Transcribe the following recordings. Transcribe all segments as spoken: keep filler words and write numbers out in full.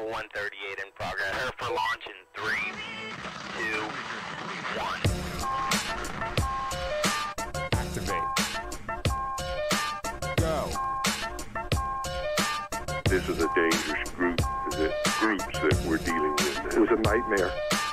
Level one thirty-eight in progress. Prepare for launch in three, two, one. Activate. Go. This is a dangerous group, the groups that we're dealing with. It was a nightmare.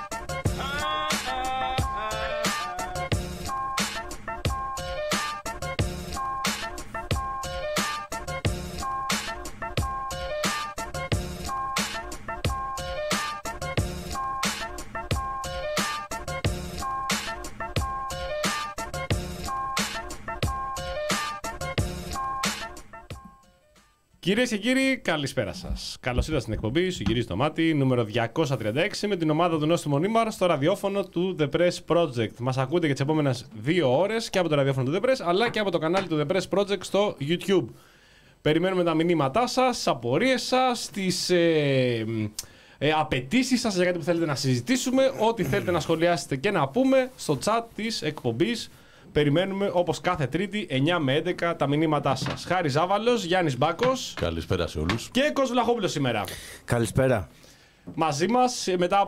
Κυρίες και κύριοι, καλησπέρα σας. Καλώς ήρθατε στην εκπομπή Σου γυρίζει το μάτι, νούμερο διακόσια τριάντα έξι, με την ομάδα του Νόστιμου Νίμαρ στο ραδιόφωνο του The Press Project. Μας ακούτε για τις επόμενες δύο ώρες και από το ραδιόφωνο του The Press, αλλά και από το κανάλι του The Press Project στο YouTube. Περιμένουμε τα μηνύματά σας, τις απορίες σας, τις ε, ε, απαιτήσεις σας για κάτι που θέλετε να συζητήσουμε, ό,τι θέλετε να σχολιάσετε και να πούμε στο chat της εκπομπής. Περιμένουμε όπως κάθε Τρίτη εννιά με έντεκα τα μηνύματά σας. Χάρης Ζάβαλος, Γιάννης Μπάκος. Καλησπέρα σε όλους. Και Κώστας Βλαχόπουλος σήμερα. Καλησπέρα. Μαζί μας, μετά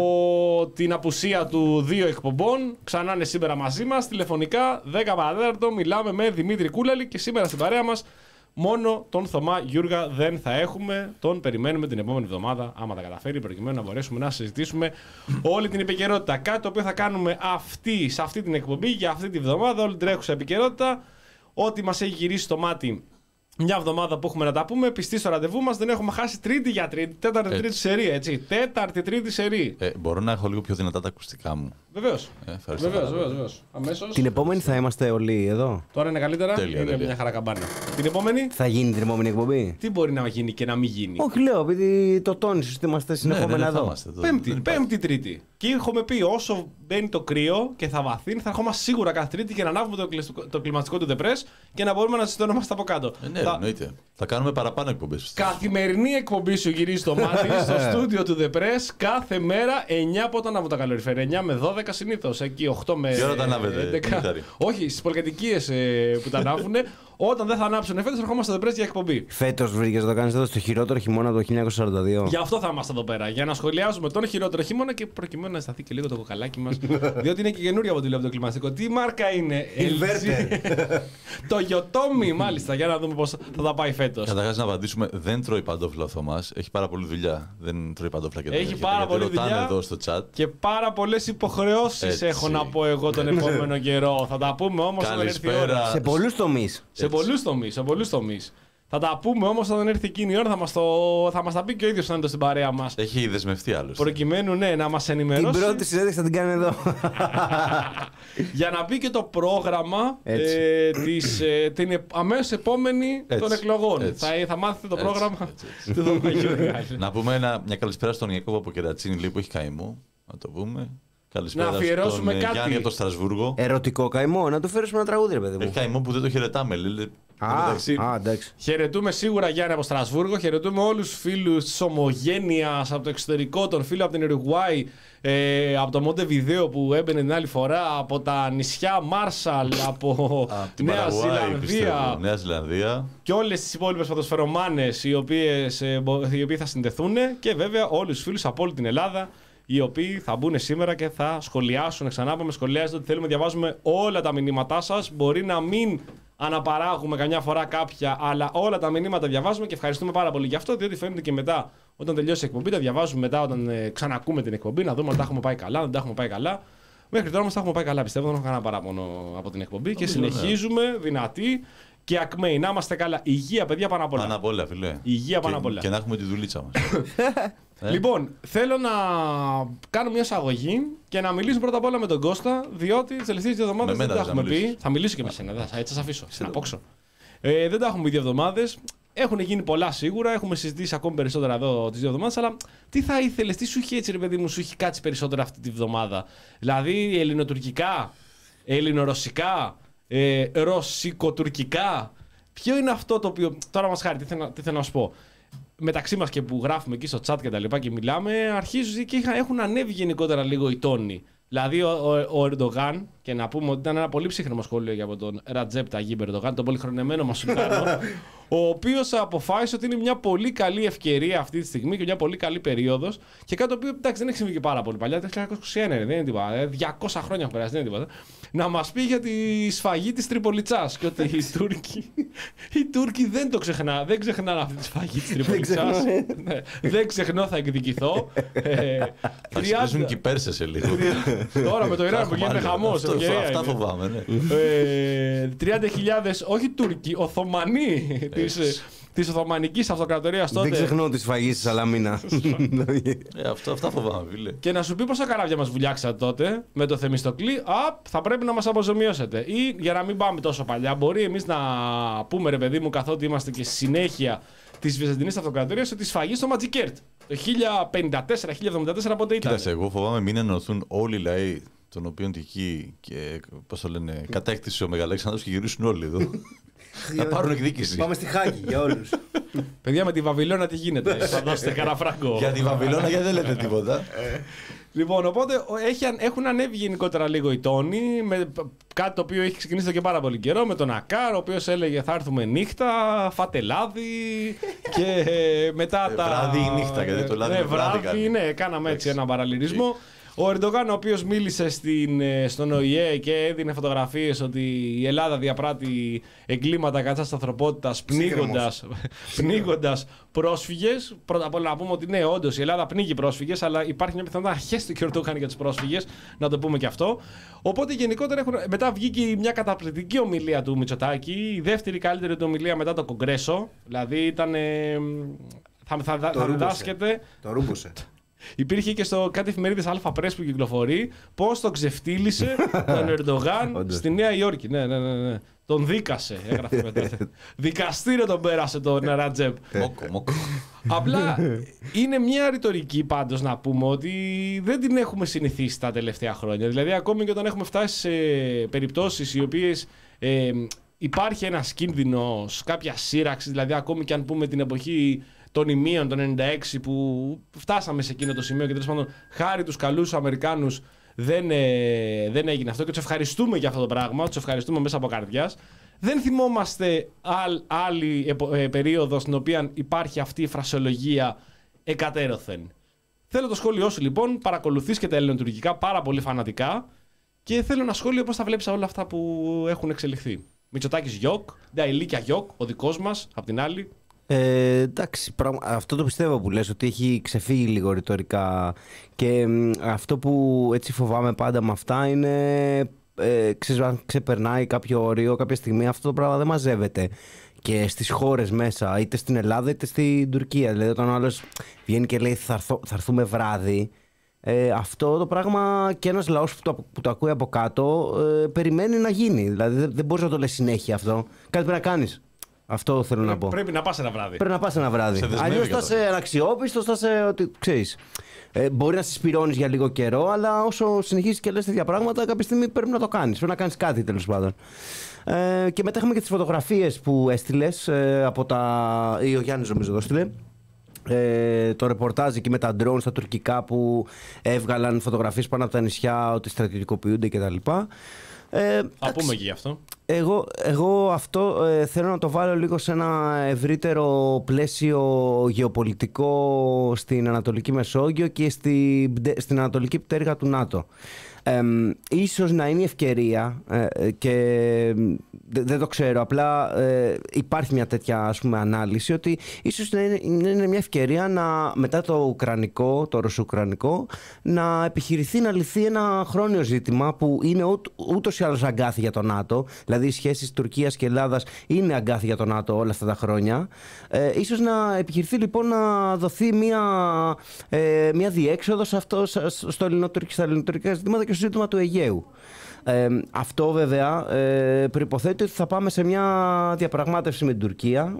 από την απουσία του δύο εκπομπών, ξανά είναι σήμερα μαζί μας. Τηλεφωνικά δέκα παρά τέταρτο μιλάμε με Δημήτρη Κούλαλη και σήμερα στην παρέα μας μόνο τον Θωμά Γιούργα δεν θα έχουμε. Τον περιμένουμε την επόμενη εβδομάδα, άμα τα καταφέρει, προκειμένου να μπορέσουμε να συζητήσουμε όλη την επικαιρότητα. Κάτι το οποίο θα κάνουμε αυτή, σε αυτή την εκπομπή για αυτή τη βδομάδα, όλη την τρέχουσα επικαιρότητα. Ό,τι μας έχει γυρίσει στο μάτι μια εβδομάδα που έχουμε να τα πούμε, πιστοί στο ραντεβού μας, δεν έχουμε χάσει τρίτη για τρίτη, τέταρτη τρίτη σερί, έτσι. Τέταρτη τρίτη σερί. Ε, μπορώ να έχω λίγο πιο δυνατά τα ακουστικά μου. Βεβαίως. Ε, ευχαριστώ. Βεβαίως, βεβαίως, βεβαίως. Αμέσως. Την επόμενη θα είμαστε όλοι εδώ. Τώρα είναι καλύτερα. Τέλεια, είναι τέλεια. μια χαρά καμπάνα. Την επόμενη. Θα γίνει την επόμενη εκπομπή. Τι μπορεί να γίνει και να μην γίνει. Όχι, λέω, επειδή το τόνισες ότι είμαστε συνεχόμενα ναι, ναι, θα εδώ. είμαστε εδώ. Πέμπτη, Δεν υπάρχει. πέμπτη Τρίτη. Και έχουμε πει όσο μπαίνει το κρύο και θα βαθύνει, θα ερχόμαστε σίγουρα κάθε Τρίτη και να ανάβουμε το, κλειστικό- το κλιματιστικό του The Press και να μπορούμε να συζητώνομαστε από κάτω. Ε, ναι, Θα- εννοείται. Θα κάνουμε παραπάνω εκπομπές. Καθημερινή εκπομπή Σου γυρίζει το μάτι στο στούντιο του The Press κάθε μέρα εννιά πότε ανάβουν τα καλοριφέρ. εννιά με δώδεκα συνήθως. Εκεί οκτώ με Τι ώρα τα ανάβετε, έντεκα. Δημήτρη? Όχι, στις πολυκατοικίες ε, που τα ανάβουν. Όταν δεν θα ανάψουν φέτος, ερχόμαστε στο The Press για εκπομπή. Φέτος βρήκες να το κάνεις εδώ στο χειρότερο χειμώνα του χίλια εννιακόσια σαράντα δύο. Γι' αυτό θα είμαστε εδώ πέρα. Για να σχολιάζουμε τον χειρότερο χειμώνα και προκειμένου να σταθεί και λίγο το κοκαλάκι μας. Διότι είναι και καινούργια από τη λέω από το κλιματιστικό. Τι μάρκα είναι, Inverter. Το Yotomi, μάλιστα. Για να δούμε πώς θα τα πάει φέτος. Καταρχάς να απαντήσουμε, δεν τρώει παντόφλα ο Θωμάς. Έχει πάρα πολλή δουλειά. Δεν τρώει παντόφλα και δεν Έχει έρχεται, πάρα γιατί πολλή ρωτάνε δουλειά. εδώ στο chat. Και πάρα πολλές υποχρεώσεις Έτσι. έχω να πω εγώ τον επόμενο καιρό. Θα τα πούμε όμως όταν έρθει η ώρα. Καλησπέρα. Σε πολλούς τομείς. Σε πολλούς τομείς, σε πολλούς τομείς. Θα τα πούμε όμως όταν έρθει εκείνη η ώρα, θα μας, το... θα μας τα πει και ο ίδιος όταν είναι στην παρέα μας. Έχει δεσμευτεί άλλος. Προκειμένου ναι, να μας Την ενημερώσει. πρώτη συνέντευξη θα την κάνει εδώ. Για να πει και το πρόγραμμα Έτσι. ε, της, ε, την αμέσως επόμενη Έτσι. των εκλογών. Έτσι. Θα, θα μάθετε το Έτσι, πρόγραμμα έτσι, έτσι. του Θωμά Γιούργα. Να πούμε ένα, μια καλησπέρα στον Ιακώβο από Κερατσίνη λέει, που έχει καημό. Να το πούμε. Καλησπέρα Να αφιερώσουμε στον ε, κάτι. Γιάννη από το Στρασβούργο. Ερωτικό καημό, να του φέρουμε ένα τραγούδι, ρε παιδί Έχει μου. καημό που δεν το χαιρετάμε. Λέει, Α, μεταξύ- α, εντάξει. Χαιρετούμε σίγουρα Γιάννη από Στρασβούργο. Χαιρετούμε όλους τους φίλους της Ομογένειας από το εξωτερικό, τον φίλο από την Ουρουγουάη, ε, από το Μοντεβιδέο που έμπαινε την άλλη φορά, από τα νησιά Μάρσαλ, από Από την Νέα Παραγουάη, πιστεύω. Ζηλανδία Νέα Ζηλανδία. και όλες τις υπόλοιπες ποδοσφαιρομάνες οι, οποίες, ε, μπο- οι οποίοι θα συνδεθούν και βέβαια όλους τους φίλους από όλη την Ελλάδα οι οποίοι θα μπουν σήμερα και θα σχολιάσουν. Ξανά είπαμε, σχολιάζετε ότι θέλουμε, διαβάζουμε όλα τα μηνύματά σας. Μπορεί να μην αναπαράγουμε καμιά φορά κάποια, αλλά όλα τα μηνύματα διαβάζουμε και ευχαριστούμε πάρα πολύ γι' αυτό, διότι φαίνεται και μετά, όταν τελειώσει η εκπομπή, τα διαβάζουμε μετά όταν ε, ξανακούμε την εκπομπή, να δούμε αν τα έχουμε πάει καλά, αν δεν τα έχουμε πάει καλά. Μέχρι τώρα όμως τα έχουμε πάει καλά, πιστεύω, δεν έχω κανένα παράπονο από την εκπομπή και Νομίζω, ναι. συνεχίζουμε δυνατοί και ακμαίοι. Να είμαστε καλά. Υγεία, παιδιά, πάνω απ' όλα. Πάνω απ' όλα, φιλέ. Υγεία πάνω Και- απ' όλα. Και να έχουμε τη δουλίτσα μας. Ε. Λοιπόν, θέλω να κάνω μια εισαγωγή και να μιλήσω πρώτα απ' όλα με τον Κώστα, διότι τις τελευταίες δύο εβδομάδες Με δεν μένα τα θες να έχουμε πει. μιλήσεις. Θα μιλήσω και με σένα, θα- έτσι θα σας αφήσω. Να πόξω. Ε, δεν τα έχουμε πει δύο εβδομάδες. Έχουν γίνει πολλά σίγουρα, έχουμε συζητήσει ακόμη περισσότερα εδώ τις δύο εβδομάδες. Αλλά τι θα ήθελες, τι σου είχε έτσι, ρε παιδί μου, σου είχε κάτσει περισσότερα αυτή τη βδομάδα? Δηλαδή, ελληνοτουρκικά, ελληνορωσικά, ε, ρωσικοτουρκικά. Ποιο είναι αυτό το οποίο. Τώρα μας χάρη, τι θέλω, τι θέλω να σου πω. Μεταξύ μας και που γράφουμε εκεί στο chat και τα λοιπά και μιλάμε, αρχίζουν και είχα, έχουν ανέβει γενικότερα λίγο οι τόνοι. Δηλαδή ο, ο, ο Ερντογάν, και να πούμε ότι ήταν ένα πολύ ψύχρεμο σχόλιο για από τον Ρατζέπ Ταγίπ Ερντογάν, τον πολυχρονεμένο μας Σουλτάνο, ο οποίος αποφάσισε ότι είναι μια πολύ καλή ευκαιρία αυτή τη στιγμή και μια πολύ καλή περίοδος και κάτι το οποίο εντάξει, δεν έχει συμβεί και πάρα πολύ παλιά. Το χίλια εννιακόσια είκοσι ένα δεν είναι τίποτα. διακόσια χρόνια έχουν περάσει, δεν είναι τίποτα. Να μας πει για τη σφαγή της Τριπολιτσάς και ότι οι Τούρκοι, οι Τούρκοι δεν το ξεχνά, δεν ξεχνάνε αυτή τη σφαγή της Τριπολιτσάς. ναι, δεν ξεχνώ, θα εκδικηθώ. ε, θα ξυπνήσουν και οι Πέρσες σε λίγο. Τώρα με το Ιράν που γίνεται χαμός. Αυτά φοβάμαι, ναι. ε, τριάντα χιλιάδες, όχι Τούρκοι, Οθωμανοί της, της Οθωμανικής Αυτοκρατορίας τότε. Δεν ξεχνώ τη σφαγή στη Σαλαμίνα. ε, αυτό, αυτά φοβάμαι, φίλε. Και να σου πει πόσα καράβια μας βουλιάξατε τότε με το Θεμιστοκλή, α, θα πρέπει να μας αποζημιώσετε. Ή για να μην πάμε τόσο παλιά, μπορεί εμείς να πούμε, ρε παιδί μου, καθότι είμαστε και στη συνέχεια της Βυζαντινής Αυτοκρατορίας, ότι σφαγή στο Ματζικέρτ. Το χίλια πενήντα τέσσερα χίλια εβδομήντα τέσσερα πότε ήταν. Κοίταξε, εγώ φοβάμαι μην ενωθούν όλοι οι λαοί των οποίων τυχεί και πώς το λένε, κατέκτησε ο Μεγαλέξανδρος και γυρίσουν όλοι εδώ. Να πάρουν εκδίκηση. Πάμε στη Χάγη για όλους. Παιδιά, με τη Βαβυλώνα τι γίνεται. Θα δώσετε κανένα φράγκο. Για τη Βαβυλώνα γιατί δεν λέτε τίποτα. Λοιπόν, οπότε έχει, έχουν ανέβει γενικότερα λίγο οι τόνοι, με κάτι το οποίο έχει ξεκινήσει εδώ και πάρα πολύ καιρό, με τον Ακάρ, ο οποίος έλεγε θα έρθουμε νύχτα, φάτε λάδι και μετά ε, τα... Βράδυ ή νύχτα, γιατί το λάδι ναι, είναι βράδυ. βράδυ, ναι, κάναμε έτσι ένα παραλληλισμό. Ο Ερντογάν, ο οποίος μίλησε στην, στον Ο Ε Ε και έδινε φωτογραφίες ότι η Ελλάδα διαπράττει εγκλήματα κατά της ανθρωπότητας πνίγοντας, πνίγοντας πρόσφυγες. Πρώτα απ' όλα να πούμε ότι ναι, όντως η Ελλάδα πνίγει πρόσφυγες, αλλά υπάρχει μια πιθανότητα να χέσει και ο Ερντογάν για τους πρόσφυγες, να το πούμε και αυτό. Οπότε γενικότερα έχουν, μετά βγήκε μια καταπληκτική ομιλία του Μητσοτάκη, η δεύτερη καλύτερη του ομιλία μετά το Κογκρέσο. Δηλαδή ήταν. Θα, θα, θα, θα διδάσκεται. Το ρούμποσε. Υπήρχε και στο κάτι εφημερίδες Αλφα Πρέσ που κυκλοφορεί πώς τον ξεφτύλισε τον Ερντογάν στη Νέα Υόρκη. Ναι, ναι, ναι, ναι. Τον δίκασε. Έγραφε μετά. Δικαστήριο τον πέρασε τον Ρατζέπ. Μόκο, μόκο. Απλά είναι μια ρητορική πάντως να πούμε ότι δεν την έχουμε συνηθίσει τα τελευταία χρόνια. Δηλαδή, ακόμη και όταν έχουμε φτάσει σε περιπτώσεις οι οποίες ε, υπάρχει ένας κίνδυνος, κάποια σύραξη, δηλαδή ακόμη και αν πούμε την εποχή των ημείων, τον ενενήντα έξι, που φτάσαμε σε εκείνο το σημείο και τέλος πάντων χάρη τους καλούς Αμερικάνους δεν, ε, δεν έγινε αυτό και τους ευχαριστούμε για αυτό το πράγμα, τους ευχαριστούμε μέσα από καρδιάς. Δεν θυμόμαστε άλλ, άλλη ε, ε, περίοδο στην οποία υπάρχει αυτή η φρασιολογία εκατέρωθεν. Θέλω το σχόλιο σου λοιπόν, παρακολουθείς και τα ελληνοτουρκικά πάρα πολύ φανατικά και θέλω ένα σχόλιο πώς θα βλέπεις όλα αυτά που έχουν εξελιχθεί. Μητσοτάκης Γιοκ, Νταϊλίκια Γιοκ, ο δικός μας, απ' την άλλη. Ε, εντάξει, πραγμα... αυτό το πιστεύω που λες, ότι έχει ξεφύγει λίγο ρητορικά και μ, αυτό που έτσι φοβάμαι πάντα με αυτά είναι ε, ξέρεις, αν ξεπερνάει κάποιο όριο κάποια στιγμή αυτό το πράγμα δεν μαζεύεται και στις χώρες μέσα, είτε στην Ελλάδα είτε στην Τουρκία. Δηλαδή όταν ο άλλος βγαίνει και λέει θα, έρθω, θα έρθουμε βράδυ, ε, αυτό το πράγμα και ένας λαός που το, που το ακούει από κάτω ε, περιμένει να γίνει. Δηλαδή δεν, δεν μπορείς να το λες συνέχεια αυτό, κάτι πρέπει να κάνεις. Αυτό θέλω Πρέ, να πω. Πρέπει να πας ένα βράδυ. Πρέπει να πας ένα βράδυ. Αλλιώς θα είσαι αναξιόπιστος, θα είσαι ότι ξέρεις. Ε, μπορεί να συσπηρώνεις για λίγο καιρό, αλλά όσο συνεχίσεις και λες τέτοια πράγματα, κάποια στιγμή πρέπει να το κάνεις. Πρέπει να κάνεις κάτι τέλος πάντων. Ε, και μετά έχουμε και τις φωτογραφίες που έστειλες ε, από τα. Ή ο Γιάννης νομίζω το έστειλε. Ε, το ρεπορτάζ εκεί με τα drone στα τουρκικά που έβγαλαν φωτογραφίες πάνω από τα νησιά ότι στρατιωτικοποιούνται κτλ. Ε, Θα πούμε και γι' αυτό. Εγώ, εγώ αυτό ε, θέλω να το βάλω λίγο σε ένα ευρύτερο πλαίσιο γεωπολιτικό στην Ανατολική Μεσόγειο και στη, στην Ανατολική πτέρυγα του ΝΑΤΟ. Ε, ίσως να είναι η ευκαιρία ε, και δεν, δεν το ξέρω, απλά ε, υπάρχει μια τέτοια ας πούμε ανάλυση ότι ίσως να είναι, είναι μια ευκαιρία να, μετά το Ουκρανικό, το Ρωσο-Ουκρανικό, να επιχειρηθεί να λυθεί ένα χρόνιο ζήτημα που είναι ούτ, ούτως ή άλλως αγκάθι για το ΝΑΤΟ. Δηλαδή οι σχέσεις Τουρκίας και Ελλάδας είναι αγκάθι για το ΝΑΤΟ όλα αυτά τα χρόνια. Ε, ίσως να επιχειρηθεί λοιπόν να δοθεί μια, ε, μια διέξοδος αυτό, στο ελληνοτουρκ, στα ελληνοτουρκικά ζητήματα και στο ζήτημα του Αιγαίου. Ε, αυτό βέβαια ε, προϋποθέτει ότι θα πάμε σε μια διαπραγμάτευση με την Τουρκία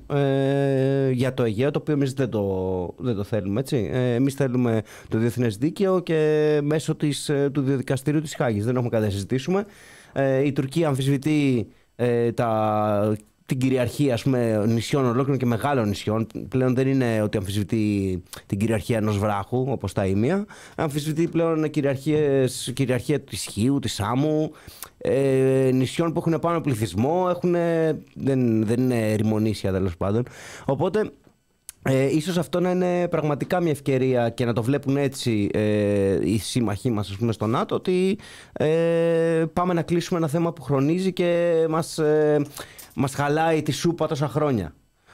ε, για το Αιγαίο, το οποίο εμείς δεν το, δεν το θέλουμε, έτσι. Ε, εμείς θέλουμε το διεθνές δίκαιο και μέσω της, του διαδικαστηρίου της Χάγης. Δεν έχουμε κάτι να συζητήσουμε. Ε, η Τουρκία αμφισβητεί ε, τα, την κυριαρχία, ας πούμε, νησιών ολόκληρων και μεγάλων νησιών. Πλέον δεν είναι ότι αμφισβητεί την κυριαρχία ενός βράχου, όπως τα Ήμια. Αμφισβητεί πλέον κυριαρχία της Χίου, της Σάμου, ε, νησιών που έχουν πάνω πληθυσμό, έχουν, δεν, δεν είναι ερημονήσια τέλος πάντων. Οπότε, Ε, ίσως αυτό να είναι πραγματικά μια ευκαιρία και να το βλέπουν έτσι ε, οι σύμμαχοί μας, ας πούμε, στο ΝΑΤΟ, ότι ε, πάμε να κλείσουμε ένα θέμα που χρονίζει και μας, ε, μας χαλάει τη σούπα τόσα χρόνια.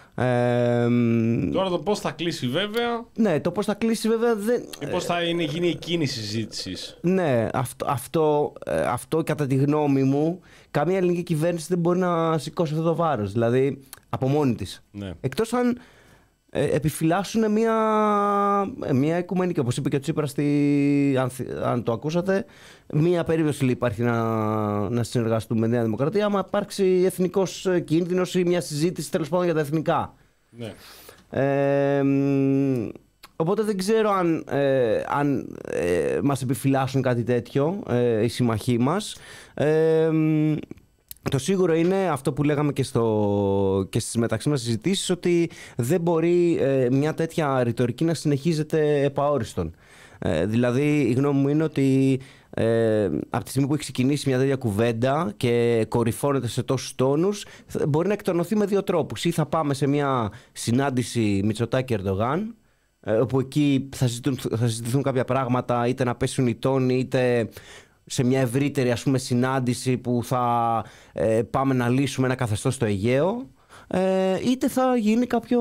Ε, Τώρα το πώς θα κλείσει βέβαια. Ναι, το πώς θα κλείσει βέβαια δεν... Ή πώς θα είναι, γίνει εκείνη η συζήτηση. Ναι, αυτό, αυτό, αυτό κατά τη γνώμη μου, καμία ελληνική κυβέρνηση δεν μπορεί να σηκώσει αυτό το βάρος. Δηλαδή, από μόνη της. Ναι. Εκτός αν ε, επιφυλάσσουν μια, μια οικουμενική, όπως είπε και ο Τσίπρας, στη, αν, αν το ακούσατε, μια περίπτωση υπάρχει να, να συνεργαστούμε με τη Νέα Δημοκρατία, άμα υπάρξει εθνικός κίνδυνος ή μια συζήτηση τέλος πάντων για τα εθνικά. Ναι. Ε, οπότε δεν ξέρω αν, ε, αν ε, μας επιφυλάσσουν κάτι τέτοιο ε, οι συμμαχοί μας. Ε, το σίγουρο είναι αυτό που λέγαμε και, στο, και στις μεταξύ μας συζητήσεις, ότι δεν μπορεί ε, μια τέτοια ρητορική να συνεχίζεται επαόριστον. Ε, δηλαδή η γνώμη μου είναι ότι ε, από τη στιγμή που έχει ξεκινήσει μια τέτοια κουβέντα και κορυφώνεται σε τόσους τόνους, μπορεί να εκτονωθεί με δύο τρόπους. Ή θα πάμε σε μια συνάντηση Μητσοτάκη-Ερντογάν, όπου εκεί θα συζητηθούν, θα συζητηθούν κάποια πράγματα, είτε να πέσουν οι τόνοι, είτε σε μια ευρύτερη, ας πούμε, συνάντηση που θα ε, πάμε να λύσουμε ένα καθεστώς στο Αιγαίο, ε, είτε θα γίνει κάποιο...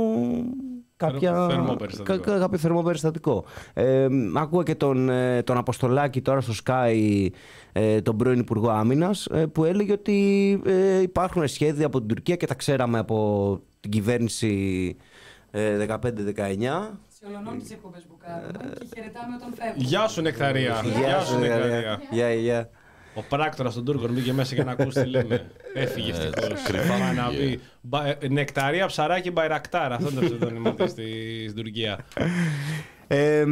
Κάποια... Θερμό περιστατικό. Κα, κάποιο θερμό περιστατικό. Ε, άκουγα και τον, τον Αποστολάκη τώρα στο Sky, ε, τον πρώην Υπουργό Άμυνας, ε, που έλεγε ότι ε, υπάρχουν σχέδια από την Τουρκία και τα ξέραμε από την κυβέρνηση ε, δεκαπέντε δεκαεννιά. Σιωπηλώνουν τις εκπομπές που κάνουμε και χαιρετάμε όταν φεύγουν. Γεια σου Νεκταρία. Γεια σου Νεκταρία. Γεια, γεια. Ο πράκτορας των Τούρκων μπήκε μέσα για να ακούσει τι λέμε. Έφυγε ευτυχώς. κρυφά Να πει Νεκταρία, ψαράκι, Μπαϊρακτάρ. Αυτό είναι το ψευδόνυμο της στην Τουρκία. Ε,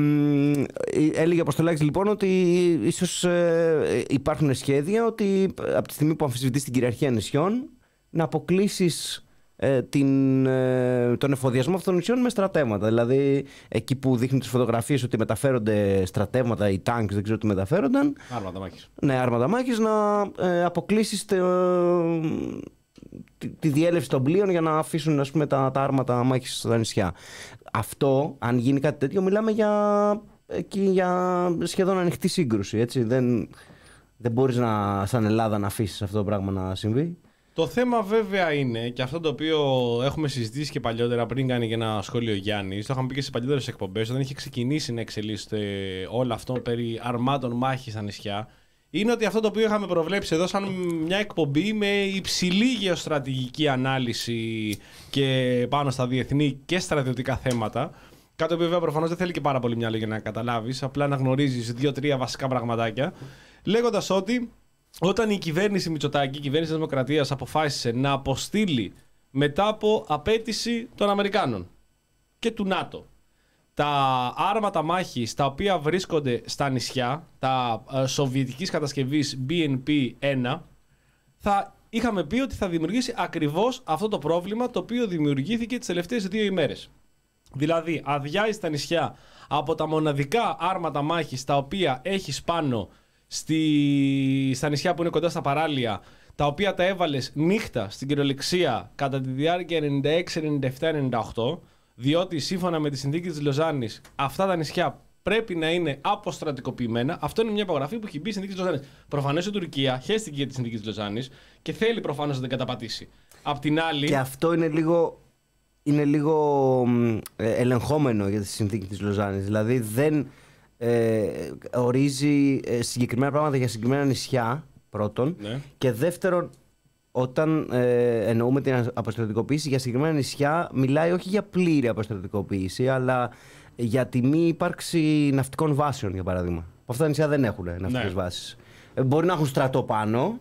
έλεγε ο Αποστολάκης λοιπόν ότι ίσως ε, υπάρχουν σχέδια ότι από τη στιγμή που αμφισβητείς την κυριαρχία νησιών, να αποκλείσεις ε, την, ε, τον εφοδιασμό αυτών των νησιών με στρατεύματα. Δηλαδή εκεί που δείχνουν τις φωτογραφίες ότι μεταφέρονται στρατεύματα, οι τάγκς, δεν ξέρω τι μεταφέρονταν. Άρματα μάχης. Ναι, άρματα μάχης, να ε, αποκλείσεις τε, ε, τη, τη διέλευση των πλοίων για να αφήσουν, ας πούμε, τα, τα άρματα μάχης στα νησιά. Αυτό, αν γίνει κάτι τέτοιο, μιλάμε για, εκεί, για σχεδόν ανοιχτή σύγκρουση. Έτσι. Δεν, δεν μπορείς να, σαν Ελλάδα να αφήσεις αυτό το πράγμα να συμβεί. Το θέμα βέβαια είναι, και αυτό το οποίο έχουμε συζητήσει και παλιότερα, πριν κάνει και ένα σχόλιο Γιάννης, το είχαμε πει και σε παλιότερες εκπομπές, όταν είχε ξεκινήσει να εξελίσσεται όλο αυτό περί αρμάτων μάχης στα νησιά, είναι ότι αυτό το οποίο είχαμε προβλέψει εδώ σαν μια εκπομπή με υψηλή γεωστρατηγική ανάλυση και πάνω στα διεθνή και στρατιωτικά θέματα. Κάτι το οποίο βέβαια προφανώς δεν θέλει και πάρα πολύ μυαλό για να καταλάβεις, απλά να γνωρίζεις δύο-τρία βασικά πραγματάκια, λέγοντας ότι όταν η κυβέρνηση Μητσοτάκη, η κυβέρνηση της Δημοκρατίας, αποφάσισε να αποστείλει μετά από απέτηση των Αμερικάνων και του ΝΑΤΟ τα άρματα μάχης τα οποία βρίσκονται στα νησιά, τα ε, σοβιετικής κατασκευής μπι εν πι ένα, θα είχαμε πει ότι θα δημιουργήσει ακριβώς αυτό το πρόβλημα το οποίο δημιουργήθηκε τις τελευταίες δύο ημέρες. Δηλαδή, αδειάζει τα νησιά από τα μοναδικά άρματα μάχης τα οποία έχεις πάνω στη, στα νησιά που είναι κοντά στα παράλια, τα οποία τα έβαλες νύχτα στην κυριολεξία κατά τη διάρκεια ενενήντα έξι, ενενήντα επτά, ενενήντα οκτώ, διότι σύμφωνα με τη συνθήκη της Λοζάνης αυτά τα νησιά πρέπει να είναι αποστρατικοποιημένα. Αυτό είναι μια υπογραφή που έχει μπει στη συνθήκη της Λοζάνης. Προφανώς η Τουρκία χέστηκε για τη συνθήκη της Λοζάνης και θέλει προφανώς να την καταπατήσει. Απ' την άλλη. Και αυτό είναι λίγο, είναι λίγο ε, ελεγχόμενο για τη συνθήκη της Λοζάνης. Δηλαδή δεν ε, ορίζει ε, συγκεκριμένα πράγματα για συγκεκριμένα νησιά, πρώτον. Ναι. Και δεύτερον, όταν ε, εννοούμε την αποστρατικοποίηση για συγκεκριμένα νησιά, μιλάει όχι για πλήρη αποστρατικοποίηση, αλλά για τη μη ύπαρξη ναυτικών βάσεων, για παράδειγμα. Αυτά τα νησιά δεν έχουν ναυτικές Ναι. βάσεις. Ε, μπορεί να έχουν στρατό πάνω,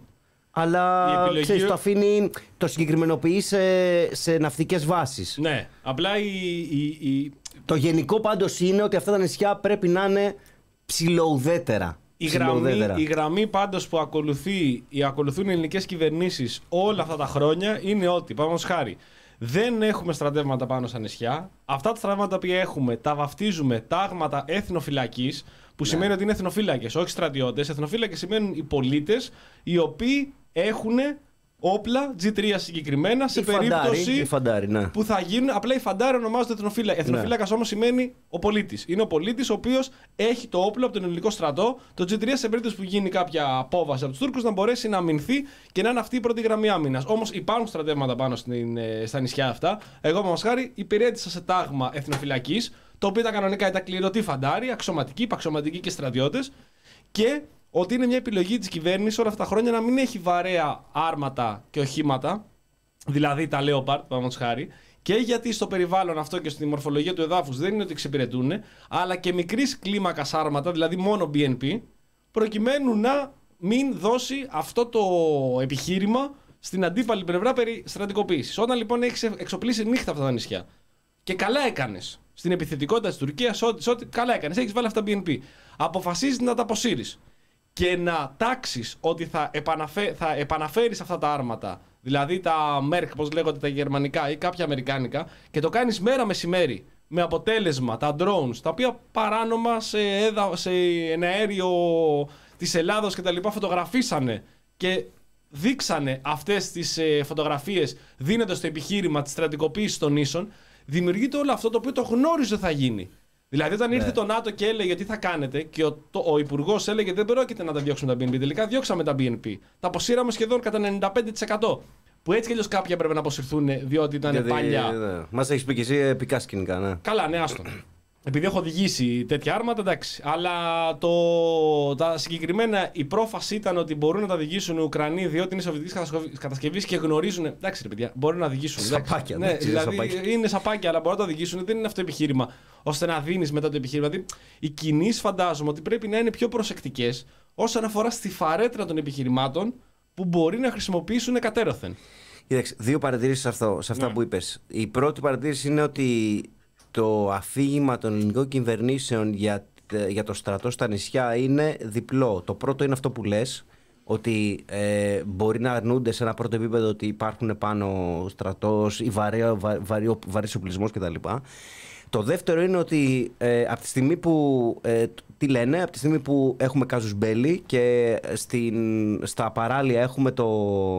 αλλά επιλογή... ξέρεις, το αφήνει, το συγκεκριμενοποιεί σε, σε ναυτικές βάσεις. Ναι, απλά η, η, η... Το γενικό πάντως είναι ότι αυτά τα νησιά πρέπει να είναι ψηλοουδέτερα. Η γραμμή, ψηλοδέντερα. η γραμμή πάντως που ακολουθεί, οι ακολουθούν οι ελληνικές κυβερνήσεις όλα αυτά τα χρόνια είναι ότι, παραδείγματος χάρη, δεν έχουμε στρατεύματα πάνω στα νησιά. Αυτά τα στρατεύματα που έχουμε τα βαφτίζουμε τάγματα εθνοφυλακής, που Ναι. σημαίνει ότι είναι εθνοφύλακες, όχι στρατιώτες. Εθνοφύλακες σημαίνουν οι πολίτες οι οποίοι έχουν όπλα, τζι τρία συγκεκριμένα, σε Η φαντάρι, περίπτωση η φαντάρι, ναι. που θα γίνουν. Απλά οι φαντάροι ονομάζονται εθνοφύλακα. Εθνοφύλακας όμως σημαίνει ο πολίτης. Είναι ο πολίτης ο οποίος έχει το όπλο από τον ελληνικό στρατό. Το τζι τρία σε περίπτωση που γίνει κάποια απόβαση από τους Τούρκους να μπορέσει να αμυνθεί και να είναι αυτή η πρώτη γραμμή άμυνας. Όμως υπάρχουν στρατεύματα πάνω στην, στα νησιά αυτά. Εγώ, μας χάρη, υπηρέτησα σε τάγμα εθνοφυλακής, το οποίο ήταν κανονικά ήταν κληρωτή φαντάρι, αξιωματικοί, υπαξιωματικοί και στρατιώτες. Και ότι είναι μια επιλογή της κυβέρνησης όλα αυτά τα χρόνια να μην έχει βαρέα άρματα και οχήματα, δηλαδή τα Leopard, παραδείγματος χάρη, και γιατί στο περιβάλλον αυτό και στη μορφολογία του εδάφους δεν είναι ότι εξυπηρετούν, αλλά και μικρής κλίμακας άρματα, δηλαδή μόνο μπι εν πι, προκειμένου να μην δώσει αυτό το επιχείρημα στην αντίπαλη πλευρά περί στρατικοποίησης. Όταν λοιπόν έχεις εξοπλίσει νύχτα αυτά τα νησιά, και καλά έκανες στην επιθετικότητα της Τουρκίας, ό,τι, ό,τι καλά έκανες, έχεις βάλει αυτά μπι εν πι, αποφασίζεις να τα αποσύρεις και να τάξεις ότι θα, επαναφέ, θα επαναφέρεις αυτά τα άρματα, δηλαδή τα Merc, πώς λέγονται τα γερμανικά ή κάποια αμερικάνικα, και το κάνεις μέρα μεσημέρι, με αποτέλεσμα τα drones, τα οποία παράνομα σε, έδα, σε ένα αέριο της Ελλάδος και τα λοιπά φωτογραφίσανε και δείξανε αυτές τις ε, φωτογραφίες δίνοντας το επιχείρημα της στρατικοποίησης των νήσων, δημιουργείται όλο αυτό το οποίο το γνώριζε θα γίνει. Δηλαδή, όταν ήρθε Ναι. το ΝΑΤΟ και έλεγε τι θα κάνετε, και ο, ο υπουργός έλεγε δεν πρόκειται να τα διώξουμε τα μπι εν πι. Τελικά διώξαμε τα μπι εν πι. Τα αποσύραμε σχεδόν κατά ενενήντα πέντε τοις εκατό. Που έτσι κι αλλιώς κάποια έπρεπε να αποσυρθούν διότι ήταν Γιατί, παλιά. ναι. Μας έχεις πει και εσύ επικά σκηνικά, ναι. Καλά, ναι, άστο. Επειδή έχω οδηγήσει τέτοια άρματα, εντάξει. Αλλά το, τα συγκεκριμένα, η πρόφαση ήταν ότι μπορούν να τα οδηγήσουν οι Ουκρανοί διότι είναι σοβιετικής κατασκευής και γνωρίζουν. Εντάξει, ρε παιδιά, μπορούν να οδηγήσουν. εντάξει. Σαπάκια, Ναι, ναι, δηλαδή σαπάκια. είναι σαπάκια, αλλά μπορούν να τα οδηγήσουν. Δεν είναι αυτό το επιχείρημα ώστε να δίνεις μετά το επιχείρημα. Δηλαδή, οι κινήσεις φαντάζομαι ότι πρέπει να είναι πιο προσεκτικές όσον αφορά στη φαρέτρα των επιχειρημάτων που μπορεί να χρησιμοποιήσουν κατέρωθεν. Κοίταξε, δύο παρατηρήσεις σε, αυτό, σε αυτά Ναι. που είπες. Η πρώτη παρατήρηση είναι ότι το αφήγημα των ελληνικών κυβερνήσεων για, για το στρατό στα νησιά είναι διπλό. Το πρώτο είναι αυτό που λες, ότι ε, μπορεί να αρνούνται σε ένα πρώτο επίπεδο ότι υπάρχουν πάνω στρατός ή βαρύ, βα, βαρύ, βαρύς οπλισμός κτλ. Το δεύτερο είναι ότι ε, από τη στιγμή που, ε, τι λένε, από τη στιγμή που έχουμε κάζους μπέλι και στην, στα παράλια έχουμε το,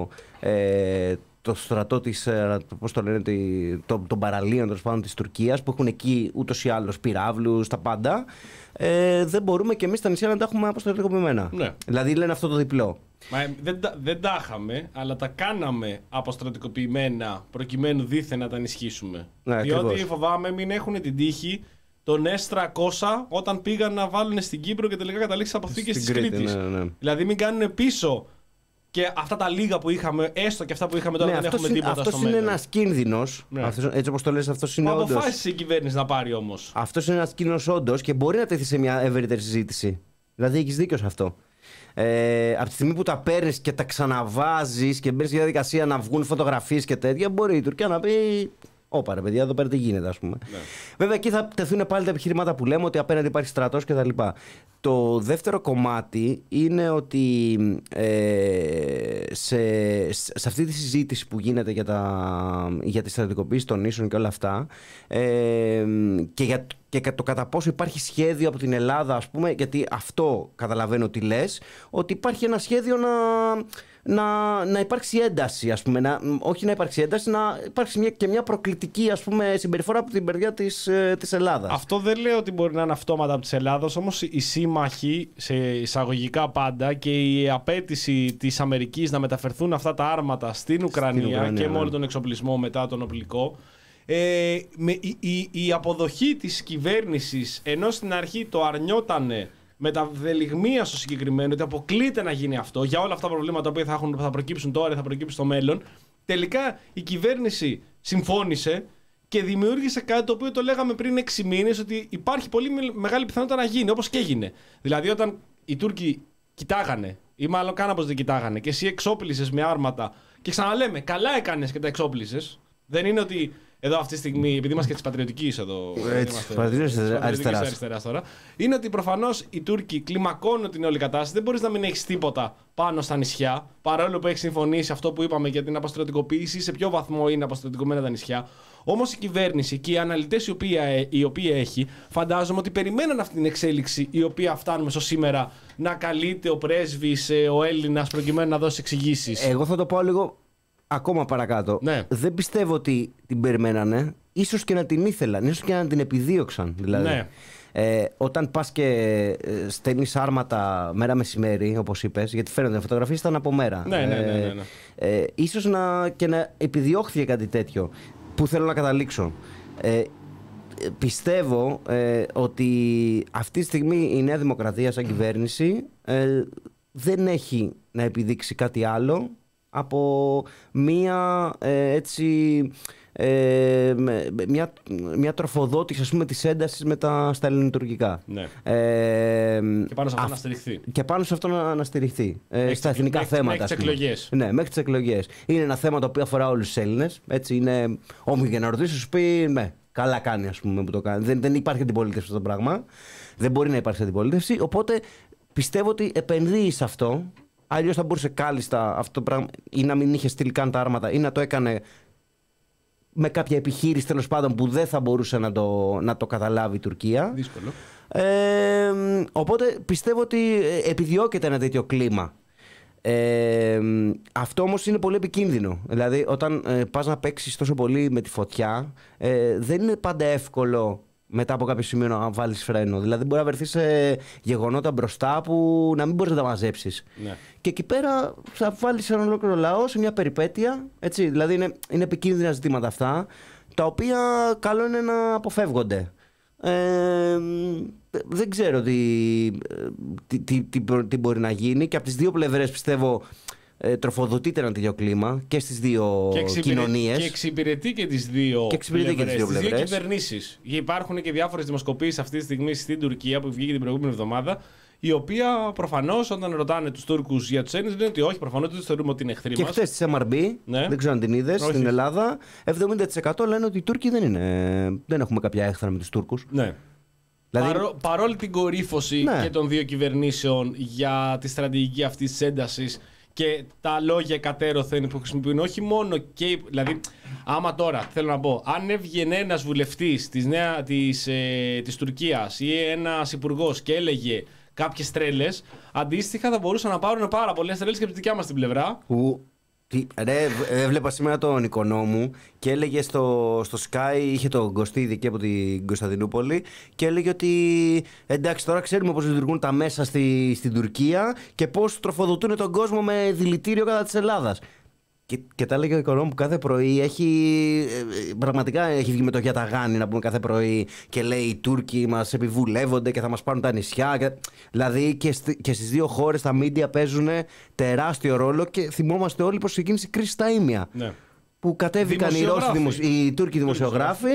ε, το στρατό της, ε, πώς το λένε, το, των παραλίων τέλος πάντων της Τουρκίας, που έχουν εκεί ούτως ή άλλως πυράβλους, τα πάντα, ε, δεν μπορούμε και εμείς στα νησιά να τα έχουμε αποστρατικοποιημένα. Ναι. Δηλαδή λένε αυτό το διπλό. Μα, ε, δεν, τα- δεν τα είχαμε, αλλά τα κάναμε αποστρατικοποιημένα προκειμένου δήθεν να τα ενισχύσουμε. Ναι, Διότι ακριβώς. φοβάμαι μην έχουν την τύχη των ες τριακόσια όταν πήγαν να βάλουν στην Κύπρο και τελικά καταλήξει αποθήκες της Στην Κρήτη, Κρήτης. ναι, ναι. Δηλαδή μην κάνουν πίσω και αυτά τα λίγα που είχαμε, έστω και αυτά που είχαμε τώρα Ναι, δεν αυτός έχουμε είναι, τίποτα αυτός στο είναι μέλλον. ένας κίνδυνος. Ναι. Αυτός, έτσι όπως το λες, αυτός Που είναι όντως. αποφάσισε η κυβέρνηση να πάρει όμως. Αυτό είναι ένα κίνδυνο όντω και μπορεί να τεθεί σε μια ευρύτερη συζήτηση. Δηλαδή έχει δίκιο σε αυτό. Ε, από τη στιγμή που τα παίρνει και τα ξαναβάζει και μπαίνει στη διαδικασία να βγουν φωτογραφίε και τέτοια, μπορεί η Τουρκία να πει: Όπα ρε παιδιά, εδώ πέρα τι γίνεται, ας πούμε. Ναι. Βέβαια, εκεί θα τεθούν πάλι τα επιχειρήματα που λέμε ότι απέναντι υπάρχει στρατός κτλ. Το δεύτερο κομμάτι είναι ότι ε, σε, σε αυτή τη συζήτηση που γίνεται για, τα, για τη στρατικοποίηση των νήσων και όλα αυτά ε, και, για, και το κατά πόσο υπάρχει σχέδιο από την Ελλάδα, ας πούμε, γιατί αυτό καταλαβαίνω τι λες, ότι υπάρχει ένα σχέδιο να, να, να υπάρξει ένταση, ας πούμε, να, όχι να υπάρξει ένταση, να υπάρξει μια, και μια προκλητική, ας πούμε, συμπεριφορά από την παιδιά της, ε, της Ελλάδας. Αυτό δεν λέω ότι μπορεί να είναι αυτόματα από της Ελλάδος, όμως οι σύμμαχοι, σε εισαγωγικά πάντα, και η απέτηση της Αμερικής να μεταφερθούν αυτά τα άρματα στην Ουκρανία, Στην Ουκρανία, και με ναι. όλο τον εξοπλισμό μετά τον οπλικό, ε, με, η, η, η αποδοχή της κυβέρνησης, ενώ στην αρχή το αρνιότανε με τα δελιγμία στο συγκεκριμένο, ότι αποκλείται να γίνει αυτό για όλα αυτά τα προβλήματα που θα, έχουν, θα προκύψουν τώρα ή θα προκύψουν στο μέλλον, τελικά η κυβέρνηση συμφώνησε και δημιούργησε κάτι το οποίο το λέγαμε πριν έξι μήνες, ότι υπάρχει πολύ μεγάλη πιθανότητα να γίνει, όπως και έγινε. Δηλαδή, όταν οι Τούρκοι κοιτάγανε, ή μάλλον κάνα πως δεν κοιτάγανε, και εσύ εξόπλισες με άρματα, και ξαναλέμε, καλά έκανες και τα εξόπλισες. Δεν είναι ότι εδώ αυτή τη στιγμή, επειδή είμαστε και τη πατριωτική εδώ. Έτσι, πατριωτικής αριστεράς. αριστεράς τώρα. Είναι ότι προφανώς οι Τούρκοι κλιμακώνουν την όλη κατάσταση. Δεν μπορείς να μην έχεις τίποτα πάνω στα νησιά. Παρόλο που έχει συμφωνήσει αυτό που είπαμε για την αποστρατικοποίηση, σε ποιο βαθμό είναι αποστρατικωμένα τα νησιά. Όμως η κυβέρνηση και οι αναλυτές οι οποίοι, οι οποίοι έχει, φαντάζομαι ότι περιμέναν αυτή την εξέλιξη η οποία φτάνουμε στο σήμερα να καλείται ο πρέσβης, ο Έλληνας, προκειμένου να δώσει εξηγήσεις. Εγώ θα το πω λίγο ακόμα παρακάτω. Ναι. Δεν πιστεύω ότι την περιμένανε. Ίσως και να την ήθελαν, ίσως και να την επιδίωξαν. Δηλαδή. Ναι. Ε, όταν πας και ε, στέλνεις άρματα μέρα μεσημέρι, όπως είπες, γιατί φαίνονται φωτογραφίες, ήταν από μέρα. Ναι, ναι, ναι, ναι, ναι. Ε, ε, ίσως να, και να επιδιώχθηκε κάτι τέτοιο. Που θέλω να καταλήξω. Ε, πιστεύω ε, ότι αυτή τη στιγμή η Νέα Δημοκρατία σαν κυβέρνηση ε, δεν έχει να επιδείξει κάτι άλλο από μία ε, έτσι... Ε, μια, μια τροφοδότηση, ας πούμε, της έντασης με τα, στα ελληνοτουρκικά. Ναι. Ε, και πάνω σε αυτό α, να στηριχθεί. Και πάνω σε αυτό να, να στηριχθεί. Ε, στα εθνικά μέχρι, θέματα. Μέχρι τις εκλογές. Ναι, μέχρι τις εκλογές. Είναι ένα θέμα το οποίο αφορά όλους τους Έλληνες. Έτσι, είναι όμοιο για να ρωτήσει, σου πει ναι, καλά κάνει, ας πούμε, που το κάνει. Δεν, δεν υπάρχει αντιπολίτευση αυτό το πράγμα. Δεν μπορεί να υπάρξει αντιπολίτευση. Οπότε πιστεύω ότι επενδύει σε αυτό. Αλλιώς θα μπορούσε κάλλιστα αυτό το πράγμα ή να μην είχε στείλει καν τα άρματα ή να το έκανε με κάποια επιχείρηση, τέλος πάντων, που δεν θα μπορούσε να το, να το καταλάβει η Τουρκία. Δύσκολο. Ε, οπότε πιστεύω ότι επιδιώκεται ένα τέτοιο κλίμα. Ε, αυτό όμως είναι πολύ επικίνδυνο. Δηλαδή, όταν ε, πας να παίξεις τόσο πολύ με τη φωτιά, ε, δεν είναι πάντα εύκολο μετά από κάποιο σημείο να βάλεις φρένο. Δηλαδή, μπορεί να βρεθείς σε γεγονότα μπροστά που να μην μπορείς να τα μαζέψεις. Ναι. Και εκεί πέρα θα βάλεις έναν ολόκληρο λαό σε μια περιπέτεια. Έτσι, δηλαδή, είναι, είναι επικίνδυνα ζητήματα αυτά, τα οποία καλό είναι να αποφεύγονται. Ε, δεν ξέρω τι, τι, τι, τι, τι μπορεί να γίνει, και από τις δύο πλευρές πιστεύω ε, τροφοδοτείται ένα τέτοιο κλίμα και στις δύο κοινωνίες. Και εξυπηρετεί και τις δύο πλευρές, και τις δύο, δύο κυβερνήσεις. Υπάρχουν και διάφορες δημοσκοπήσεις αυτή τη στιγμή στην Τουρκία που βγήκε την προηγούμενη εβδομάδα, η οποία προφανώς όταν ρωτάνε τους Τούρκους για τους Έλληνες λένε ότι όχι, προφανώς δεν τους θεωρούμε ότι είναι εχθροί μας. Και χθες της εμ αρ μπι, ναι. Δεν ξέρω αν την είδες, στην Ελλάδα, εβδομήντα τοις εκατό λένε ότι οι Τούρκοι δεν είναι, δεν έχουμε κάποια έχθρα με τους Τούρκους. Ναι. Δηλαδή... Παρό, παρόλη την κορύφωση, ναι, και των δύο κυβερνήσεων για τη στρατηγική αυτή της έντασης και τα λόγια κατέρωθεν που χρησιμοποιούν, όχι μόνο και. Δηλαδή, άμα τώρα θέλω να πω, αν έβγαινε ένας βουλευτής της, νέα, της, ε, της Τουρκίας ή ένας υπουργός και έλεγε κάποιες τρέλες, αντίστοιχα θα μπορούσαν να πάρουν πάρα πολλές τρέλες και από τη δικιά μας την πλευρά. Ου, τι, ρε, έβλεπα σήμερα τον Οικονόμου και έλεγε στο, στο Sky, είχε τον Κωστίδη και από την Κωνσταντινούπολη, και έλεγε ότι εντάξει, τώρα ξέρουμε πώς λειτουργούν τα μέσα στη, στην Τουρκία και πώς τροφοδοτούν τον κόσμο με δηλητήριο κατά της Ελλάδας. Και, και τα λέγει ο Οικονόμου που κάθε πρωί έχει, πραγματικά έχει βγει με το γιαταγάνι, να πούμε, κάθε πρωί, και λέει οι Τούρκοι μας επιβουλεύονται και θα μας πάρουν τα νησιά. Και, δηλαδή και, στι, και στις δύο χώρες τα μίντια παίζουν τεράστιο ρόλο, και θυμόμαστε όλοι πως ξεκίνησε η κρίση στα Ήμια. Ναι. Που κατέβηκαν οι, Ρώσοι, οι Τούρκοι δημοσιογράφοι,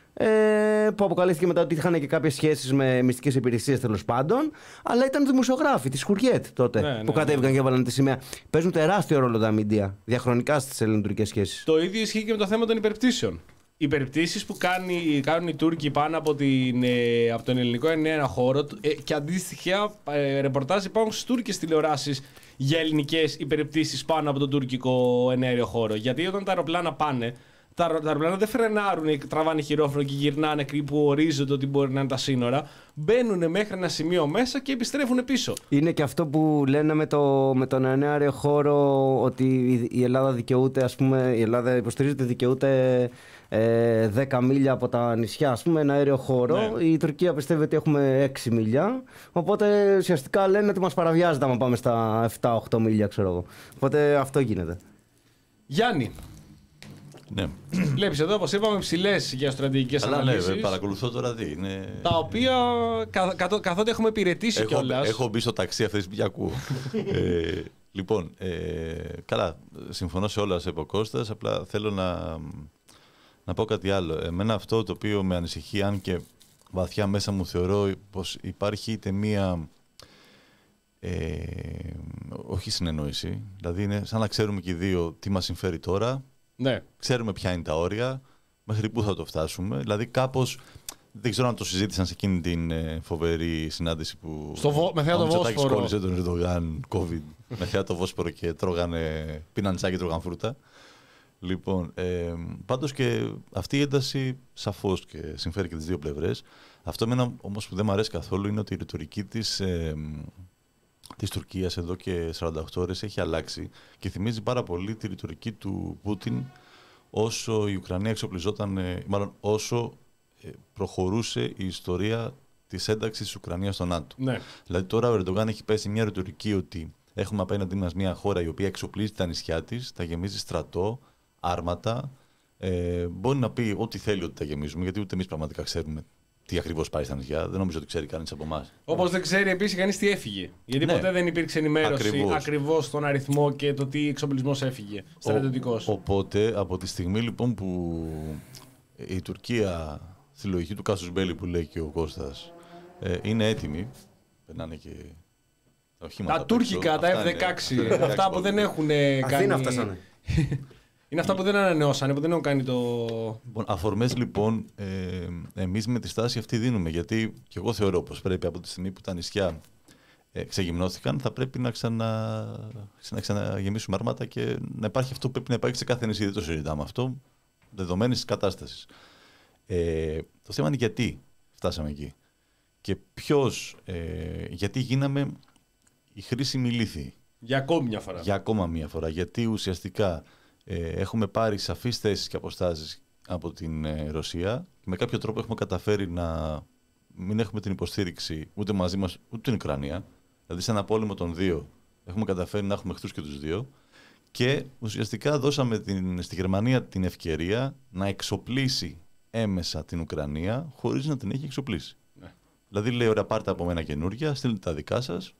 ε, που αποκαλύφθηκε μετά ότι είχαν και κάποιες σχέσεις με μυστικές υπηρεσίες, τέλος πάντων, αλλά ήταν δημοσιογράφοι της Χουριέτ τότε, ναι, που ναι, κατέβηκαν, ναι, και έβαλαν τη σημαία. Παίζουν τεράστιο ρόλο τα μίντια διαχρονικά στις ελληνοτουρκικές σχέσεις. Το ίδιο ισχύει και με το θέμα των υπερπτήσεων. Οι υπερπτήσεις που κάνει, κάνουν οι Τούρκοι πάνω από, την, ε, από τον ελληνικό εναέριο χώρο, ε, και αντίστοιχα ε, ρεπορτάζ υπάρχουν στις τουρκικές τηλεοράσεις για ελληνικές υπερπτήσεις πάνω από τον τουρκικό εναέριο χώρο. Γιατί όταν τα αεροπλάνα πάνε, τα αεροπλάνα δεν φρενάρουν, τραβάνε χειρόφρονο και γυρνάνε εκεί που ορίζονται ότι μπορεί να είναι τα σύνορα. Μπαίνουν μέχρι ένα σημείο μέσα και επιστρέφουν πίσω. Είναι και αυτό που λένε με, το, με τον εναέριο χώρο, ότι η Ελλάδα δικαιούται, ας πούμε, η Ελλάδα υποστηρίζεται, δικαιούται ε, δέκα μίλια από τα νησιά, ας πούμε, ένα αέριο χώρο. Ναι. Η Τουρκία πιστεύει ότι έχουμε έξι μίλια. Οπότε ουσιαστικά λένε ότι μας παραβιάζεται άμα πάμε στα επτά οκτώ μίλια, ξέρω εγώ. Οπότε αυτό γίνεται. Γιάννη. Ναι. Βλέπεις εδώ, όπως είπαμε, ψηλές γεωστρατηγικές αναλύσεις. Ναι, παρακολουθώ τώρα τι είναι. Τα οποία καθ, καθ, καθότι έχουμε υπηρετήσει κιόλας. Έχω μπει στο ταξί αυτή τη ακούω. ε, λοιπόν, ε, καλά, συμφωνώ σε όλα, σε Κώστας, απλά θέλω να, να πω κάτι άλλο. Εμένα αυτό το οποίο με ανησυχεί, αν και βαθιά μέσα μου θεωρώ πως υπάρχει είτε μία, ε, όχι συνεννόηση, δηλαδή είναι σαν να ξέρουμε και οι δύο τι μας συμφέρει τώρα. Ναι. Ξέρουμε ποια είναι τα όρια. μέχρι πού θα το φτάσουμε. Δηλαδή, κάπως. Δεν ξέρω αν το συζήτησαν σε εκείνη την ε, φοβερή συνάντηση που. Στο βο... με θέα το Βόσπορο. Κόλλησε τον Ερντογάν COVID με θέα το Βόσπορο και τρώγανε. Πίναν τσάκι και τρώγαν φρούτα. Λοιπόν, ε, πάντως και αυτή η ένταση σαφώς και συμφέρει και τις δύο πλευρές. Αυτό εμένα όμως που δεν μου αρέσει καθόλου είναι ότι η ρητορική της, ε, της Τουρκίας εδώ και σαράντα οκτώ ώρες έχει αλλάξει και θυμίζει πάρα πολύ τη ρητορική του Πούτιν όσο η Ουκρανία εξοπλιζόταν, ε, μάλλον όσο ε, προχωρούσε η ιστορία της ένταξης της Ουκρανίας στο ΝΑΤΟ. Ναι. Δηλαδή τώρα ο Ερντογάν έχει πέσει μια ρητορική ότι έχουμε απέναντί μας μια χώρα η οποία εξοπλίζει τα νησιά της, τα γεμίζει στρατό, άρματα. Ε, μπορεί να πει ό,τι θέλει ότι τα γεμίζουμε, γιατί ούτε εμείς πραγματικά ξέρουμε τι ακριβώς πάει στα νησιά. Δεν νομίζω ότι ξέρει κανείς από εμάς. Όπως δεν ξέρει επίσης κανείς τι έφυγε. Γιατί ναι. ποτέ δεν υπήρξε ενημέρωση ακριβώς. ακριβώς στον αριθμό και το τι εξοπλισμός έφυγε στρατιωτικός. Ο, οπότε από τη στιγμή λοιπόν που η Τουρκία, στη λογική του Κάσους Μπέλη που λέει και ο Κώστας, ε, είναι έτοιμη, περνάνε και τα οχήματα. Τα τουρκικά, τα εφ δεκαέξι, είναι, αυτά που δεν έχουν κάνει. Αθήνα φτάσανε. Είναι αυτά που δεν ανανεώσανε, που δεν έχουν κάνει το. Λοιπόν, αφορμές λοιπόν, ε, εμείς με τη στάση αυτή δίνουμε. Γιατί και εγώ θεωρώ πως πρέπει από τη στιγμή που τα νησιά ε, ξεγυμνώθηκαν, θα πρέπει να, ξανα, να ξαναγεμίσουμε άρματα και να υπάρχει αυτό που πρέπει να υπάρχει σε κάθε νησί. Δεν το συζητάμε αυτό, δεδομένης της κατάστασης. Ε, το θέμα είναι γιατί φτάσαμε εκεί. Και ποιος, ε, γιατί γίναμε η χρήσιμη λύθη. Για ακόμη μια φορά. Για ακόμα μια φορά. Γιατί ουσιαστικά. Ε, έχουμε πάρει σαφείς θέσεις και αποστάσεις από την ε, Ρωσία και με κάποιο τρόπο έχουμε καταφέρει να μην έχουμε την υποστήριξη ούτε μαζί μας ούτε την Ουκρανία. Δηλαδή σε ένα πόλεμο των δύο έχουμε καταφέρει να έχουμε εχθρούς και τους δύο και ουσιαστικά δώσαμε την, στη Γερμανία την ευκαιρία να εξοπλίσει έμεσα την Ουκρανία χωρίς να την έχει εξοπλίσει. Ναι. Δηλαδή λέει ωραία πάρτε από μένα καινούρια, στείλτε τα δικά σας.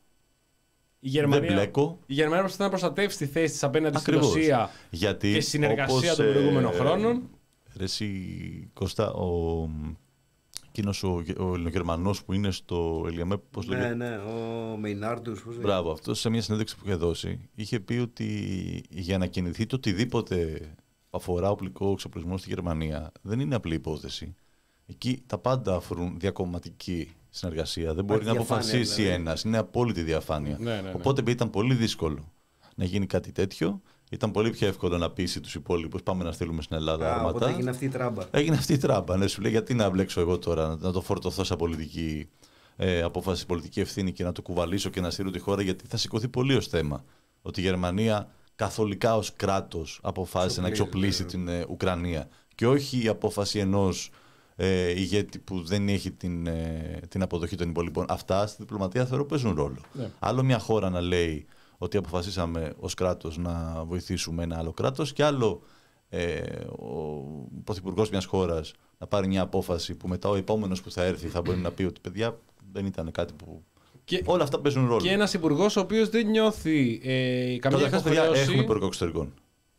Η Γερμανία, η Γερμανία προσπαθεί να προστατεύσει τη θέση της απέναντι Ακριβώς. στη Ρωσία Γιατί, και συνεργασία των προηγούμενων ε, χρόνων. Ρε εσύ Κώστα, ο, εκείνος ο, ο Ελληνογερμανός που είναι στο Ελιαμέ, πώς ναι, λέγεται. Ναι, ο Μεϊνάρντους. Μπράβο, αυτός σε μια συνέντευξη που είχε δώσει, είχε πει ότι για να κινηθεί το οτιδήποτε αφορά οπλικό εξοπλισμό στη Γερμανία δεν είναι απλή υπόθεση. Εκεί τα πάντα αφορούν διακομματική συνεργασία. Δεν μπορεί να αποφασίσει δηλαδή. ένας. Είναι απόλυτη διαφάνεια. Ναι, ναι, ναι. Οπότε ήταν πολύ δύσκολο να γίνει κάτι τέτοιο. Ήταν πολύ πιο εύκολο να πείσει τους υπόλοιπους πάμε να στείλουμε στην Ελλάδα άρματα. Οπότε έγινε αυτή η τράμπα. Έγινε αυτή η τράμπα. Ναι, σου λέει γιατί να μπλέξω εγώ τώρα, να το φορτωθώ σε πολιτική ε, απόφαση, πολιτική ευθύνη και να το κουβαλήσω και να στείλω τη χώρα, γιατί θα σηκωθεί πολύ ως θέμα. Ότι η Γερμανία καθολικά ως κράτος αποφάσισε να εξοπλίσει την ε, Ουκρανία. Και όχι η απόφαση ενός. Ε, ηγέτη που δεν έχει την, ε, την αποδοχή των υπολοιπών. Αυτά στη διπλωματία θεωρώ παίζουν ρόλο. Ναι. Άλλο μια χώρα να λέει ότι αποφασίσαμε ως κράτος να βοηθήσουμε ένα άλλο κράτος και άλλο ε, ο πρωθυπουργός μιας χώρας να πάρει μια απόφαση που μετά ο επόμενος που θα έρθει θα μπορεί να πει ότι παιδιά δεν ήταν κάτι που... Και, όλα αυτά παίζουν ρόλο. Και ένας υπουργός ο οποίος δεν νιώθει ε, καμία υποχρέωση... Έχουμε υπουργό εξωτερικών.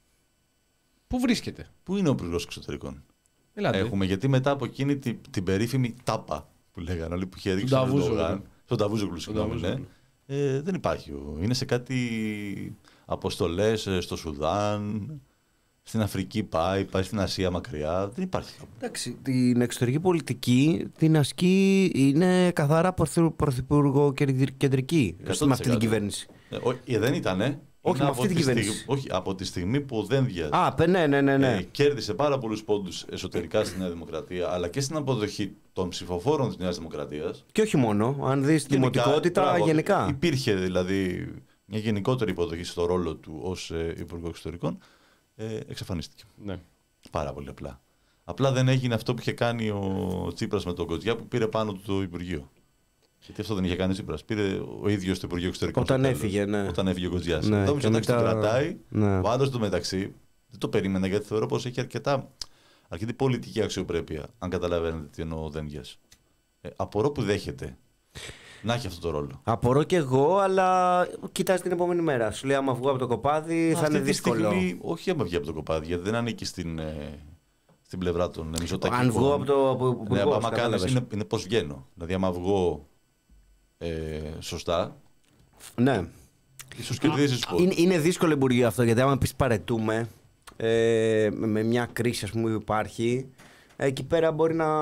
Πού βρίσκεται? Πού είναι ο υπουργός εξωτερικών? Ελάτε. Έχουμε, γιατί μετά από εκείνη την, την περίφημη τάπα που λέγανε όλοι που είχε ρίξει τον Ερντογάν, στον Ταβούζογλου, συγγνώμη, ναι, ε, δεν υπάρχει. Είναι σε κάτι αποστολές στο Σουδάν, στην Αφρική πάει, πάει στην Ασία μακριά. Δεν υπάρχει. Εντάξει, την εξωτερική πολιτική την ασκεί, είναι καθαρά πρωθυπουργό κεντρική με αυτή την κυβέρνηση. Ε, δεν ήτανε. Όχι, με αυτή την κυβέρνηση. Στιγμή, όχι, από τη στιγμή που ο Δένδιας Α, ναι, ναι, ναι, ναι. ε, κέρδισε πάρα πολλούς πόντους εσωτερικά στη Νέα Δημοκρατία, αλλά και στην αποδοχή των ψηφοφόρων της Νέας Δημοκρατίας. Και όχι μόνο, αν δεις τη δημοτικότητα μπράβο, γενικά. Υπήρχε δηλαδή μια γενικότερη υποδοχή στο ρόλο του ως ε, Υπουργό Εξωτερικών. Ε, εξαφανίστηκε. Ναι. Πάρα πολύ απλά. Απλά δεν έγινε αυτό που είχε κάνει ο Τσίπρας με τον Κοτζιά που πήρε πάνω του το Υπουργείο. Γιατί αυτό δεν είχε κάνει ο Τσίπρας. Πήρε ο ίδιος το Υπουργείο Εξωτερικών. Όταν έφυγε, ναι. Όταν έφυγε ο Κοτζιάς. Ναι, εδώ μετά... το κρατάει. Ναι. Ο άντρας του μεταξύ δεν το περίμενα, γιατί θεωρώ πως έχει αρκετά, αρκετή πολιτική αξιοπρέπεια. Αν καταλαβαίνετε τι εννοώ ο Δένδιας. Ε, απορώ που δέχεται να έχει αυτό το ρόλο. Απορώ κι εγώ, αλλά κοιτάς την επόμενη μέρα. Σου λέει, άμα βγω από το κοπάδι, θα αυτή είναι δύσκολο. Στιγμή, όχι άμα βγει από το κοπάδι, γιατί δεν ανήκει στην, ε, στην πλευρά των μισοτακικών. Αν βγω από το. Από, ναι, άμα κάνεις, είναι, είναι πώς βγαίνω. Δηλαδή, άμα βγω ε, σωστά. Ναι. Ίσως κερδίσεις πόντους. Είναι, είναι δύσκολο Υπουργείο αυτό, γιατί άμα πεις παρετούμε. ε, με μια κρίση ας πούμε που υπάρχει, εκεί πέρα μπορεί να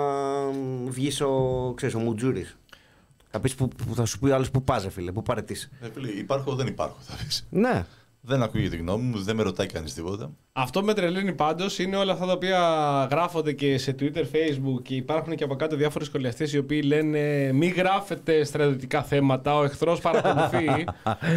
βγεις ο, ξέρεις, ο Μουτζούρης. Θα πεις που, που θα σου πει ο άλλος που πας, φίλε, που παρετείς. Ε, φίλε, υπάρχω, δεν υπάρχω, θα πεις. Ναι. Δεν ακούγεται τη γνώμη μου, δεν με ρωτάει κανείς τίποτα. Αυτό με τρελαίνει πάντως είναι όλα αυτά τα οποία γράφονται και σε Twitter, Facebook και υπάρχουν και από κάτω διάφοροι σχολιαστές οι οποίοι λένε μη γράφετε στρατιωτικά θέματα, ο εχθρός παρακολουθεί.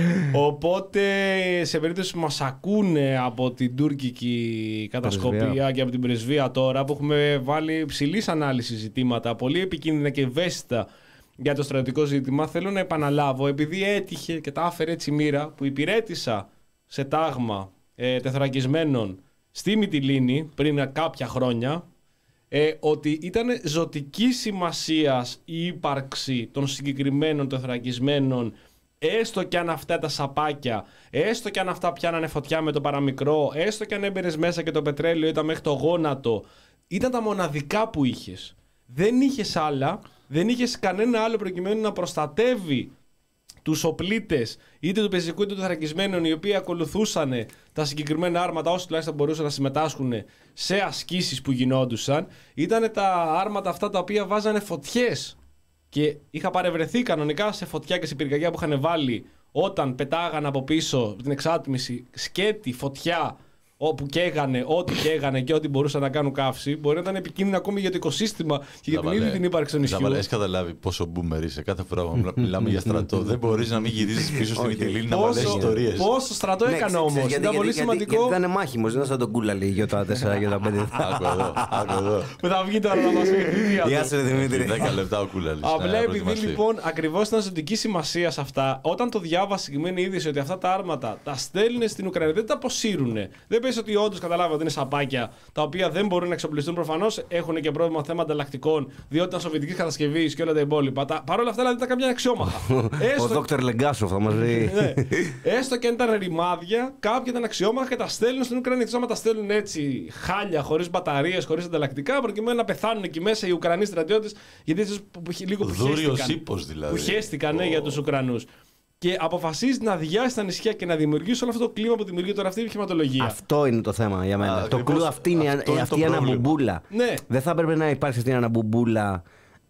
Οπότε σε περίπτωση που μας ακούνε από την τουρκική κατασκοπία Πρεσβεία. και από την πρεσβεία τώρα που έχουμε βάλει ψηλής ανάλυση ζητήματα, πολύ επικίνδυνα και ευαίσθητα για το στρατιωτικό ζήτημα, θέλω να επαναλάβω, επειδή έτυχε και τα άφερε έτσι η μοίρα που υπηρέτησα σε τάγμα ε, τεθωρακισμένων στη Μυτιλήνη πριν κάποια χρόνια, ε, ότι ήταν ζωτική σημασίας η ύπαρξη των συγκεκριμένων τεθωρακισμένων, έστω και αν αυτά τα σαπάκια, έστω και αν αυτά πιάνανε φωτιά με το παραμικρό, έστω και αν έμπαινες μέσα και το πετρέλαιο ήταν μέχρι το γόνατο, ήταν τα μοναδικά που είχες. Δεν είχες άλλα, δεν είχες κανένα άλλο προκειμένου να προστατεύει τους οπλίτες είτε του πεζικού είτε του θωρακισμένων, οι οποίοι ακολουθούσαν τα συγκεκριμένα άρματα όσοι τουλάχιστον μπορούσαν να συμμετάσχουν σε ασκήσεις που γινόντουσαν. Ήταν τα άρματα αυτά τα οποία βάζανε φωτιές και είχα παρευρεθεί κανονικά σε φωτιά και σε πυρκαγιά που είχαν βάλει όταν πετάγαν από πίσω την εξάτμιση σκέτη, φωτιά, όπου καίγανε, ό,τι καίγανε και ό,τι μπορούσαν να κάνουν καύση. Μπορεί να ήταν επικίνδυνο ακόμη για το οικοσύστημα και για την ίδια την ύπαρξη των νησιών. Έχεις καταλάβει πόσο boomer είσαι. Κάθε φορά που μιλάμε για στρατό, δεν μπορείς να μην γυρίσεις πίσω στη Μυτιλήνη να βαλές ιστορίες. Πόσο στρατό έκανε όμως. Ήταν πολύ σημαντικό. Γιατί ήταν μάχημος, δεν ήταν σαν τον Κούλαλη για τα τέσσερα και τα πέντε. Άκου εδώ, άκου εδώ. Που θα βγει τώρα να μας πει. Γεια σου, Δημήτρη. δέκα λεπτά ο Κούλαλης. Απλά επειδή λοιπόν ακριβώς ήταν ζωτική σημασία σε αυτά, όταν το διάβασε συγκεκριμένη είδηση ότι αυτά τα άρματα τα στέλνουν στην Ουκρανία, δεν τα αποσύρουν. Δεν πες ότι όντως καταλάβει ότι είναι σαπάκια τα οποία δεν μπορούν να εξοπλιστούν. Προφανώς έχουν και πρόβλημα θέμα ανταλλακτικών, διότι ήταν σοβιετικής κατασκευής και όλα τα υπόλοιπα. Τα, παρ' όλα αυτά δηλαδή ήταν καμιά αξιόμαχα. Ο Δόκτωρ Λεγκάσοφ θα μας λέει. Ναι. Έστω και αν ήταν ρημάδια, κάποια ήταν αξιόμαχα και τα στέλνουν στην Ουκρανία. Και άμα τα στέλνουν έτσι χάλια, χωρίς μπαταρίες, χωρίς ανταλλακτικά, προκειμένου να πεθάνουν εκεί μέσα οι Ουκρανοί στρατιώτες, γιατί έτσι λίγο που Δούριος ύπος δηλαδή. Που χέστηκαν ναι, για τους Ουκρανούς. Και αποφασίζει να αδειάσει τα νησιά και να δημιουργήσει όλο αυτό το κλίμα που δημιουργεί τώρα αυτή η επιχειρηματολογία. Αυτό είναι το θέμα για μένα. Α, το ακριβώς, κλου αυτή είναι, αυτό είναι αυτή το η πρόβλημα. αναμπουμπούλα. Ναι. Δεν θα έπρεπε να υπάρξει αυτή η αναμπουμπούλα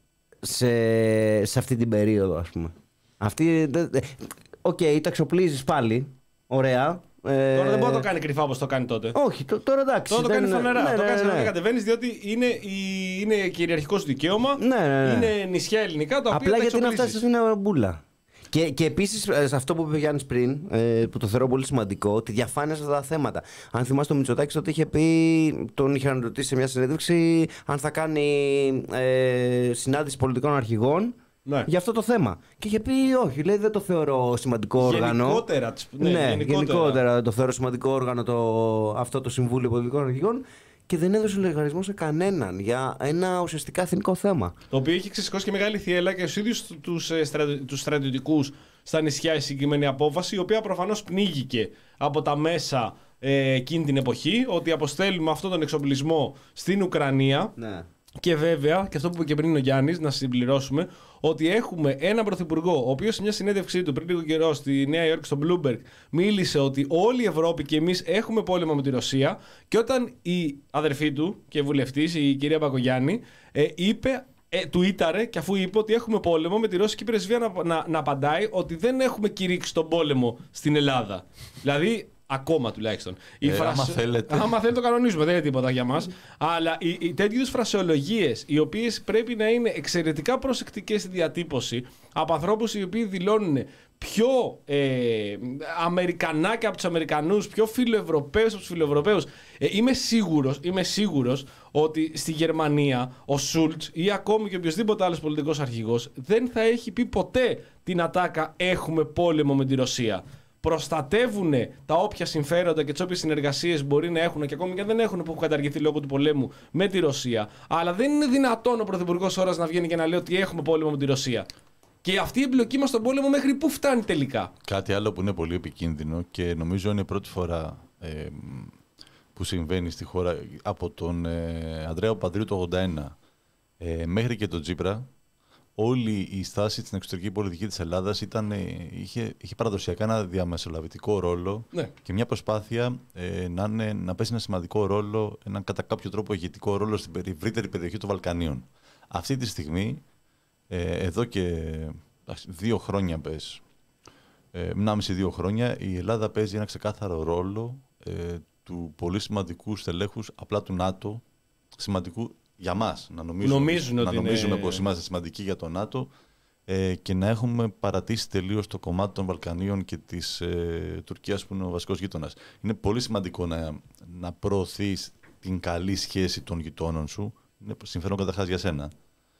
σε, σε αυτή την περίοδο, ας πούμε. Αυτή. Οκ, okay, τα εξοπλίζεις πάλι. Ωραία. Τώρα δεν μπορεί να το κάνει κρυφά όπως το κάνει τότε. Όχι, το, τώρα εντάξει. Τώρα το κάνει δεν... φανερά. Ναι, το ναι, κάνει ναι, φανερά. ναι. Κατεβαίνεις διότι είναι, η... είναι κυριαρχικό σου δικαίωμα. Ναι, ναι, ναι. Είναι νησιά ελληνικά τα οποία. Απλά τα γιατί να εξοπλίζεις. φτάσει στην αναμπουμπούλα. Και, και επίσης σε αυτό που είπε ο Γιάννης πριν, ε, που το θεωρώ πολύ σημαντικό, τη διαφάνεια σε αυτά τα θέματα. Αν θυμάστε, ο Μητσοτάκης τότε είχε πει, τον είχαν ρωτήσει σε μια συνέντευξη, αν θα κάνει ε, συνάντηση πολιτικών αρχηγών Ναι. για αυτό το θέμα. Και είχε πει, όχι, λέει, δεν το θεωρώ σημαντικό όργανο. Γενικότερα. τις- Ναι, Ναι, γενικότερα. γενικότερα. δεν το θεωρώ σημαντικό όργανο το, αυτό το Συμβούλιο Πολιτικών Αρχηγών. Και δεν έδωσε λογαριασμό σε κανέναν για ένα ουσιαστικά εθνικό θέμα. Το οποίο έχει ξεσηκώσει και μεγάλη θύελα και στου ίδιου του στρατιωτικού στα νησιά η συγκεκριμένη απόφαση, η οποία προφανώς πνίγηκε από τα μέσα ε, εκείνη την εποχή, ότι αποστέλουμε αυτόν τον εξοπλισμό στην Ουκρανία. Ναι. Και βέβαια, και αυτό που είπε και πριν ο Γιάννης, να συμπληρώσουμε, ότι έχουμε έναν πρωθυπουργό, ο οποίος σε μια συνέντευξή του πριν λίγο καιρό στη Νέα Υόρκη, στο Bloomberg, μίλησε ότι όλη η Ευρώπη και εμείς έχουμε πόλεμο με τη Ρωσία. Και όταν η αδερφή του και βουλευτής, η κυρία Μπακογιάννη, ε, είπε. Ε, τουίταρε και αφού είπε ότι έχουμε πόλεμο με τη Ρώσικη πρεσβεία να, να, να απαντάει ότι δεν έχουμε κηρύξει τον πόλεμο στην Ελλάδα. Δηλαδή, ακόμα τουλάχιστον. Η Ε, άμα θέλετε. Άμα θέλετε το κανονίζουμε, δεν είναι τίποτα για μας. Αλλά οι, οι τέτοιου φρασεολογίες, οι οποίες πρέπει να είναι εξαιρετικά προσεκτικές στη διατύπωση από ανθρώπους οι οποίοι δηλώνουν πιο ε, Αμερικανάκια από τους Αμερικανούς, πιο φιλοευρωπαίους από τους φιλοευρωπαίους. Ε, είμαι σίγουρος, είμαι σίγουρος ότι στη Γερμανία ο Σούλτς ή ακόμη και οποιοδήποτε άλλος πολιτικός αρχηγός δεν θα έχει πει ποτέ την ατάκα «έχουμε πόλεμο με τη Ρωσία». Προστατεύουν τα όποια συμφέροντα και τις όποιες συνεργασίες μπορεί να έχουν και ακόμη και αν δεν έχουν που έχουν καταργηθεί λόγω του πολέμου με τη Ρωσία. Αλλά δεν είναι δυνατόν ο πρωθυπουργός ώρας να βγαίνει και να λέει ότι έχουμε πόλεμο με τη Ρωσία. Και αυτή η εμπλοκή μας στον πόλεμο μέχρι πού φτάνει τελικά. Κάτι άλλο που είναι πολύ επικίνδυνο και νομίζω είναι η πρώτη φορά ε, που συμβαίνει στη χώρα από τον ε, Ανδρέα Παπανδρέου το ογδόντα ένα ε, μέχρι και τον Τσίπρα. όλη η στάση στην εξωτερική πολιτική της Ελλάδας ήταν, είχε, είχε παραδοσιακά ένα διαμεσολαβητικό ρόλο Ναι. και μια προσπάθεια ε, να, είναι, να παίζει ένα σημαντικό ρόλο, έναν κατά κάποιο τρόπο ηγετικό ρόλο στην ευρύτερη περιοχή των Βαλκανίων. Αυτή τη στιγμή, ε, εδώ και δύο χρόνια πες, ε, μισή δύο χρόνια, η Ελλάδα παίζει ένα ξεκάθαρο ρόλο ε, του πολύ σημαντικού στελέχους απλά του ΝΑΤΟ, σημαντικού για μας, να νομίζουμε, να ότι νομίζουμε είναι... πως είμαστε σημαντικοί για το ΝΑΤΟ ε, και να έχουμε παρατήσει τελείως το κομμάτι των Βαλκανίων και της ε, Τουρκίας που είναι ο βασικός γείτονας. Είναι πολύ σημαντικό να, να προωθείς την καλή σχέση των γειτόνων σου, είναι συμφέρον καταρχάς για σένα.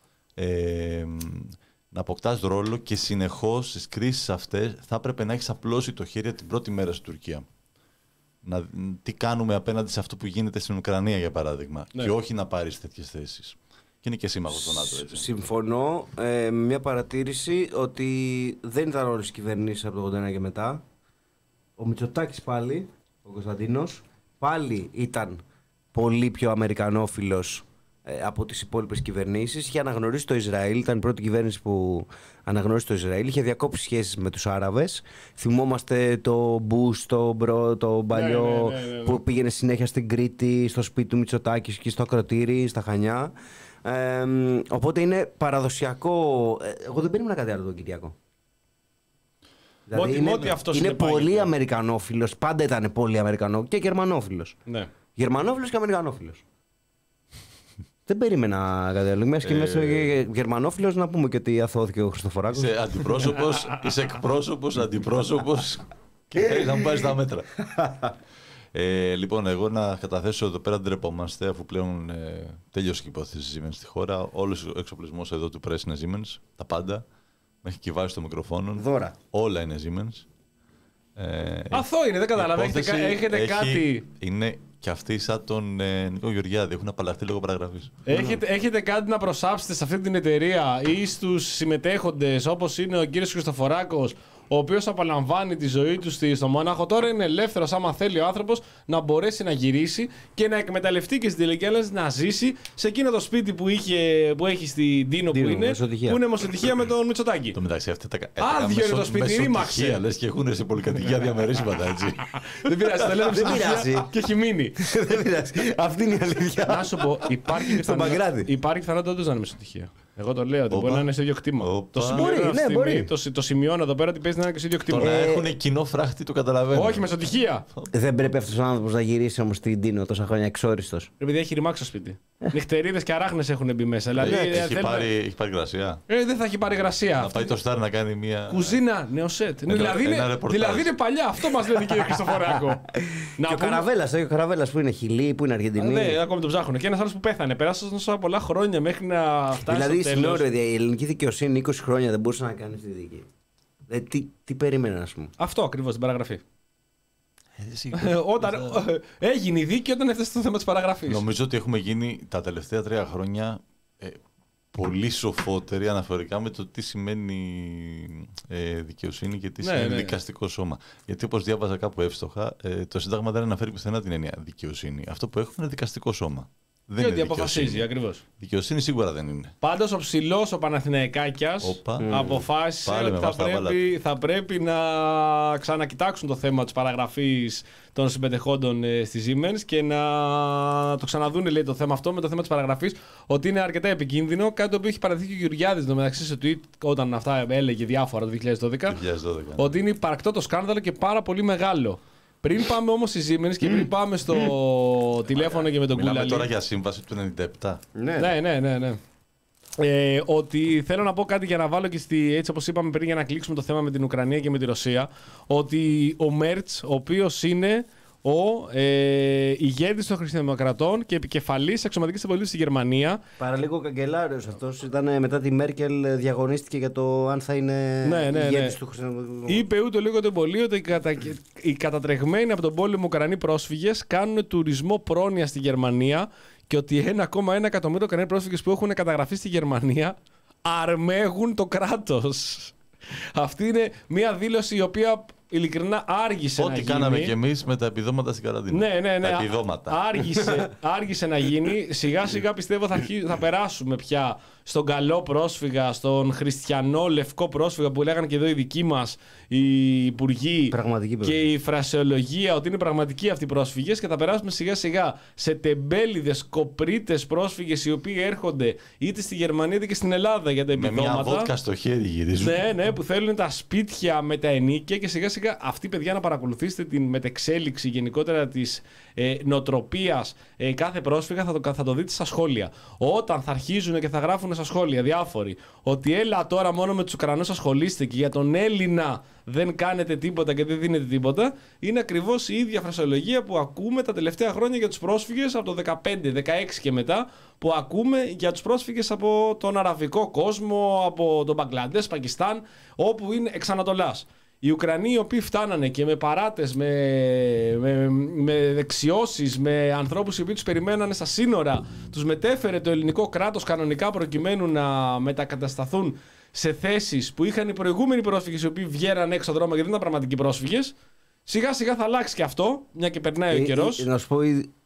Ε, να αποκτάς ρόλο και συνεχώς στις κρίσεις αυτές θα έπρεπε να έχεις απλώσει το χέρι την πρώτη μέρα στην Τουρκία. Να, τι κάνουμε απέναντι σε αυτό που γίνεται στην Ουκρανία, για παράδειγμα, ναι. Και όχι να πάρεις τέτοιες θέσεις. Και είναι και σύμμαχος του ΝΑΤΟ, έτσι. Συμφωνώ με ε, μια παρατήρηση ότι δεν ήταν όλες οι κυβερνήσεις από το ογδόντα ένα και μετά. Ο Μητσοτάκης πάλι, ο Κωνσταντίνος, πάλι ήταν πολύ πιο αμερικανόφιλος από τις υπόλοιπες κυβερνήσεις. Είχε αναγνωρίσει το Ισραήλ, ήταν η πρώτη κυβέρνηση που αναγνώρισε το Ισραήλ. Είχε διακόψει σχέσεις με τους Άραβες. Θυμόμαστε το Μπούς, το, μπρο, το παλιό ναι, ναι, ναι, ναι, ναι. που πήγαινε συνέχεια στην Κρήτη, στο σπίτι του Μητσοτάκη και στο Ακροτήρι, στα Χανιά. Ε, οπότε είναι παραδοσιακό. Εγώ δεν περίμενα κάτι άλλο τον Κυριακό. Δηλαδή Μότι, είναι, μότι αυτός είναι είναι πολύ πάγιο. αμερικανόφιλος. Πάντα ήταν πολύ αμερικανόφιλος και γερμανόφιλος. Ναι. Γερμανόφιλος και αμερικανόφιλος. Δεν περίμενα κάτι άλλο. Μέσα και μέσα γερμανόφιλος να πούμε και ότι αθώθηκε ο Χριστοφοράκος. Είσαι αντιπρόσωπος, είσαι εκπρόσωπος, αντιπρόσωπος και θέλει να μου πάρεις τα μέτρα. Ε, λοιπόν, εγώ να καταθέσω εδώ πέρα ντρεπόμαστε, αφού πλέον ε, τέλειωσε η υπόθεση Siemens στη χώρα. Όλος ο εξοπλισμός εδώ του Press είναι Siemens, τα πάντα. Μέχρι και βάζει το μικροφόνο. Δώρα. Όλα είναι Siemens. Ε, Αθώο είναι, δεν καταλαβαίνω. υπόθεση Έχετε, έχετε έχει- κάτι. Είναι και αυτοί σαν τον ε, Νίκο Γεωργιάδη. Έχουν απαλλαχθεί λόγω παραγραφής. Έχετε, έχετε κάτι να προσάψετε σε αυτή την εταιρεία ή στους συμμετέχοντες όπως είναι ο κύριος Χριστοφοράκος, ο οποίος απολαμβάνει τη ζωή του στη- στο Μόναχο. Τώρα είναι ελεύθερος, άμα θέλει ο άνθρωπος, να μπορέσει να γυρίσει και να εκμεταλλευτεί και στην τελική ανάλυση να ζήσει σε εκείνο το σπίτι που, είχε, που έχει στην Ντίνο, που Ντίνο, είναι, μεσοτυχία. που είναι μεσοτυχία με τον Μητσοτάκη. Το μεταξύ αυτή τα Άδειο είναι το σπίτι, ρήμαξε. Λες και έχουν σε πολυκατοικία διαμερίσματα, έτσι. Δεν πειράζει, το λέμε Δεν μεσοτυχία πειράζει. και έχει μείνει. Δεν πειράζει. Αυτή είναι η αλήθεια. Να σου πω, υπάρχει Παγκράτη. πιθανότητα υπάρχει πιθανότητα όντως να είναι μεσοτυχία. Εγώ το λέω ότι Όπα. μπορεί να είναι σε ίδιο κτήμα. Όπα. Το σημειώνω Μπορεί, αυτή τη ναι, στιγμή, μπορεί. Το, συ- το σημειώνω εδώ πέρα ότι παίζει να είναι και σε ίδιο κτήμα. Το να Ε, έχουν κοινό φράχτη το καταλαβαίνω. Όχι, μεσοτυχία. Δεν πρέπει αυτός ο άνθρωπος να γυρίσει όμως στην Ντίνο τόσα χρόνια εξόριστος. Επειδή έχει ρημάξει το σπίτι. Νυχτερίδες και αράχνες έχουν μπει μέσα. Δηλαδή, Ε, ε, έχει, θέλουμε- πάρει, έχει πάρει γρασία. ε, δεν θα έχει πάρει υγρασία. Να πάει το Στάρ να κάνει μια. Κουζίνα, νέο σετ. Ένα- δηλαδή, ένα είναι, ρεπορτάζ. δηλαδή είναι παλιά. Αυτό μας λένε κύριε Χριστοφοράκο. Να Και ο πούμε- Καραβέλας, ο Καραβέλας που είναι Χιλή, που είναι Αργεντινή. Ναι, ακόμη τον ψάχνουν. Και ένας άλλος που πέθανε. Πέρασαν τόσα πολλά χρόνια μέχρι να φτάσει Δηλαδή, στο τέλος. συγγνώμη, η ελληνική δικαιοσύνη είκοσι χρόνια δεν μπορούσε να κάνει αυτή τη δίκη. Δηλαδή, τι, τι περίμενε, α πούμε. Αυτό ακριβώς την παραγραφή. Εσύ, Ε, όταν, ε, έγινε η δίκη όταν έφτασε στο θέμα της παραγραφής. Νομίζω ότι έχουμε γίνει τα τελευταία τρία χρόνια ε, πολύ σοφότεροι αναφορικά με το τι σημαίνει ε, δικαιοσύνη και τι Ναι, σημαίνει ναι. δικαστικό σώμα. Γιατί όπως διάβαζα κάπου εύστοχα, ε, το Σύνταγμα δεν αναφέρει πουθενά την έννοια δικαιοσύνη. Αυτό που έχουμε είναι δικαστικό σώμα. Δεν Και ότι είναι αποφασίζει δικαιοσύνη. ακριβώς. Δικαιοσύνη σίγουρα δεν είναι. Πάντως ο ψηλός ο Παναθηναϊκάκιας Όπα. αποφάσισε Πάλι ότι με θα μας τα πρέπει, θα πρέπει να ξανακοιτάξουν το θέμα της παραγραφής των συμμετεχόντων ε, στη Siemens και να το ξαναδούνε, λέει, το θέμα αυτό με το θέμα της παραγραφής, ότι είναι αρκετά επικίνδυνο, κάτι το οποίο έχει παραδείξει και ο Γεωργιάδης στο μεταξύ σε tweet όταν αυτά έλεγε διάφορα το δύο χιλιάδες δώδεκα, δύο χιλιάδες δώδεκα. ότι είναι υπαρκτό το σκάνδαλο και πάρα πολύ μεγάλο. Πριν πάμε όμως στη Siemens και πριν πάμε στο τηλέφωνο και με τον Μιλάμε Κούλαλη. τώρα για σύμβαση του ενενήντα επτά. Ναι. Ναι, ναι, ναι, ναι. Ε, ότι θέλω να πω κάτι για να βάλω και στη, έτσι όπως είπαμε πριν, για να κλείσουμε το θέμα με την Ουκρανία και με τη Ρωσία, ότι ο Μέρτς, ο οποίος είναι ο ε, ηγέτης των χριστιανοδημοκρατών και επικεφαλής αξιωματικής πολιτικής στη Γερμανία. Παραλίγο ο καγκελάριος αυτός ήταν μετά τη Μέρκελ, διαγωνίστηκε για το αν θα είναι Ναι, ναι, ηγέτης ναι. του χριστιανοδημοκρατικού. Είπε ούτε λίγο ούτε πολύ ότι οι, κατα... οι κατατρεγμένοι από τον πόλεμο Ουκρανοί πρόσφυγες κάνουν τουρισμό πρόνοια στη Γερμανία και ότι ένα κόμμα ένα εκατομμύριο Ουκρανοί πρόσφυγες που έχουν καταγραφεί στη Γερμανία αρμέγουν το κράτος. Αυτή είναι μια δήλωση η οποία ειλικρινά άργησε Ό,τι να γίνει. κάναμε κι εμείς με τα επιδόματα στην καραντίνα. Ναι, ναι, ναι. Τα επιδόματα. Άργησε, άργησε να γίνει. Σιγά σιγά πιστεύω θα, αρχί... θα περάσουμε πια στον καλό πρόσφυγα, στον χριστιανό λευκό πρόσφυγα που λέγανε και εδώ οι δικοί μας οι υπουργοί και η φρασεολογία ότι είναι πραγματικοί αυτοί οι πρόσφυγες, και θα περάσουμε σιγά σιγά σε τεμπέληδες, κοπρίτες πρόσφυγες οι οποίοι έρχονται είτε στη Γερμανία είτε και στην Ελλάδα για τα επιδόματα. Με μια βότκα στο χέρι γυρίζουν. Ναι, ναι, που θέλουν τα σπίτια με τα ενίκια, και σιγά σιγά αυτή, παιδιά, να παρακολουθήσετε την μετεξέλιξη γενικότερα της ε, νοοτροπίας ε, κάθε πρόσφυγα, θα το, θα το δείτε στα σχόλια. Όταν θα αρχίζουν και θα γράφουν στα σχόλια διάφοροι ότι έλα τώρα μόνο με τους Ουκρανούς ασχολείστε και για τον Έλληνα δεν κάνετε τίποτα και δεν δίνετε τίποτα, είναι ακριβώς η ίδια φρασεολογία που ακούμε τα τελευταία χρόνια για τους πρόσφυγες από το δεκαπέντε δεκαέξι και μετά, που ακούμε για τους πρόσφυγες από τον αραβικό κόσμο, από τον Μπαγκλαντές, Πακιστάν, όπου είναι εξ Ανατολάς. Οι Ουκρανοί οι οποίοι φτάνανε και με παράτες, με, με, με δεξιώσεις, με ανθρώπους οι οποίοι τους περιμένανε στα σύνορα, τους μετέφερε το ελληνικό κράτος κανονικά προκειμένου να μετακατασταθούν σε θέσεις που είχαν οι προηγούμενοι πρόσφυγες οι οποίοι βγαίναν έξω δρόμο γιατί δεν ήταν πραγματικοί πρόσφυγες. Σιγά σιγά θα αλλάξει και αυτό, μια και περνάει ο καιρός. Να σου πω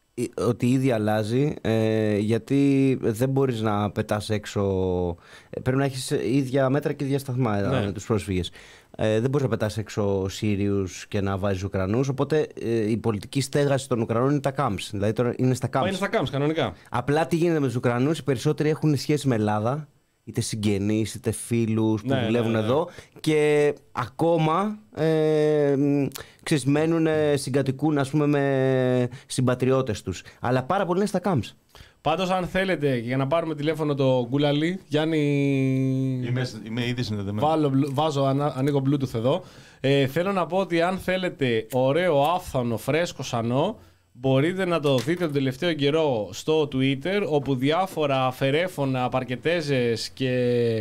ότι ήδη αλλάζει, ε, γιατί δεν μπορείς να πετάς έξω. Πρέπει να έχεις ίδια μέτρα και ίδια σταθμά ναι. με τους πρόσφυγες. Ε, δεν μπορείς να πετάς έξω Σύριους και να βάζεις Ουκρανούς. Οπότε ε, η πολιτική στέγαση των Ουκρανών είναι τα camps. Δηλαδή τώρα είναι στα camps. Μα είναι στα camps, κανονικά. Απλά τι γίνεται με τους Ουκρανούς, οι περισσότεροι έχουν σχέση με Ελλάδα. Είτε συγγενείς, είτε φίλους που ναι, δουλεύουν ναι, ναι. εδώ, και ακόμα ε, ξέρεις, μένουν, συγκατοικούν ας πούμε με συμπατριώτες τους. Αλλά πάρα πολλοί είναι στα camps. Πάντως, αν θέλετε, για να πάρουμε τηλέφωνο το Γκούλαλι, Γιάννη. Είμαι, είμαι ήδη συνδεδεμένο. Βάλω, βάζω, ανα, ανοίγω Bluetooth εδώ. Ε, θέλω να πω ότι αν θέλετε ωραίο, άφθονο, φρέσκο σανό, μπορείτε να το δείτε τον τελευταίο καιρό στο Twitter, όπου διάφορα αφαιρέφωνα, παρκετέζες και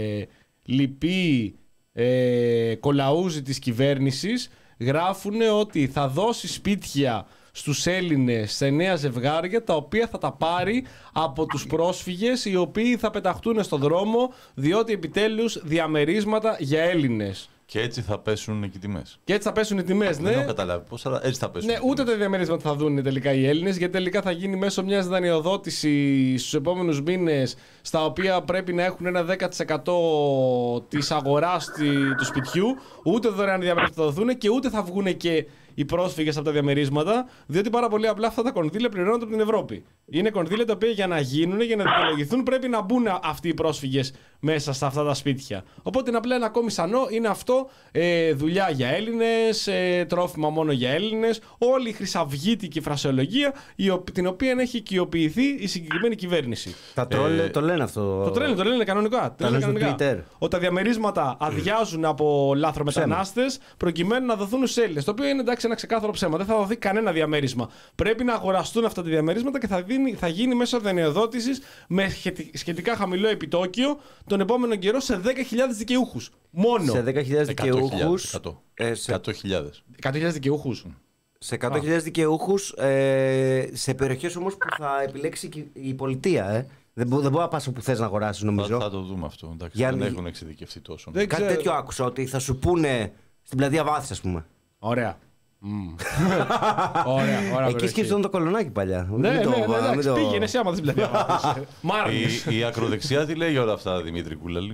λοιποί ε, κολαούζοι της κυβέρνησης γράφουν ότι θα δώσει σπίτια στους Έλληνες σε νέα ζευγάρια, τα οποία θα τα πάρει από τους πρόσφυγες οι οποίοι θα πεταχτούν στον δρόμο, διότι επιτέλους διαμερίσματα για Έλληνες. Και έτσι θα πέσουν και οι τιμές. Και έτσι θα πέσουν οι τιμές, ναι. Δεν έχω καταλάβει πώς, αλλά έτσι θα πέσουν. Ναι, ούτε τα διαμερίσματα θα δουν τελικά οι Έλληνες, γιατί τελικά θα γίνει μέσω μιας δανειοδότησης στους επόμενους μήνες, στα οποία πρέπει να έχουν ένα δέκα τοις εκατό της αγοράς του σπιτιού. Ούτε δωρεάν διαμερίσματα θα δοθούν και ούτε θα βγουν και οι πρόσφυγες από τα διαμερίσματα, διότι πάρα πολύ απλά αυτά τα κονδύλια πληρώνονται από την Ευρώπη. Είναι κονδύλια τα οποία για να γίνουν, για να δικαιολογηθούν, πρέπει να μπουν αυτοί οι πρόσφυγες μέσα σε αυτά τα σπίτια. Οπότε είναι απλά ένα ακόμη σανό, είναι αυτό ε, δουλειά για Έλληνες, ε, τρόφιμα μόνο για Έλληνες, όλη η χρυσαυγήτικη φρασεολογία, η, την οποία έχει οικειοποιηθεί η συγκεκριμένη κυβέρνηση. Τα τρόλ ε, το λένε αυτό. Το τρέλε, το λένε κανονικά. Τα λένε στο Twitter. Ότι τα διαμερίσματα αδειάζουν από λάθρομετανάστες προκειμένου να δοθούν στους Έλληνες. Το οποίο είναι εντάξει ένα ξεκάθαρο ψέμα. Δεν θα δοθεί κανένα διαμέρισμα. Πρέπει να αγοραστούν αυτά τα διαμερίσματα και θα, δίνει, θα γίνει μέσω δανειοδότησης με σχετικά χαμηλό επιτόκιο τον επόμενο καιρό σε δέκα χιλιάδες δικαιούχους. Μόνο. Σε δέκα χιλιάδες δικαιούχους. Ε, σε εκατό χιλιάδες. εκατό χιλιάδες δικαιούχους. Σε εκατό χιλιάδες δικαιούχους, ε, σε περιοχές όμως που θα επιλέξει η πολιτεία. Ε. Δεν, μπο, δεν μπορεί να πας όπου θες να αγοράσεις, νομίζω. Θα, θα το δούμε αυτό. Εντάξει, Για... δεν έχουν εξειδικευτεί τόσο. Κάτι ξέρω. Τέτοιο άκουσα, ότι θα σου πούνε στην πλατεία Βάθης, ας πούμε. Ωραία. Mm. ωραία, ωραία. Εκεί σκέψτε το κολονάκι παλιά. Ναι, ναι, ναι, ναι, το... πήγαινε εσύ άμα δεν πλατεία Βάθης. η, η ακροδεξιά τι λέει για όλα αυτά, Δημήτρη Κούλαλη?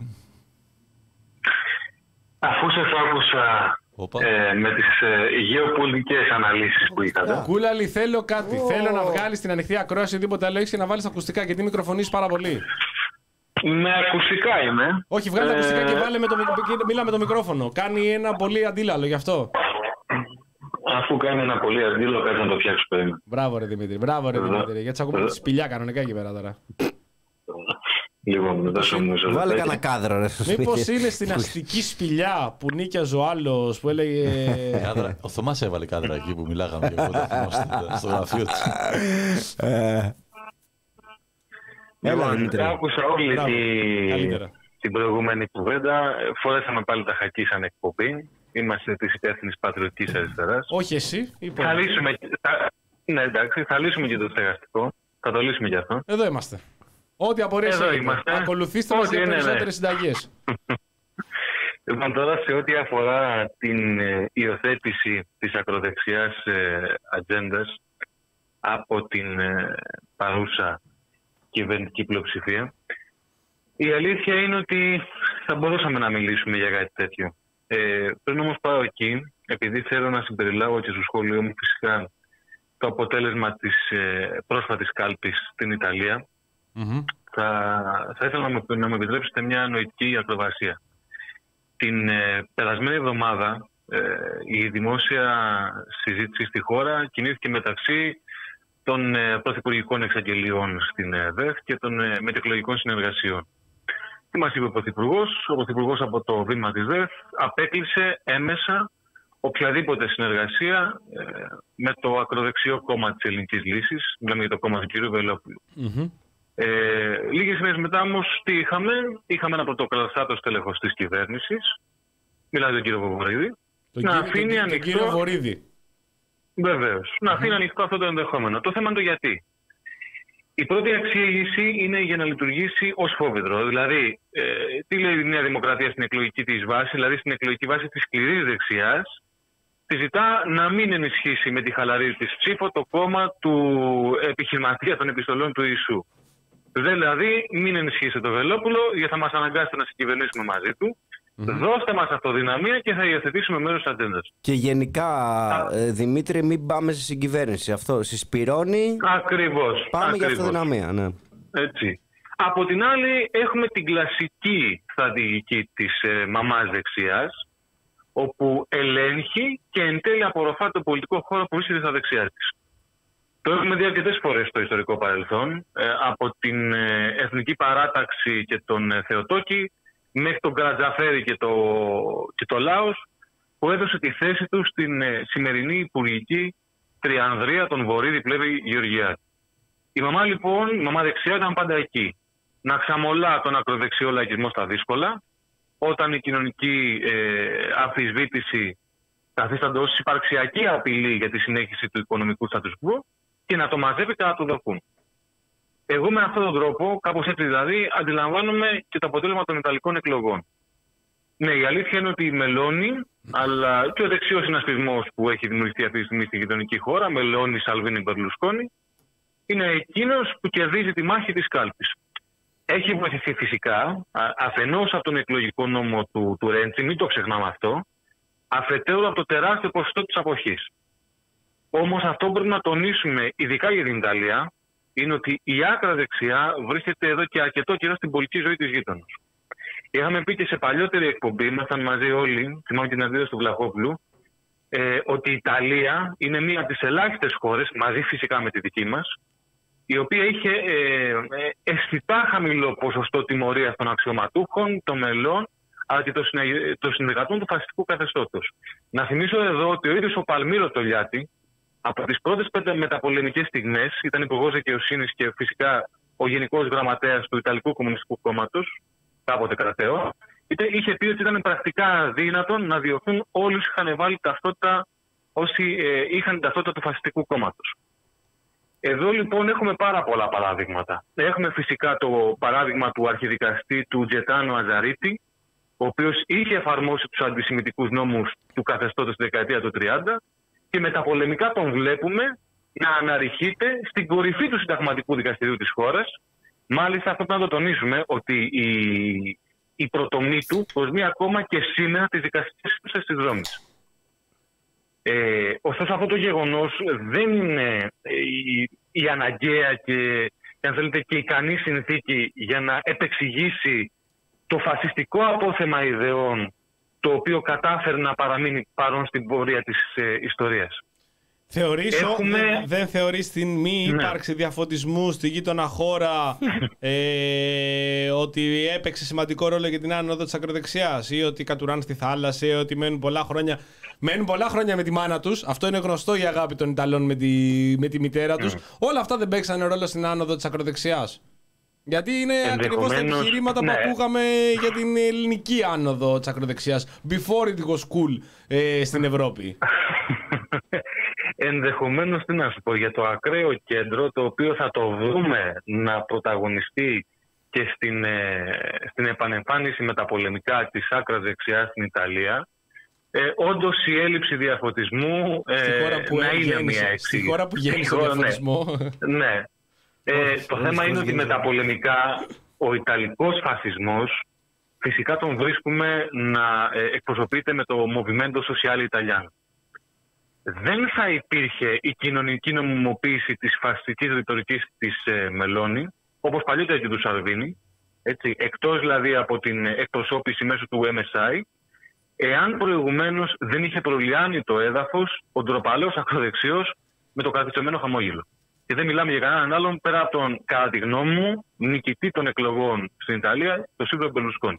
Αφού σας άκουσα ε, με τις ε, γεωπολιτικές αναλύσεις που είχατε. Κούλαλη, θέλω κάτι. Oh. Θέλω να βγάλεις την ανοιχτή ακρόαση ή τίποτα άλλο, έχεις και να βάλεις ακουστικά, γιατί μικροφωνείς πάρα πολύ. Με ακουστικά είμαι. Όχι, βγάλε τα ε... ακουστικά και βάλε με το, μίλα με το μικρόφωνο. Κάνει ένα πολύ αντίλαλο γι' αυτό. Αφού κάνει ένα πολύ αντίλαλο, κάτι να το φτιάξω πέρα. Μπράβο ρε Δημήτρη, μπράβο ρε Δημήτρη. Γιατί ακούμε τη σπηλιά κανονικά εκεί πέρα τώρα. Λοιπόν, μετά σου μου βάλε κανένα κάδρο ρε. Μήπως είναι στην αστική σπηλιά που νίκιαζε ο άλλος που έλεγε... Ο Θωμάς έβαλε κάδρα εκεί που μιλάγαμε και εγώ στο γραφείο του. Λοιπόν, άκουσα όλη την προηγούμενη κουβέντα. Φορέσαμε πάλι τα χακί σαν εκπομπή. Είμαστε της υπεύθυνης πατριωτικής αριστεράς. Όχι εσύ. Θα λύσουμε, θα, ναι, εντάξει, θα λύσουμε και το στεγαστικό. Θα το λύσουμε και αυτό. Εδώ είμαστε. Ό,τι απορίες έχετε. Ακολουθήστε μας για περισσότερες συνταγές. Λοιπόν, τώρα σε ό,τι αφορά την ε, υιοθέτηση της ακροδεξιάς ε, ατζέντας από την ε, παρούσα κυβερνητική πλειοψηφία, η αλήθεια είναι ότι θα μπορούσαμε να μιλήσουμε για κάτι τέτοιο. Ε, πριν όμως πάω εκεί, επειδή θέλω να συμπεριλάβω και στο σχόλιο μου φυσικά το αποτέλεσμα της ε, πρόσφατης κάλπης στην Ιταλία, mm-hmm. θα, θα ήθελα να μου, να μου επιτρέψετε μια νοητική ακροβασία. Την ε, περασμένη εβδομάδα ε, η δημόσια συζήτηση στη χώρα κινήθηκε μεταξύ των ε, πρωθυπουργικών εξαγγελιών στην ε, ΔΕΘ και των ε, μετεκλογικών συνεργασιών. Τι μας είπε ο Πρωθυπουργός? Ο Πρωθυπουργός από το βήμα της ΔΕΘ απέκλεισε έμεσα οποιαδήποτε συνεργασία ε, με το ακροδεξιό κόμμα της Ελληνικής Λύσης, μιλάμε για το κόμμα του κ. Βελόπουλου. Mm-hmm. Ε, λίγες μέρες μετά όμως τι είχαμε? Είχαμε ένα πρωτοκραταστάτος τέλεχος της κυβέρνησης, μιλάει τον κύριο Βορύδη, τον να κύριο, αφήνει τον, ανοιχτό... τον κύριο Βορύδη. Βεβαίως, mm-hmm. να αφήνει ανοιχτό αυτό το ενδεχόμενο. Το θέμα είναι το γιατί. Η πρώτη εξήγηση είναι για να λειτουργήσει ως φόβητρο. Δηλαδή, ε, τι λέει η Νέα Δημοκρατία στην εκλογική της βάση, δηλαδή στην εκλογική βάση της σκληρής δεξιάς, τη ζητά να μην ενισχύσει με τη χαλαρή της ψήφο το κόμμα του επιχειρηματία των επιστολών του Ιησού. Δηλαδή, μην ενισχύσετε το Βελόπουλο, γιατί θα μας αναγκάσετε να συγκυβερνήσουμε μαζί του. Mm-hmm. Δώστε μας αυτοδυναμία και θα υιοθετήσουμε μέρος της ατζέντας. Και γενικά, ε, Δημήτρη, μην πάμε σε συγκυβέρνηση. Αυτό συσπυρώνει. Ακριβώς. Πάμε ακριβώς. για αυτοδυναμία, ναι. Έτσι. Από την άλλη, έχουμε την κλασική στρατηγική της ε, μαμάς δεξιάς, όπου ελέγχει και εν τέλει απορροφά το πολιτικό χώρο που βρίσκεται στα δεξιά της. Το έχουμε δει αρκετές φορές στο ιστορικό παρελθόν, ε, από την ε, Εθνική Παράταξη και τον ε, Θεοτόκη, μέχρι τον Καρατζαφέρη και το, και το Λάος, που έδωσε τη θέση του στην ε, σημερινή υπουργική τριανδρία των Βορύδη Πλεύη Γεωργιάδη. Η μαμά λοιπόν, η μαμά δεξιά ήταν πάντα εκεί. Να ξαμολά τον ακροδεξιό λαϊκισμό στα δύσκολα, όταν η κοινωνική ε, αμφισβήτηση καθίστανται ως υπαρξιακή απειλή για τη συνέχιση του οικονομικού status quo, και να το μαζεύει κατά το δοκούν. Εγώ με αυτόν τον τρόπο, κάπως έτσι δηλαδή, αντιλαμβάνομαι και το αποτέλεσμα των Ιταλικών εκλογών. Ναι, η αλήθεια είναι ότι η Μελώνη, αλλά και ο δεξιός συνασπισμός που έχει δημιουργηθεί αυτή τη στιγμή στη γειτονική χώρα, Μελώνη, Σαλβίνη, Μπερλουσκόνη, είναι εκείνος που κερδίζει τη μάχη της κάλπης. Έχει βοηθηθεί φυσικά, αφενός από τον εκλογικό νόμο του, του Ρέντσι, μην το ξεχνάμε αυτό, αφετέρου από το τεράστιο ποσοστό της αποχής. Όμως αυτό πρέπει να τονίσουμε, ειδικά για την Ιταλία, είναι ότι η άκρα δεξιά βρίσκεται εδώ και αρκετό καιρό στην πολιτική ζωή της γείτονος. Είχαμε πει και σε παλιότερη εκπομπή, ήμασταν μαζί όλοι, θυμάμαι την αντίδραση του Βλαχόπουλου, ε, ότι η Ιταλία είναι μία από τις ελάχιστες χώρες, μαζί φυσικά με τη δική μας, η οποία είχε ε, ε, αισθητά χαμηλό ποσοστό τιμωρίας των αξιωματούχων, των μελών, αλλά και των συνεργατών του φασιστικού καθεστώτος. Να θυμίσω εδώ ότι ο ίδιος ο Παλμύρο Τολιάτη, από τις πρώτες πέντε μεταπολεμικές στιγμές, ήταν υπουργός δικαιοσύνης και φυσικά ο γενικός γραμματέας του Ιταλικού Κομμουνιστικού Κόμματος, κάποτε κρατέο, είχε πει ότι ήταν πρακτικά αδύνατον να διωχθούν όλους που είχαν βάλει ταυτότητα, όσοι ε, είχαν την ταυτότητα του φασιστικού κόμματος. Εδώ λοιπόν έχουμε πάρα πολλά παράδειγματα. Έχουμε φυσικά το παράδειγμα του αρχιδικαστή του Τζετάνο Αζαρίτη, ο οποίος είχε εφαρμόσει τους αντισημιτικούς νόμους του καθεστώτος στη δεκαετία του τριάντα και μεταπολεμικά τον βλέπουμε να αναρριχείται στην κορυφή του συνταγματικού δικαστηρίου της χώρας. Μάλιστα αυτό πρέπει να το τονίσουμε, ότι η, η πρωτομή του προσμεί ακόμα και σήμερα τις δικαστικές της δρόμης. Ε, ωστόσο αυτό το γεγονός δεν είναι η, η αναγκαία και, και αν θέλετε και ικανή συνθήκη για να επεξηγήσει το φασιστικό απόθεμα ιδεών το οποίο κατάφερε να παραμείνει παρόν στην πορεία της ε, ιστορίας. Θεωρείς, Έχουμε... δεν, δεν θεωρείς την μη ναι. ύπαρξη διαφωτισμού στη γείτονα χώρα ε, ότι έπαιξε σημαντικό ρόλο για την άνοδο της ακροδεξιάς, ή ότι κατουράν στη θάλασσα, ή ότι μένουν πολλά χρόνια, μένουν πολλά χρόνια με τη μάνα τους. Αυτό είναι γνωστό, η αγάπη των Ιταλών με τη, με τη μητέρα τους. Mm. Όλα αυτά δεν παίξανε ρόλο στην άνοδο της ακροδεξιάς. Γιατί είναι ακριβώς τα επιχειρήματα ναι. που ακούγαμε για την ελληνική άνοδο της ακροδεξιάς. Before it was cool ε, στην Ευρώπη. Ενδεχομένως, τι να σου πω, για το ακραίο κέντρο, το οποίο θα το δούμε να πρωταγωνιστεί και στην, ε, στην επανεμφάνιση μεταπολεμικά της άκρας δεξιάς στην Ιταλία, ε, όντως η έλλειψη διαφωτισμού ε, στη χώρα που να είναι γέννησε, μια εξήγηση. Στη χώρα που γέννησε διαφωτισμό. Ναι. ναι. Ε, το θέμα είναι ότι μεταπολεμικά ο Ιταλικός φασισμός φυσικά τον βρίσκουμε να ε, εκπροσωπείται με το Movimento Sociale Italiano. Δεν θα υπήρχε η κοινωνική νομιμοποίηση της φασιστικής ρητορικής της ε, Μελώνη, όπως παλιότερα και του Σαλβίνη, έτσι, εκτός δηλαδή από την εκπροσώπηση μέσω του εμ ες άι, εάν προηγουμένως δεν είχε προλιάνει το έδαφος ο ντροπαλαίος ακροδεξιός με το καθιστωμένο χαμόγελο. Και δεν μιλάμε για κανέναν άλλον πέρα από τον, κατά τη γνώμη μου, νικητή των εκλογών στην Ιταλία, τον Σίλβιο Μπερλουσκόνη.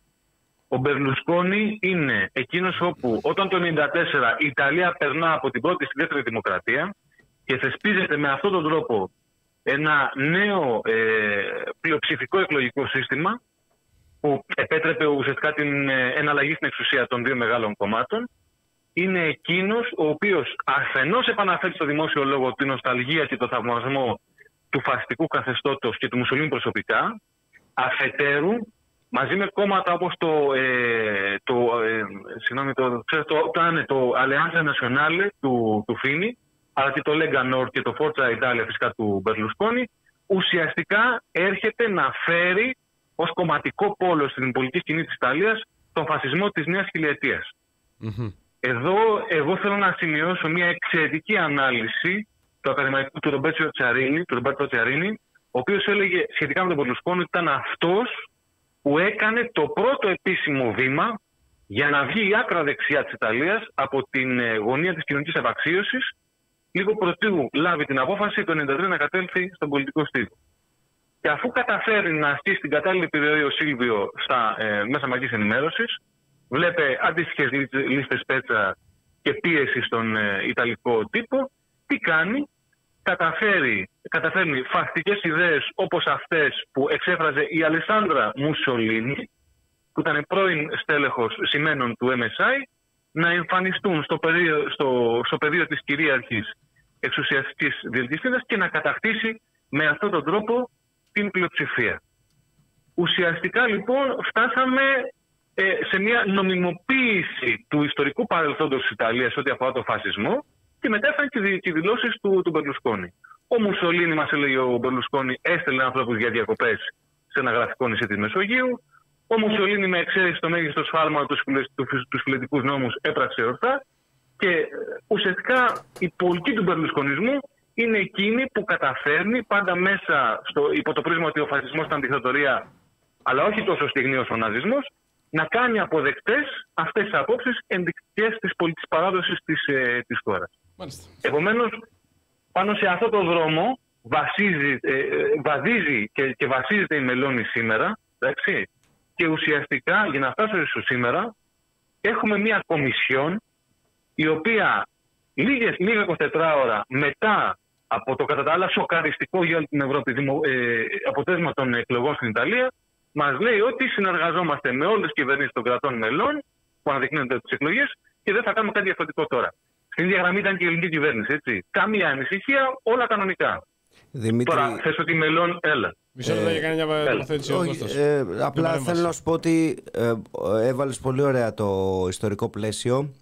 Ο Μπερλουσκόνη είναι εκείνος όπου όταν το χίλια εννιακόσια ενενήντα τέσσερα η Ιταλία περνά από την πρώτη στη δεύτερη δημοκρατία και θεσπίζεται με αυτόν τον τρόπο ένα νέο ε, πλειοψηφικό εκλογικό σύστημα που επέτρεπε ουσιαστικά την ε, εναλλαγή στην εξουσία των δύο μεγάλων κομμάτων, είναι εκείνος ο οποίος αφενός επαναφέρει στο δημόσιο λόγο την νοσταλγία και το θαυμασμό του φασιστικού καθεστώτος και του Μουσολίνη προσωπικά, αφετέρου μαζί με κόμματα όπως το, ε, το, ε, συγγνώμη, το, το, το, το, το Alleanza Nazionale του, του Φίνι, αλλά και το Lega Nord και το Forza Italia φυσικά του Μπερλουσκόνη, ουσιαστικά έρχεται να φέρει ως κομματικό πόλο στην πολιτική σκηνή της Ιταλίας τον φασισμό της νέας χιλιετίας. Mm-hmm. Εδώ εγώ θέλω να σημειώσω μια εξαιρετική ανάλυση του ακαδημαϊκού του Ρομπέρτο Τσαρίνι, του Ρομπέρτο Τσαρίνι, ο οποίος έλεγε σχετικά με τον Μπερλουσκόνη ότι ήταν αυτός που έκανε το πρώτο επίσημο βήμα για να βγει η άκρα δεξιά της Ιταλίας από την γωνία της κοινωνικής απαξίωσης, λίγο πρωτού λάβει την απόφαση το χίλια εννιακόσια ενενήντα τρία να κατέλθει στον πολιτικό στίβο. Και αφού καταφέρει να ασκήσει την κατάλληλη επιρροή ο Σίλβιο στα ε, μέσα μαζικής ενημέρωσης, βλέπε αντίστοιχες λίστες πέτσα και πίεση στον ε, Ιταλικό τύπο, τι κάνει? Καταφέρει, καταφέρνει φαστικές ιδέες όπως αυτές που εξέφραζε η Αλεσάνδρα Μουσολίνη, που ήταν πρώην στέλεχος σημαίνων του εμ ες άι, να εμφανιστούν στο πεδίο, στο, στο πεδίο της κυρίαρχης εξουσιαστικής διελκυστίδας και να κατακτήσει με αυτόν τον τρόπο την πλειοψηφία. Ουσιαστικά λοιπόν φτάσαμε ε, σε μια νομιμοποίηση του ιστορικού παρελθόντος της Ιταλίας ό,τι αφορά το φασισμό και μετά έφτανε και οι δηλώσεις του, του Μπερλουσκόνη. Ο Μουσολίνη, μας έλεγε ο Μπερλουσκόνη, έστελνε ανθρώπους για διακοπές σε ένα γραφικό νησί της Μεσογείου. Ο Μουσολίνη, με εξαίρεση το μέγιστο σφάλμα του τους φιλετικούς νόμους, έπραξε ορθά. Και ουσιαστικά η πολιτική του μπερλουσκονισμού είναι εκείνη που καταφέρνει πάντα μέσα στο, υπό το πρίσμα ότι ο φασισμός ήταν δικτατορία, αλλά όχι τόσο στιγνή όσο ο ναζισμός, να κάνει αποδεκτές αυτές τις απόψεις ενδεικτικές της πολιτικής παράδοσης της, ε, της χώρας. Επομένως, πάνω σε αυτό το δρόμο βασίζει, ε, βαδίζει και, και βασίζεται η Μελώνη σήμερα, εντάξει, και ουσιαστικά για να φτάσω στο σήμερα έχουμε μια κομισιόν η οποία λίγες, λίγα είκοσι τέσσερις ώρα μετά από το κατά τα άλλα σοκαριστικό για όλη την Ευρώπη δημο, ε, αποτέλεσμα των εκλογών στην Ιταλία, μας λέει ότι συνεργαζόμαστε με όλες τις κυβερνήσεις των κρατών μελών που αναδεικνύονται τις εκλογές και δεν θα κάνουμε κάτι διαφορετικό τώρα. Στην ίδια γραμμή ήταν και η ελληνική κυβέρνηση, έτσι. Καμία ανησυχία, όλα κανονικά. Δημήτρη... Τώρα, θες ότι μελών, έλα. Μισό λεπτό για κάνει μια τοποθέτηση ο Κώστας. Ε, απλά θέλω να σου πω ότι ε, έβαλες πολύ ωραία το ιστορικό πλαίσιο.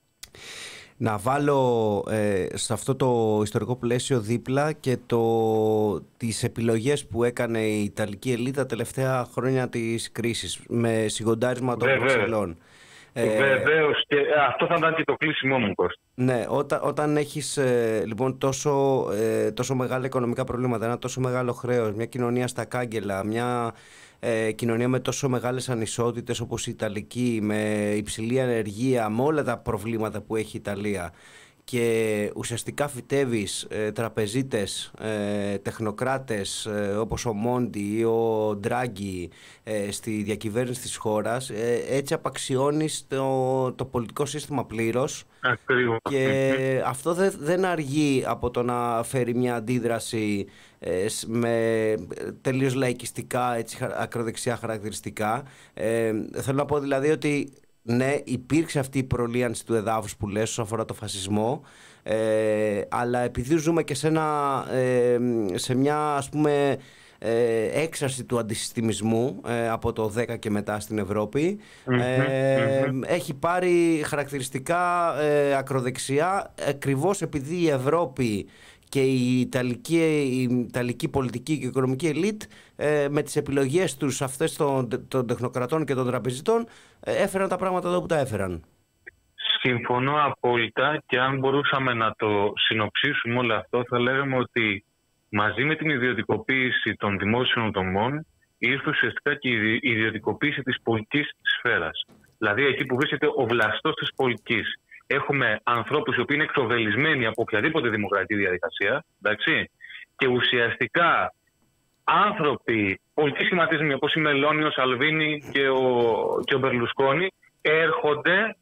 Να βάλω ε, σε αυτό το ιστορικό πλαίσιο δίπλα και το, τις επιλογές που έκανε η Ιταλική ελίτα τα τελευταία χρόνια της κρίσης με σιγοντάρισμα των Βρυξελών. Ε, Βεβαίως, και αυτό θα ήταν και το κλείσιμό μου, Κώστα. Ναι, όταν, όταν έχεις ε, λοιπόν τόσο, ε, τόσο μεγάλα οικονομικά προβλήματα, ένα τόσο μεγάλο χρέος, μια κοινωνία στα κάγκελα, μια ε, κοινωνία με τόσο μεγάλες ανισότητες όπως η Ιταλική, με υψηλή ανεργία, με όλα τα προβλήματα που έχει η Ιταλία, και ουσιαστικά φυτεύεις ε, τραπεζίτες, ε, τεχνοκράτες ε, όπως ο Μόντι ή ο Ντράγκη ε, στη διακυβέρνηση της χώρας, ε, έτσι απαξιώνεις το, το πολιτικό σύστημα πλήρως. Ακριβώς. Και αυτό δεν, δεν αργεί από το να φέρει μια αντίδραση ε, με τελείως λαϊκιστικά, έτσι, ακροδεξιά χαρακτηριστικά. Ε, θέλω να πω δηλαδή ότι ναι, υπήρξε αυτή η προλίανση του εδάφους που λες όσον αφορά το φασισμό, ε, αλλά επειδή ζούμε και σε, ένα, ε, σε μια, ας πούμε, ε, έξαρση του αντισυστημισμού ε, από το δέκα και μετά στην Ευρώπη. Mm-hmm, ε, mm-hmm. Έχει πάρει χαρακτηριστικά ε, ακροδεξιά, ακριβώς επειδή η Ευρώπη και η Ιταλική, η Ιταλική πολιτική και οικονομική ελίτ ε, με τις επιλογές τους αυτές των, των τεχνοκρατών και των τραπεζιτών ε, έφεραν τα πράγματα εδώ που τα έφεραν. Συμφωνώ απόλυτα, και αν μπορούσαμε να το συνοψίσουμε όλο αυτό, θα λέγαμε ότι μαζί με την ιδιωτικοποίηση των δημόσιων δομών ήρθε ουσιαστικά και η ιδιωτικοποίηση της πολιτικής σφαίρας. Δηλαδή εκεί που βρίσκεται ο βλαστός της πολιτικής. Έχουμε ανθρώπους οι οποίοι είναι εξοβελισμένοι από οποιαδήποτε δημοκρατική διαδικασία, εντάξει, και ουσιαστικά άνθρωποι, πολιτικοί σχηματισμοί όπως η Μελώνη, ο Σαλβίνη και ο, και ο Μπερλουσκόνη έρχονται,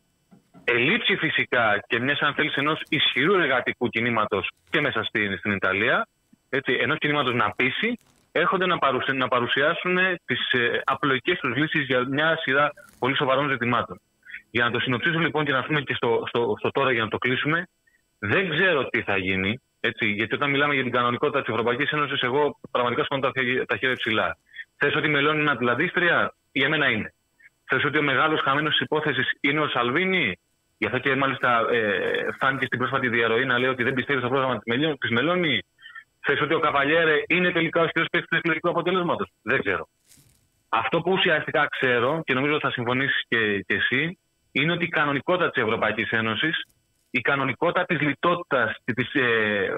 ελήψη φυσικά και μιας, αν θέλεις, ενός ισχυρού εργατικού κινήματος και μέσα στην, στην Ιταλία, έτσι, ενός κινήματος να πείσει, έρχονται να, παρουσι, να παρουσιάσουν τις ε, απλοϊκές τους λύσεις για μια σειρά πολύ σοβαρών ζητημάτων. Για να το συνοψίσω λοιπόν και να πούμε και στο, στο, στο τώρα για να το κλείσουμε, δεν ξέρω τι θα γίνει, έτσι, γιατί όταν μιλάμε για την κανονικότητα της Ευρωπαϊκής Ένωσης, εγώ πραγματικά σκόνω τα, τα χέρια ψηλά. Θες ότι η Μελώνη είναι ατλαντίστρια? Για μένα είναι. Θες ότι ο μεγάλος χαμένος της υπόθεσης είναι ο Σαλβίνη? Γι' αυτό και μάλιστα ε, φάνηκε στην πρόσφατη διαρροή να λέει ότι δεν πιστεύει στο πρόγραμμα της Μελώνη. Θες ότι ο Καβαλιέρε είναι τελικά ο ισχυρός παίκτης του εκλογικού αποτελέσματος? Δεν ξέρω. Αυτό που ουσιαστικά ξέρω, και νομίζω θα συμφωνήσεις και, και εσύ, είναι ότι η κανονικότητα της Ευρωπαϊκής Ένωσης, η κανονικότητα της λιτότητας, της ε,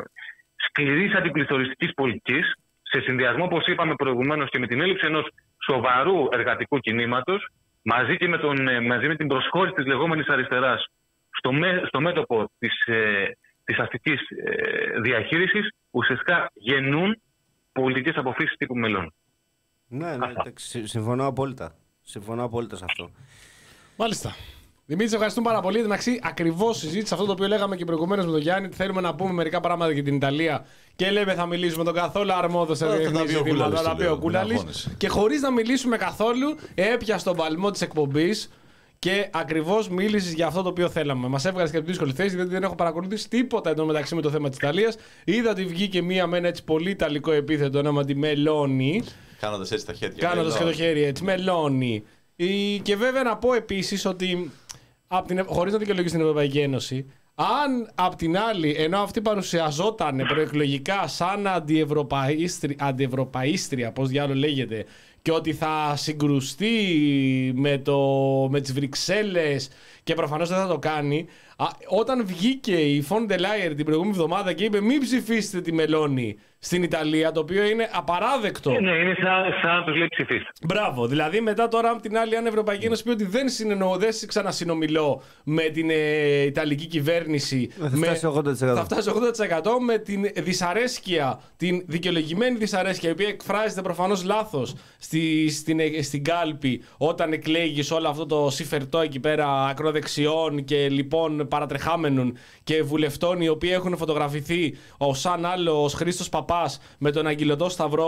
σκληρής αντιπληθωριστικής πολιτικής, σε συνδυασμό, όπως είπαμε προηγουμένως, και με την έλλειψη ενός σοβαρού εργατικού κινήματος, μαζί και με, τον, ε, μαζί με την προσχώρηση της λεγόμενης αριστεράς στο, με, στο μέτωπο της, ε, της αστικής ε, διαχείρισης, ουσιαστικά γεννούν πολιτικές αποφύσεις τύπου Μελών. Ναι, ναι, συμφωνώ απόλυτα. Συμφωνώ απόλυτα σε αυτό. Μάλιστα. Δημήτρη, σε ευχαριστούμε πάρα πολύ. Εντάξει, ακριβώς συζήτηση αυτό το οποίο λέγαμε και προηγουμένως με τον Γιάννη. Θέλουμε να πούμε μερικά πράγματα για την Ιταλία και λέμε θα μιλήσουμε τον καθόλου αρμόδιο σε διεθνή ζητήματα. Θα πει ο Κούλαλης. Και χωρίς να μιλήσουμε καθόλου, έπιασε τον παλμό της εκπομπής και ακριβώς μίλησες για αυτό το οποίο θέλαμε. Μας έβγαλες και από τη δύσκολη θέση, γιατί δεν έχω παρακολουθήσει τίποτα εντωμεταξύ με το θέμα της Ιταλίας. Είδα ότι βγήκε μία με ένα έτσι πολύ ιταλικό επίθετο όνομα τη Μελώνη. Κάνοντας έτσι τα χέρια. Κάνοντας και το χέρι έτσι. Μελώνη. Και βέβαια να πω επίσης ότι, την, χωρίς να δικαιολογήσει την Ευρωπαϊκή Ένωση, αν απ' την άλλη, ενώ αυτή παρουσιαζόταν προεκλογικά σαν αντιευρωπαίστρια, αντιευρωπαίστρια πώς διάλογο λέγεται, και ότι θα συγκρουστεί με, το, με τις Βρυξέλλες και προφανώς δεν θα το κάνει, α, όταν βγήκε η Φον ντερ Λάιεν την προηγούμενη εβδομάδα και είπε μην ψηφίσετε τη Μελώνη στην Ιταλία, το οποίο είναι απαράδεκτο. Ναι, είναι σαν, σαν να τους λέει ψηφίστε. Μπράβο. Δηλαδή μετά τώρα από την άλλη, αν η Ευρωπαϊκή Ένωση πει ότι δεν, συνεννο, δεν ξανασυνομιλώ με την ε, Ιταλική κυβέρνηση, θα φτάσει ογδόντα τοις εκατό. Θα φτάσει ογδόντα τοις εκατό με την δυσαρέσκεια, την δικαιολογημένη δυσαρέσκεια, η οποία εκφράζεται προφανώς λάθος στη, στην, στην κάλπη, όταν εκλέγεις όλο αυτό το συμφερτό εκεί πέρα ακροδεξιών και λοιπόν παρατρεχάμενων και βουλευτών, οι οποίοι έχουν φωτογραφηθεί ο σαν άλλος Χρήστος Παπάς με τον αγγυλωτό σταυρό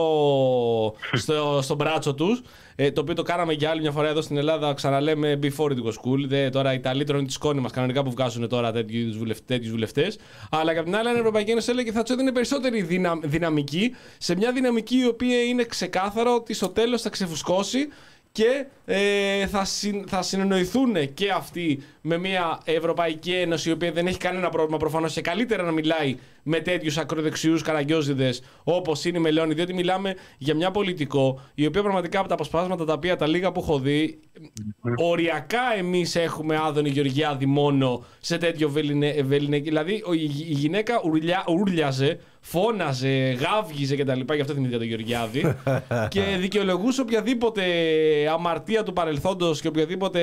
στο, στο μπράτσο τους, ε, το οποίο το κάναμε για άλλη μια φορά εδώ στην Ελλάδα, ξαναλέμε before it was cool. Δε, τώρα οι Ιταλοί τρώνε τη σκόνη μας κανονικά που βγάζουν τώρα τέτοιους βουλευτές, βουλευτές. Αλλά και από την άλλη, η Ευρωπαϊκή Ένωση έλεγε θα τους έδινε περισσότερη δυνα, δυναμική, σε μια δυναμική η οποία είναι ξεκάθαρο ότι στο τέλος θα ξεφουσκώσει και ε, θα, συν, θα συνεννοηθούν και αυτοί με μια Ευρωπαϊκή Ένωση η οποία δεν έχει κανένα πρόβλημα προφανώς και καλύτερα να μιλάει με τέτοιους ακροδεξιούς καραγκιόζιδες όπως είναι η Μελώνη, διότι μιλάμε για μια πολιτικό η οποία πραγματικά από τα αποσπάσματα τα οποία τα λίγα που έχω δει, οριακά εμείς έχουμε Άδωνη Γεωργιάδη μόνο σε τέτοιο βεληνέ. Δηλαδή η, η γυναίκα ουρλιά, ουρλιάζε, φώναζε, γάβγιζε κτλ. Γι' αυτό θυμήθηκα τον Γεωργιάδη και δικαιολογούσε οποιαδήποτε αμαρτία του παρελθόντος και οποιαδήποτε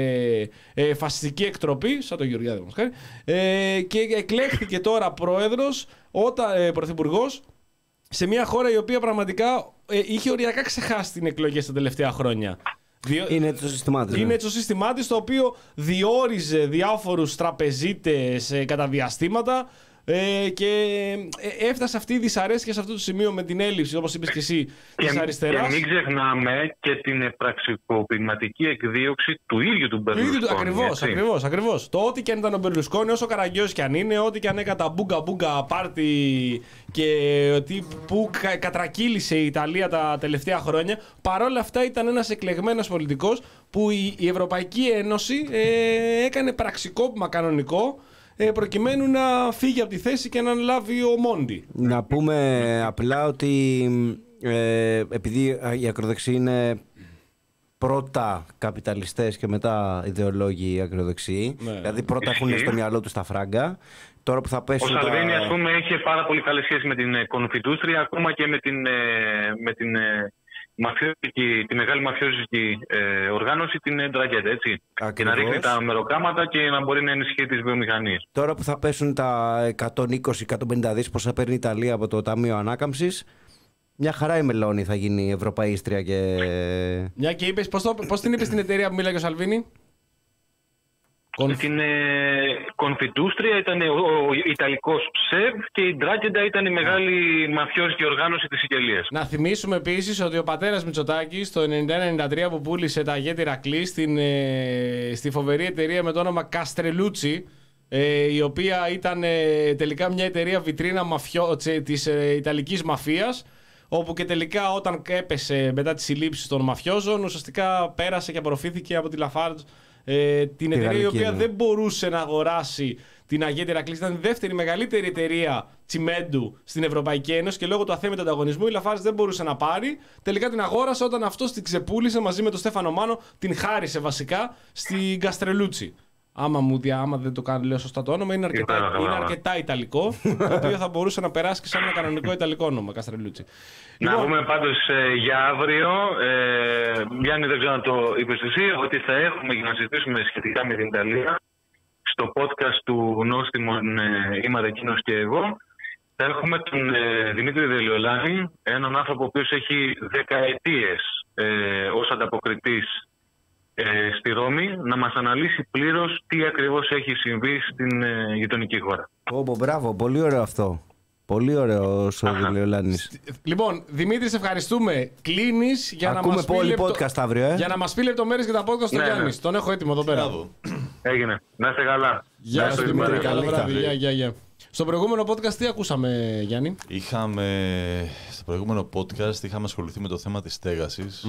ε, φασιστική εκτροπή, σαν τον Γεωργιάδη μας χάρη, ε, και εκλέχθηκε τώρα πρόεδρος, όταν, ε, πρωθυπουργός, σε μια χώρα η οποία πραγματικά ε, είχε οριακά ξεχάσει την εκλογή στα τελευταία χρόνια. Διο... Είναι έτσι το σύστημά της. Είναι ναι. έτσι το σύστημά της, το οποίο διόριζε διάφορους τραπεζίτες ε, κατά διαστήματα, Ε, και ε, έφτασε αυτή η δυσαρέσκεια σε αυτό το σημείο με την έλλειψη, όπως είπες και εσύ, της Και, αριστεράς. και μην ξεχνάμε και την πραξικοπηματική εκδίωξη του ίδιου του Το Μπερλουσκόνη. ίδιο του, ακριβώς, έτσι. ακριβώς, ακριβώς. Το ό,τι και αν ήταν ο Μπερλουσκόνη, όσο καραγκιός και αν είναι, ό,τι και αν έκανε τα μπούγκα μπούγκα πάρτι και τι, που κα, κατρακύλησε η Ιταλία τα τελευταία χρόνια, παρόλα αυτά ήταν ένας εκλεγμένος πολιτικός που η, η Ευρωπαϊκή Ένωση ε, έκανε πραξικόπημα κανονικό ε, προκειμένου να φύγει από τη θέση και να αναλάβει ο Μόντι. Να πούμε απλά ότι ε, επειδή οι ακροδεξιοί είναι πρώτα καπιταλιστές και μετά ιδεολόγοι ακροδεξιοί, Ναι. δηλαδή πρώτα έχουν Ισχύει. στο μυαλό τους τα φράγκα, τώρα που θα Ο πέσουν τα... Σαλβίνη, ας πούμε, είχε πάρα πολύ καλή σχέση με την Κονφιτούστρια, ακόμα και με την, ε, με την, ε, μαφιόζικη, τη μεγάλη μαφιόζικη ε, οργάνωση, την Ντραγκέτα, έτσι. Και να ρίχνει τα μεροκάματα και να μπορεί να ενισχύει τις βιομηχανίες. Τώρα που θα πέσουν τα εκατόν είκοσι με εκατόν πενήντα δις πόσα παίρνει η Ιταλία από το Ταμείο Ανάκαμψης, μια χαρά η Μελώνη θα γίνει ευρωπαίστρια και... Μια και είπες, πώς, το, πώς την είπες την εταιρεία που μίλαγε ο Σαλβίνη? Κον- Την ε, Κονφιτούστρια ήταν ο, ο Ιταλικός ΣΕΒ και η Ντράγκεντα ήταν η μεγάλη μαφιόζικη οργάνωση της Σικελίας. Να θυμίσουμε επίσης ότι ο πατέρας Μητσοτάκης το ενενήντα ένα ενενήντα τρία που πούλησε τα Γέτη Ηρακλή στην, ε, στη φοβερή εταιρεία με το όνομα Καστρελούτσι, ε, η οποία ήταν ε, τελικά μια εταιρεία βιτρίνα μαφιό, τσε, της ε, Ιταλικής μαφίας, όπου και τελικά όταν έπεσε μετά τις συλλήψεις των μαφιόζων ουσιαστικά πέρασε και απορροφήθηκε από τη Lafarge, ε, την εταιρεία η γαλλική, οποία ναι. δεν μπορούσε να αγοράσει την Αγέτη Ηρακλή. Ήταν η δεύτερη μεγαλύτερη εταιρεία τσιμέντου στην Ευρωπαϊκή Ένωση και λόγω του αθέμητου ανταγωνισμού η Lafarge δεν μπορούσε να πάρει. Τελικά την αγόρασε όταν αυτός την ξεπούλησε μαζί με τον Στέφανο Μάνο, την χάρισε βασικά στην Καστρελούτσι. Άμα, μου, δια- άμα δεν το κάνω, λέω σωστά το όνομα, είναι αρκετά, Υπέροχα, είναι μπράβο. αρκετά ιταλικό, το οποίο θα μπορούσε να περάσει και σαν ένα κανονικό ιταλικό όνομα, Καστρελούτσι. Να Λοιπόν, πούμε πάντως ε, για αύριο, ε, Γιάννη, δεν ξέρω αν το είπες εσύ, ότι θα έχουμε για να συζητήσουμε σχετικά με την Ιταλία στο podcast του Νόστιμον ε, Είμαι εκείνος και εγώ. Θα έχουμε τον ε, Δημήτρη Δελιολάνη, έναν άνθρωπο ο οποίος έχει δεκαετίες ε, ως ανταποκριτής ε, στη Ρώμη, να μας αναλύσει πλήρως τι ακριβώς έχει συμβεί στην ε, γειτονική χώρα. Ω, μπράβο, πολύ ωραίο αυτό. Πολύ ωραίο ο Δηλιολάνης. λοιπόν, Δημήτρη, σε ευχαριστούμε. Κλείνεις για να Ακούμε μας πει πολύ λεπτο- podcast αύριο, ε. για να μας πει λεπτομέρειες για τα podcast του Ναι, ναι. Γιάννης. Τον έχω έτοιμο εδώ πέρα. Μπράβο. Έγινε. Να είστε καλά. Γεια Να σου είστε Δημήτρη, καλά. καλό Καλή βράδυ. νύχτα. Γεια, γεια, γεια. Στο προηγούμενο podcast τι ακούσαμε, Γιάννη? Είχαμε, στο προηγούμενο podcast είχαμε ασχοληθεί με το θέμα της στέγασης,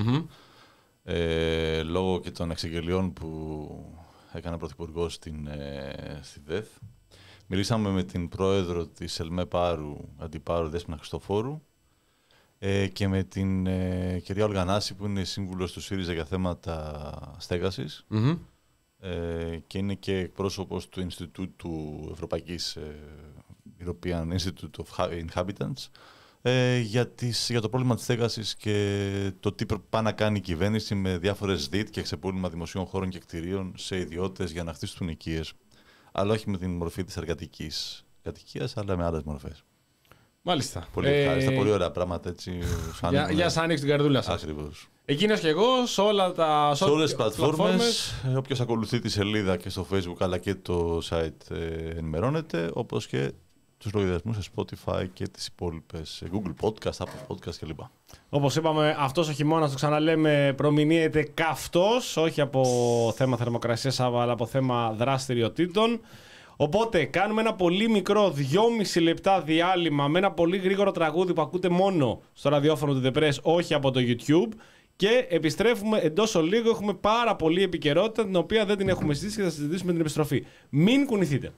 ε, λόγω και των εξεγγελιών που έκανε ο Πρωθυπουργός στην, ε, στη ΔΕΘ. Μιλήσαμε με την πρόεδρο της ΕΛΜΕ Πάρου, Αντιπάρου Δέσποινα Χριστοφόρου, ε, και με την ε, κυρία Ολγανάση που είναι σύμβουλος του ΣΥΡΙΖΑ για θέματα στέγασης. Μμμ. Ε, και είναι και εκπρόσωπος του Ινστιτούτου Ευρωπαϊκής ε, European Institute of Inhabitants ε, για, τις, για το πρόβλημα της στέγασης και το τι πάει να κάνει η κυβέρνηση με διάφορες ΔΙΤ και ξεπούλημα δημοσίων χώρων και κτηρίων σε ιδιώτες για να χτίσουν οικίες, αλλά όχι με την μορφή της εργατικής κατοικίας, αλλά με άλλες μορφές. Μάλιστα. Πολύ Ε, ευχάριστα, πολύ ωραία πράγματα έτσι. Για, για σας ανοίξει την καρδούλα σας. Ακριβώς. Εκείνος και εγώ σε όλα τα Σε όλες τις πλατφόρμες, ε, όποιος ακολουθεί τη σελίδα και στο Facebook αλλά και το site ε, ενημερώνεται, όπως και τους λογαριασμούς σε Spotify και τις υπόλοιπες σε Google Podcast, Apple Podcast κλπ. Όπως είπαμε, αυτός ο χειμώνας, το ξαναλέμε, προμηνύεται καυτός, όχι από θέμα θερμοκρασίας, αλλά από θέμα δραστηριοτήτων. Οπότε κάνουμε ένα πολύ μικρό δυόμιση λεπτά διάλειμμα με ένα πολύ γρήγορο τραγούδι που ακούτε μόνο στο ραδιόφωνο του The Press, όχι από το YouTube. Και επιστρέφουμε εντός ολίγου. Έχουμε πάρα πολλή επικαιρότητα, την οποία δεν την έχουμε συζητήσει και θα συζητήσουμε την επιστροφή. Μην κουνηθείτε.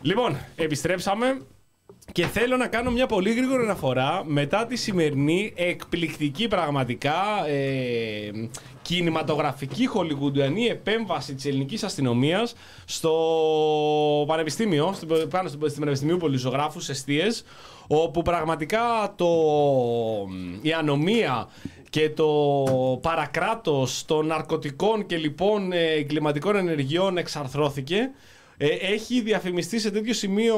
Λοιπόν, επιστρέψαμε και θέλω να κάνω μια πολύ γρήγορη αναφορά μετά τη σημερινή εκπληκτική πραγματικά ε, κινηματογραφική χολιγουντιανή επέμβαση της ελληνικής αστυνομίας στο πανεπιστήμιο, πάνω στο Πανεπιστημίου Πολυζωγράφους εστίες, όπου πραγματικά το, η ανομία και το παρακράτος των ναρκωτικών και λοιπόν εγκληματικών ενεργειών εξαρθρώθηκε. Ε, έχει διαφημιστεί σε τέτοιο σημείο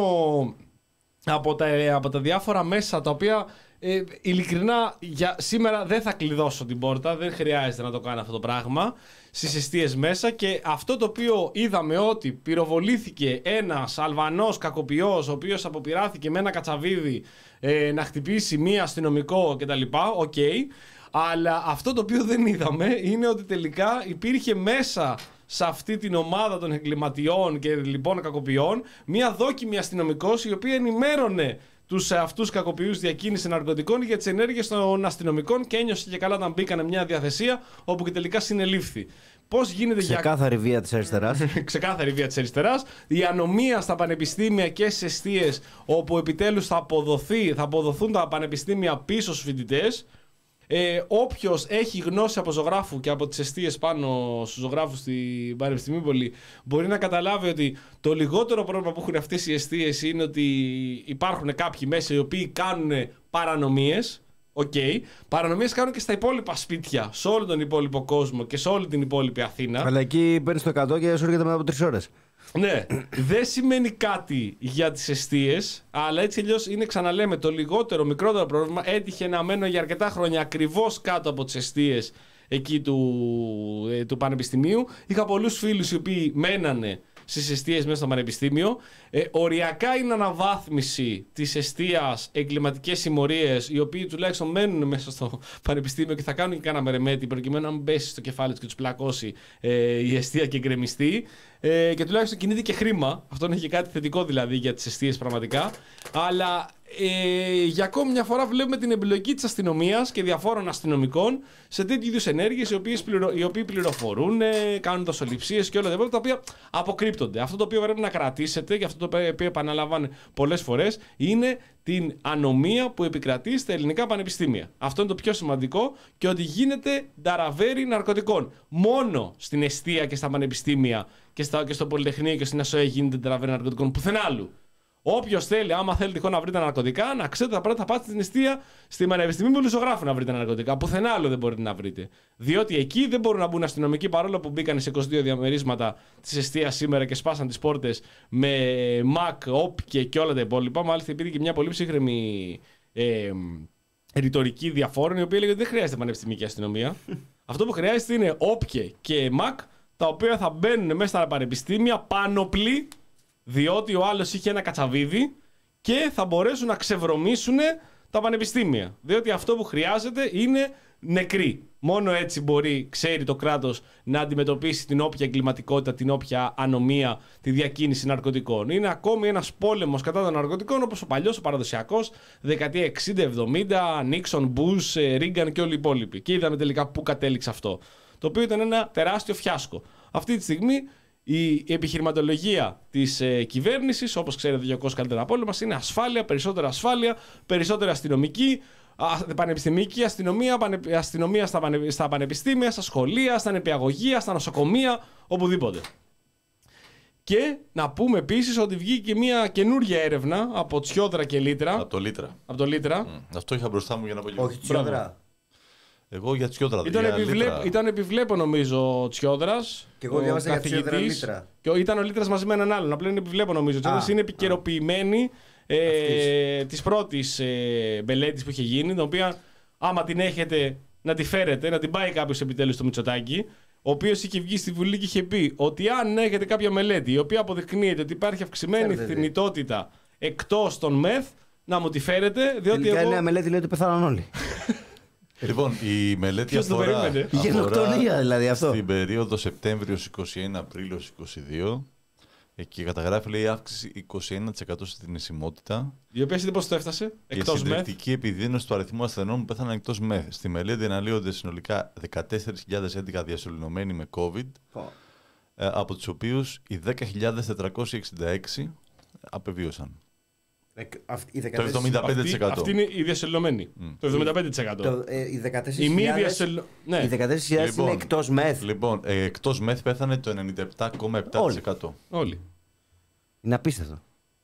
από τα, από τα διάφορα μέσα, τα οποία ε, ειλικρινά για σήμερα δεν θα κλειδώσω την πόρτα, δεν χρειάζεται να το κάνω αυτό το πράγμα στις εστίες μέσα. Και αυτό το οποίο είδαμε, ότι πυροβολήθηκε ένας Αλβανός κακοποιός ο οποίος αποπειράθηκε με ένα κατσαβίδι ε, να χτυπήσει μία αστυνομικό κτλ. Οκ. Okay. Αλλά αυτό το οποίο δεν είδαμε είναι ότι τελικά υπήρχε μέσα σε αυτή την ομάδα των εγκληματιών και λοιπόν κακοποιών μία δόκιμη αστυνομικός, η οποία ενημέρωνε τους αυτούς κακοποιούς διακίνηση ναρκωτικών για τις ενέργειες των αστυνομικών και ένιωσε και καλά όταν μπήκανε μια διαθεσία όπου και τελικά συνελήφθη. Πώς γίνεται για... Ξεκάθαρη βία της αριστεράς. Ξεκάθαρη βία της αριστεράς. Η ανομία στα πανεπιστήμια και στις εστίες, όπου επιτέλους θα, αποδοθεί, θα αποδοθούν τα πανεπιστήμια πίσω στους φοιτητές. Ε, όποιος έχει γνώση από ζωγράφου και από τις εστίες πάνω στους ζωγράφους στην Πανεπιστημίου Πολυ, μπορεί να καταλάβει ότι το λιγότερο πρόβλημα που έχουν αυτές οι εστίες είναι ότι υπάρχουν κάποιοι μέσα οι οποίοι κάνουν παρανομίες. Οκ. Okay. Παρανομίες κάνουν και στα υπόλοιπα σπίτια, σε όλο τον υπόλοιπο κόσμο και σε όλη την υπόλοιπη Αθήνα. Αλλά εκεί παίρνεις το εκατό και σου έρχεται μετά από τρεις ώρες. Ναι, δεν σημαίνει κάτι για τις εστίες, αλλά έτσι αλλιώς είναι, ξαναλέμε, το λιγότερο, μικρότερο πρόβλημα. Έτυχε να μένω για αρκετά χρόνια ακριβώς κάτω από τις εστίες εκεί του, ε, του Πανεπιστημίου. Είχα πολλούς φίλους οι οποίοι μένανε στις εστίες μέσα στο πανεπιστήμιο. Ε, οριακά είναι αναβάθμιση της εστίας εγκληματικές συμμορίες, οι οποίοι τουλάχιστον μένουν μέσα στο πανεπιστήμιο και θα κάνουν και κάνα μερεμέτη προκειμένου να μην πέσει στο κεφάλι τους και τους πλακώσει ε, η εστία και γκρεμιστεί. Ε, και τουλάχιστον κινείται και χρήμα. Αυτό είναι και κάτι θετικό δηλαδή για τις εστίες πραγματικά. Αλλά ε, για ακόμη μια φορά βλέπουμε την εμπλοκή της αστυνομίας και διαφόρων αστυνομικών σε τέτοιου είδους ενέργειες, οι, πληρο, οι οποίοι πληροφορούν, ε, κάνουν δοσοληψίες και όλα τα υπόλοιπα, τα οποία αποκρύπτονται. Αυτό το οποίο πρέπει να κρατήσετε, και αυτό το οποίο επαναλαμβάνω πολλές φορές, είναι την ανομία που επικρατεί στα ελληνικά πανεπιστήμια. Αυτό είναι το πιο σημαντικό, και ότι γίνεται νταραβέρι ναρκωτικών. Μόνο στην εστία και στα πανεπιστήμια και, στα, και στο Πολυτεχνείο και στην ΑΣΟΕ γίνεται νταραβέρι ναρκωτικών. Πουθενά άλλου. Όποιος θέλει, άμα θέλει τυχόν να βρείτε ναρκωτικά, να ξέρετε, θα πρέπει να πάτε στην εστία, στη Πανεπιστημίου Πολυζωγράφου να βρείτε ναρκωτικά. Πουθενά άλλο δεν μπορείτε να βρείτε. Διότι εκεί δεν μπορούν να μπουν αστυνομικοί, παρόλο που μπήκαν σε είκοσι δύο διαμερίσματα της εστίας σήμερα και σπάσαν τις πόρτες με Μακ, όπ και όλα τα υπόλοιπα. Μάλιστα υπήρχε και μια πολύ ψύχρεμη ε, ρητορική διαφόρων, η οποία έλεγε ότι δεν χρειάζεται πανεπιστημιακή αστυνομία. Αυτό που χρειάζεται είναι όπκε και Μακ, τα οποία θα μπαίνουν μέσα στα πανεπιστήμια πάνωπλοι, διότι ο άλλος είχε ένα κατσαβίδι, και θα μπορέσουν να ξεβρωμίσουν τα πανεπιστήμια. Διότι αυτό που χρειάζεται είναι νεκροί. Μόνο έτσι μπορεί, ξέρει το κράτος, να αντιμετωπίσει την όποια εγκληματικότητα, την όποια ανομία, τη διακίνηση ναρκωτικών. Είναι ακόμη ένας πόλεμος κατά των ναρκωτικών, όπως ο παλιός, ο παραδοσιακός, δεκαετία εξήντα εβδομήντα, Νίξον, Μπούς, Ρίγκαν και όλοι οι υπόλοιποι. Και είδαμε τελικά πού κατέληξε αυτό. Το οποίο ήταν ένα τεράστιο φιάσκο. Αυτή τη στιγμή η επιχειρηματολογία της ε, κυβέρνησης, όπως ξέρετε ο Κώστας καλύτερα από όλους μας, είναι ασφάλεια, περισσότερη ασφάλεια, περισσότερη αστυνομική, α, πανεπιστημιακή αστυνομία, πανε, αστυνομία στα, πανε, στα πανεπιστήμια, στα σχολεία, στα νηπιαγωγεία, στα νοσοκομεία, οπουδήποτε. Και να πούμε επίσης ότι βγήκε μια καινούργια έρευνα από Τσιόδρα και Λίτρα. Από το Λίτρα. Από το Λίτρα. Mm. Αυτό είχα μπροστά μου για να πω λίγο. Όχι Τσιόδρα. Εγώ για Τσιόδρα. Ήταν, για επιβλέπ, Λίτρα. ήταν επιβλέπω νομίζω ο Τσιόδρας. Και εγώ διάβασα για Τσιόδρα Λίτρα. Και ήταν ο Λίτρας μαζί με έναν άλλον. Απλά είναι επιβλέπω νομίζω. Ο Τσιόδρας είναι επικαιροποιημένη ε, της πρώτης ε, μελέτης που είχε γίνει. Την οποία άμα την έχετε να τη φέρετε, να την πάει κάποιος επιτέλους στο Μητσοτάκη. Ο οποίος είχε βγει στη Βουλή και είχε πει ότι αν έχετε κάποια μελέτη η οποία αποδεικνύεται ότι υπάρχει αυξημένη θνητότητα εκτός των μεθ, να μου τη φέρετε. Διότι τελικά εγώ... η νέα μελέτη λέει ότι πεθάναν όλοι. Λοιπόν, η μελέτη αφορά, αφορά γενοκτονία δηλαδή αυτό. Στην περίοδο Σεπτέμβριος είκοσι ένα Απρίλιος είκοσι δύο, και καταγράφει, λέει, αύξηση είκοσι ένα τοις εκατό στη θνησιμότητα. Η οποία είδε πώς το έφτασε, εκτός μεθ. Και συντριπτική επιδείνωση του αριθμού ασθενών που πέθαναν εκτός μεθ. Στη μελέτη αναλύονται συνολικά δεκατέσσερις χιλιάδες έντεκα διασωληνωμένοι με COVID, oh. ε, από τους οποίους οι δέκα χιλιάδες τετρακόσιοι εξήντα έξι απεβίωσαν. Οι το εβδομήντα πέντε τοις εκατό. Αυτή, αυτή είναι η διασωλωμένη. Mm. Το εβδομήντα πέντε τοις εκατό. Το, ε, οι δεκατέσσερις χιλιάδες ναι. λοιπόν, είναι εκτός μεθ. Λοιπόν, ε, εκτός μεθ πέθανε το ενενήντα επτά κόμμα επτά τοις εκατό. Όλοι. Όλοι. Είναι απίστευτο.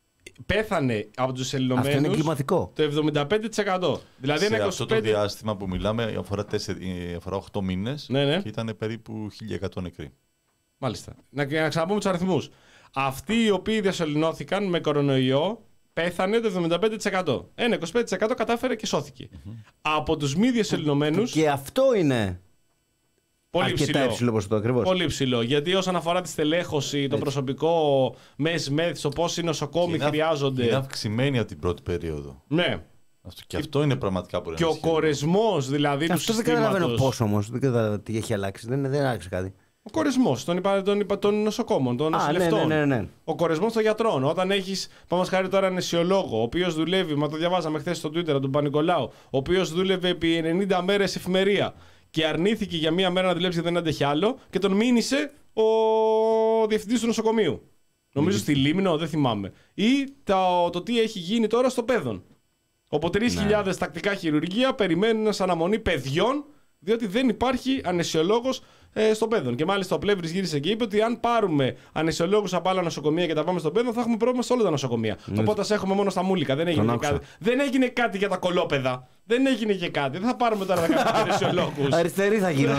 Πέθανε από τους ελληνομένους. Αυτό είναι εγκληματικό. Το εβδομήντα πέντε τοις εκατό. Δηλαδή σε είναι αυτό το διάστημα που μιλάμε αφορά, τέσσερι, αφορά οκτώ μήνες ναι, ναι. και ήταν περίπου χίλια εκατό νεκροί. Μάλιστα. Να, να ξαναπούμε τους αριθμούς. Αυτοί οι οποίοι διασωληνώθηκαν με κορονοϊό πέθανε το εβδομήντα πέντε τοις εκατό. Ένα είκοσι πέντε τοις εκατό κατάφερε και σώθηκε. Mm-hmm. Από τους μη διασωληνωμένους. Και αυτό είναι. Πολύ αρκετά ψηλό. υψηλό ποσοστό, ακριβώς. Πολύ ψηλό. Γιατί όσον αφορά τη στελέχωση, το προσωπικό, μες μεθ, το πόσοι νοσοκόμοι είναι χρειάζονται. Είναι αυξημένη από την πρώτη περίοδο. Ναι. Αυτό, και αυτό είναι πραγματικά πολύ. Και ο κορεσμός δηλαδή του αυτό συστήματος. Δεν καταλαβαίνω πώς όμως. Δεν καταλαβαίνω τι έχει αλλάξει. Δεν, δεν άλλαξε κάτι. Ο κορεσμός των, των, των νοσοκόμων, των νοσηλευτών. Ναι, ναι, ναι, ναι. Ο κορεσμός των γιατρών. Όταν έχεις, πάμε χάρη τώρα, αναισιολόγο, ο οποίος δουλεύει, μα το διαβάζαμε χθες στο Twitter, τον Πανικολάου, ο οποίος δούλευε επί ενενήντα μέρες εφημερία και αρνήθηκε για μία μέρα να δουλέψει γιατί δεν άντεχε άλλο και τον μήνυσε ο διευθυντής του νοσοκομείου. Νομίζω mm. στη Λίμνο, δεν θυμάμαι. Ή το, το τι έχει γίνει τώρα στο Πέδον. Όπου τρεις χιλιάδες ναι. τακτικά χειρουργεία περιμένουν σαν αναμονή παιδιών, διότι δεν υπάρχει αναισιολόγος ε, στο Πέδον. Και μάλιστα ο Πλεύρης γύρισε και είπε ότι αν πάρουμε αναισιολόγους από άλλα νοσοκομεία και τα πάμε στο Πέδον, θα έχουμε πρόβλημα σε όλα τα νοσοκομεία. Mm. Οπότε θα έχουμε μόνο στα Μούλικα. Δεν έγινε, κάτι. δεν έγινε κάτι για τα κολόπεδα. Δεν έγινε και κάτι. Δεν θα πάρουμε τώρα δεκαπέντε αναισιολόγους. Αριστεροί θα γίνουν.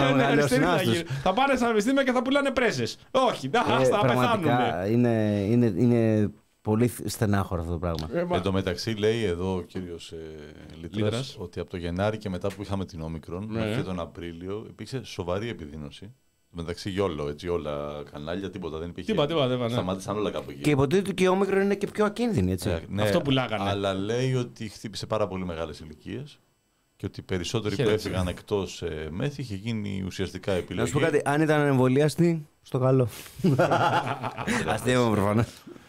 Θα πάνε στα πανεπιστήμια και θα πουλάνε πρέζες. Όχι, ε, θα πεθάνουν. Είναι, είναι, είναι πολύ στενάχωρο αυτό το πράγμα. Ε, Εν τω μεταξύ λέει εδώ ο κύριος ε, Λίτρας ότι από το Γενάρη και μετά που είχαμε την Όμικρον ναι. μέχρι τον Απρίλιο υπήρξε σοβαρή επιδείνωση. Μεταξύ γιόλο, έτσι, όλα κανάλια, τίποτα δεν υπήρχε. Τίποτα, τίποτα, τίποτα, ναι. Σταμάτησαν όλα κάπου εκεί. Και υποτίθεται ότι και η Όμικρον είναι και πιο ακίνδυνη, έτσι. Ε, ναι, αυτό που λάγανε. Αλλά λέει ότι χτύπησε πάρα πολύ μεγάλες ηλικίες και ότι οι περισσότεροι που έφυγαν εκτός ε, μεθ είχε γίνει ουσιαστικά επιλογή. Να σου πω κάτι, αν ήταν εμβολιαστή, στο καλό. Αστείο προφανώς.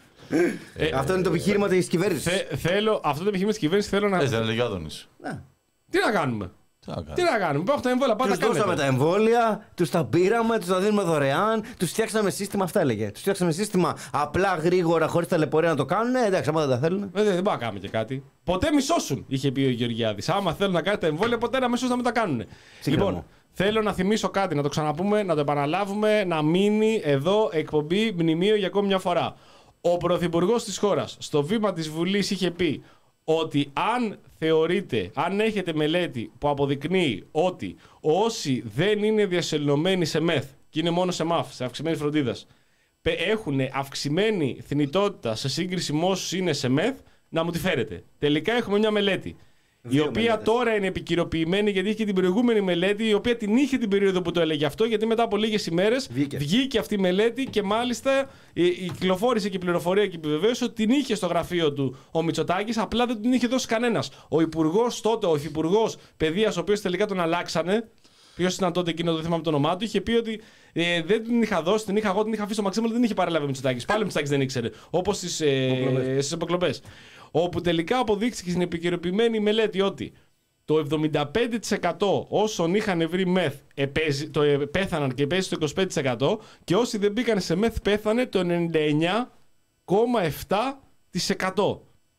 Ε, αυτό είναι το επιχείρημα της κυβέρνησης. Θε, θέλω, αυτό το επιχείρημα της κυβέρνησης θέλω να. Έτσι δεν έλεγε Άδωνης. Τι να κάνουμε. Τι να κάνουμε. Τι να κάνουμε. Υπάρχουν τα εμβόλια. Πάντα τους δώσαμε τα εμβόλια, τους τα πήραμε, τους τα δίνουμε δωρεάν, τους φτιάξαμε σύστημα. Αυτά έλεγε. Τους φτιάξαμε σύστημα απλά, γρήγορα, χωρίς ταλαιπωρία να το κάνουν. Ε, εντάξει, άμα δεν τα θέλουν. Ε, δεν μπορούμε να κάνουμε και κάτι. Ποτέ μισώσουν, είχε πει ο Γεωργιάδης. Άμα θέλουν να κάνουν τα εμβόλια, ποτέ να μισώσουν να μην τα κάνουν. Λοιπόν, θέλω να θυμίσω κάτι, να το ξαναπούμε, να το επαναλάβουμε, να μείνει εδώ εκπομπή μνημείο για ακόμη μια φορά. Ο Πρωθυπουργός της χώρας στο βήμα της Βουλής είχε πει ότι αν θεωρείτε, αν έχετε μελέτη που αποδεικνύει ότι όσοι δεν είναι διασωληνωμένοι σε μεθ και είναι μόνο σε μαφ, σε αυξημένη φροντίδα, έχουν αυξημένη θνητότητα σε σύγκριση με όσους είναι σε μεθ, να μου τη φέρετε. Τελικά έχουμε μια μελέτη. Δύο η οποία μελέτες. Τώρα είναι επικυροποιημένη γιατί είχε και την προηγούμενη μελέτη, η οποία την είχε την περίοδο που το έλεγε αυτό, γιατί μετά από λίγες ημέρες βγήκε. βγήκε αυτή η μελέτη και μάλιστα η, η κυκλοφόρησε και η πληροφορία και επιβεβαίωσε ότι την είχε στο γραφείο του ο Μητσοτάκης, απλά δεν την είχε δώσει κανένας. Ο υπουργός τότε, ο υφυπουργός παιδείας, ο οποίος τελικά τον αλλάξανε, ποιος ήταν τότε εκείνο, το θυμάμαι το όνομά του, είχε πει ότι ε, δεν την είχα δώσει, την είχα εγώ, την είχα αφήσει στο Μαξίμου, αλλά δεν είχε παραλάβει ο Μητσοτάκης. Πάλι ο Μητσοτάκης δεν ήξερε, όπως στις ε, υποκλοπές. Όπου τελικά αποδείχθηκε στην επικαιροποιημένη μελέτη ότι το εβδομήντα πέντε τοις εκατό όσων είχαν βρει μεθ επέζι, το, ε, πέθαναν και παίζει το είκοσι πέντε τοις εκατό και όσοι δεν μπήκαν σε μεθ πέθανε το ενενήντα εννιά κόμμα επτά τοις εκατό.